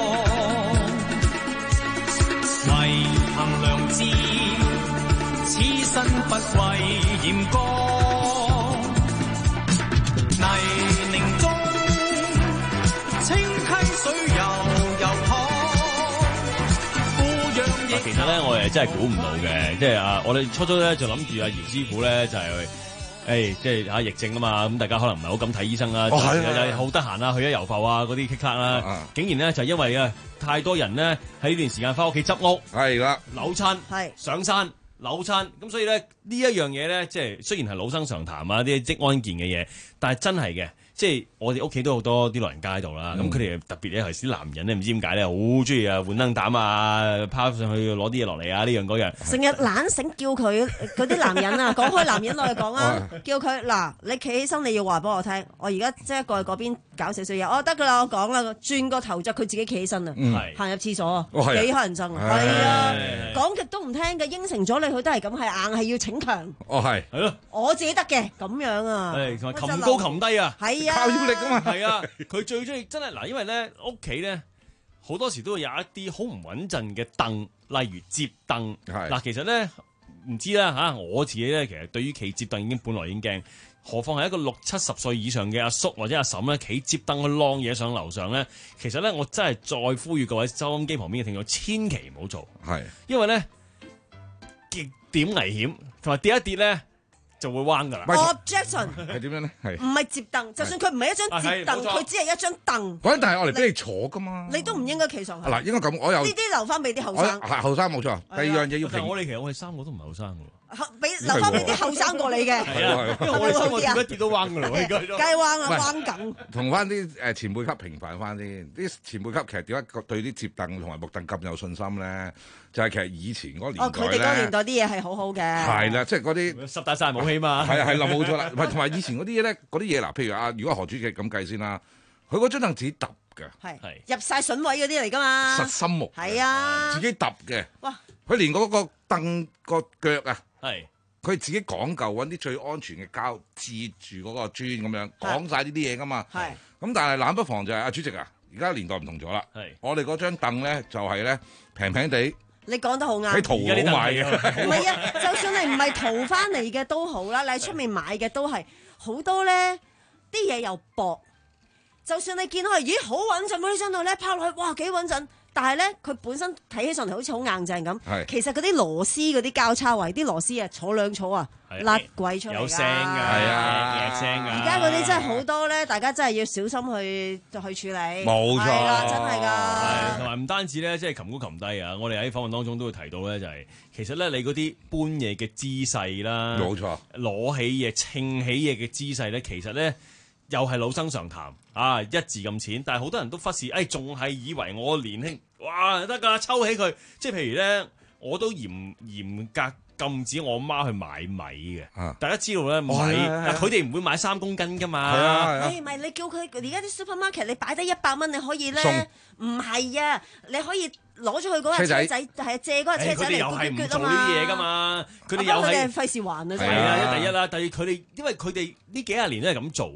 為憑良知，此身不畏嚴光。泥濘中，清溪水悠悠淌，俯仰亦能。 其實咧，我哋真係估唔到嘅，即係啊，我哋初初咧就諗住阿姚師傅咧就係、是。誒、哎，即係嚇疫症啊嘛，咁大家可能唔係好敢睇醫生啦，又又好得閒啊，去咗遊埠啊嗰啲 kick 啦，啊、竟然咧就因為啊太多人咧喺呢段時間翻屋企執屋， 係啦， 扭親，係上山扭親，咁所以咧呢一樣嘢咧，即係雖然係老生常談啊啲職安健嘅嘢，但係真係嘅。即係我哋屋企都好多啲老人家喺度啦，咁佢哋特別咧係啲男人咧，唔知點解咧，好中意啊換燈膽啊，趴上去攞啲嘢落嚟啊，呢樣嗰樣。 成日懶醒叫佢嗰啲男人啊，講開男人落去講啊，叫佢嗱，你企起身你要話俾我聽，我而家即係過去嗰邊搞少少嘢，哦得㗎啦，我講啦，轉個頭就佢自己企起身啊，行入廁所啊，幾乞人憎啊，係啊，講極都唔聽嘅，應承咗你佢都係咁，係硬係要逞強。 哦係，係咯， 我自己得嘅咁樣啊， 係擒高擒低啊， 係啊。 靠腰力啊嘛， 係啊！佢最中意真係嗱，因為咧屋企咧好多時都會有一啲好唔穩陣嘅凳，例如摺凳。嗱，其實咧唔知啦嚇，我自己咧其實對於企摺凳已經本來已經驚，何況係一個六七十歲以上嘅阿叔或者阿嬸咧，企摺凳去晾嘢上樓上咧，其實咧我真係再呼籲各位收音機旁邊嘅聽眾，千祈唔好做，係因為咧極點危險，同埋跌一跌咧。就會彎㗎啦。 Objection 係點樣咧？係唔係摺凳？就算佢唔係一張摺凳，佢只係一張凳。 嗰啲但係我嚟俾你坐㗎嘛。 你都唔應該企上去。 嗱，應該咁，我有呢啲留翻俾啲後生。 係後生冇錯。第二樣嘢要平。 我哋其實我哋三個都唔係後生㗎。 俾留翻俾啲後生過你嘅。 係啊，因為我哋三個跌一跌都彎㗎啦，應該都。 梗係彎啦，彎緊。 同翻啲誒前輩級平反翻啲，啲前輩級其實點解對啲摺凳同埋木凳咁有信心咧？就係其實以前嗰個年代咧， 佢哋嗰個年代啲嘢係好好嘅。係啦，即係嗰啲十大殺人武器嘛。 係啊係啦，冇錯啦。唔係同埋以前嗰啲嘢咧，嗰啲嘢嗱，譬如啊，如果何主席咁計先啦，佢嗰張凳自己揼嘅， 係入晒筍位嗰啲嚟㗎嘛， 實心木， 係啊， 自己揼嘅。 哇！ 佢連嗰個凳個腳啊， 係佢自己講究揾啲最安全嘅膠接住嗰個磚咁樣，講晒呢啲嘢㗎嘛。係咁，但係冷不防就係阿主席啊，而家年代唔同咗啦。係我哋嗰張凳咧，就係咧平平地。 你講得好啱， 喺淘寶買嘅， 唔係啊！就算你唔係淘翻嚟嘅都好啦，你喺出面買嘅都係好多咧，啲嘢又薄。就算你見到係咦好穩陣喎，呢張度咧拋落去，哇幾穩陣！但係咧佢本身睇起上嚟好似好硬淨咁，其實嗰啲螺絲嗰啲交叉位，啲螺絲啊坐兩坐啊甩鬼出嚟㗎， 有聲㗎，係啊，聲㗎。 而家嗰啲真係好多咧，大家真係要小心去去處理。 冇錯， 係啦，真係㗎。 同埋唔單止咧，即係擒高擒低啊！我哋喺訪問當中都會提到咧，就係其實咧你嗰啲搬嘢嘅姿勢啦， 冇錯， 攞起嘢、稱起嘢嘅姿勢咧，其實咧。又係老生常談啊！一字咁淺，但係好多人都忽視，誒仲係以為我年輕，哇得㗎，抽起佢。即係譬如咧，我都嚴嚴格禁止我媽去買米嘅。啊、大家知道咧，米佢哋唔會買三公斤㗎嘛。係啊， 誒唔係你叫佢而家啲 supermarket，你擺低一百蚊，你可以咧，唔係啊，你可以。攞咗去嗰架車仔，係借嗰架車仔嚟鋸鋸啊嘛！佢哋又係唔做呢啲嘢噶嘛？佢哋又係費事還啊！ 係啊，第一啦，第二佢哋因為佢哋呢幾廿年都係咁做啊，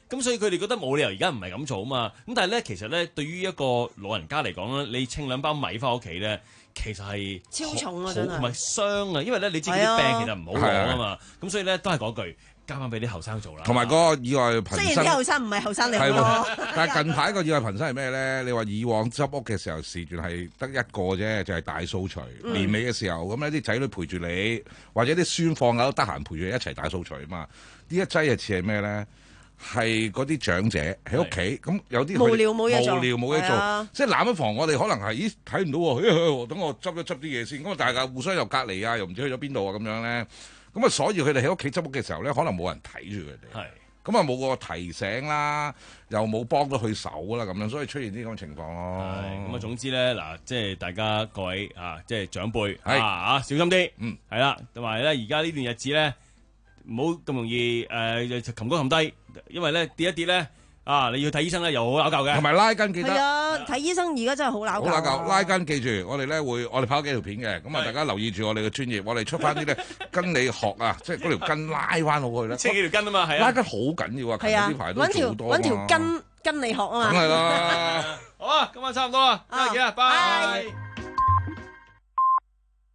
咁所以佢哋覺得冇理由而家唔係咁做啊嘛。咁但係咧，其實咧，對於一個老人家嚟講咧，你稱兩包米翻屋企咧，其實係超重啊，真係同埋傷啊，因為咧你知嗰啲病其實唔好攞啊嘛。咁所以咧都係嗰句。交翻俾啲後生做啦， 同埋個意外頻生。 雖然啲後生唔係後生嚟喎， 但係近排個意外頻生係咩咧？你話以往執屋嘅時候時段係得一個啫，就係、是、大掃除。嗯、年尾嘅時候，咁咧啲仔女陪住你，或者啲孫放狗得閒陪住你一齊大掃除啊嘛。呢一劑係似係咩咧？係嗰啲長者喺屋企，咁有啲無聊冇嘢做， 無聊冇嘢做，即係攬一房。我哋可能係咦睇唔到喎，等我執一執啲嘢先。咁大家互相又隔離啊，又唔知去咗邊度啊咁樣咧。咁啊，所以佢哋喺屋企執屋嘅時候咧，可能冇人睇住佢哋。係。咁啊，冇個提醒啦，又冇幫到佢手啦，咁樣，所以出現呢咁嘅情況咯。 係。咁啊，總之咧，嗱，即係大家各位啊，即係長輩啊啊，小心啲。嗯。係啦，同埋咧，而家呢段日子咧，唔好咁容易誒擒高擒低，因為咧跌一跌咧。啊！你要睇醫生咧，又好拗撬嘅， 同埋拉筋記得。係啊，睇醫生而家真係好拗撬。 好拗撬，拉筋記住，我哋咧會，我哋拍咗幾條片嘅，咁啊大家留意住我哋嘅專業，我哋出翻啲咧跟你學啊，即係嗰條筋拉翻好去咧。 車幾條筋啊嘛，係啊。 拉筋好緊要啊， 係啊， 呢排都做好多。 揾條筋跟你學啊嘛。 梗係啦。 好啊，今晚差唔多啦，再見啊，拜。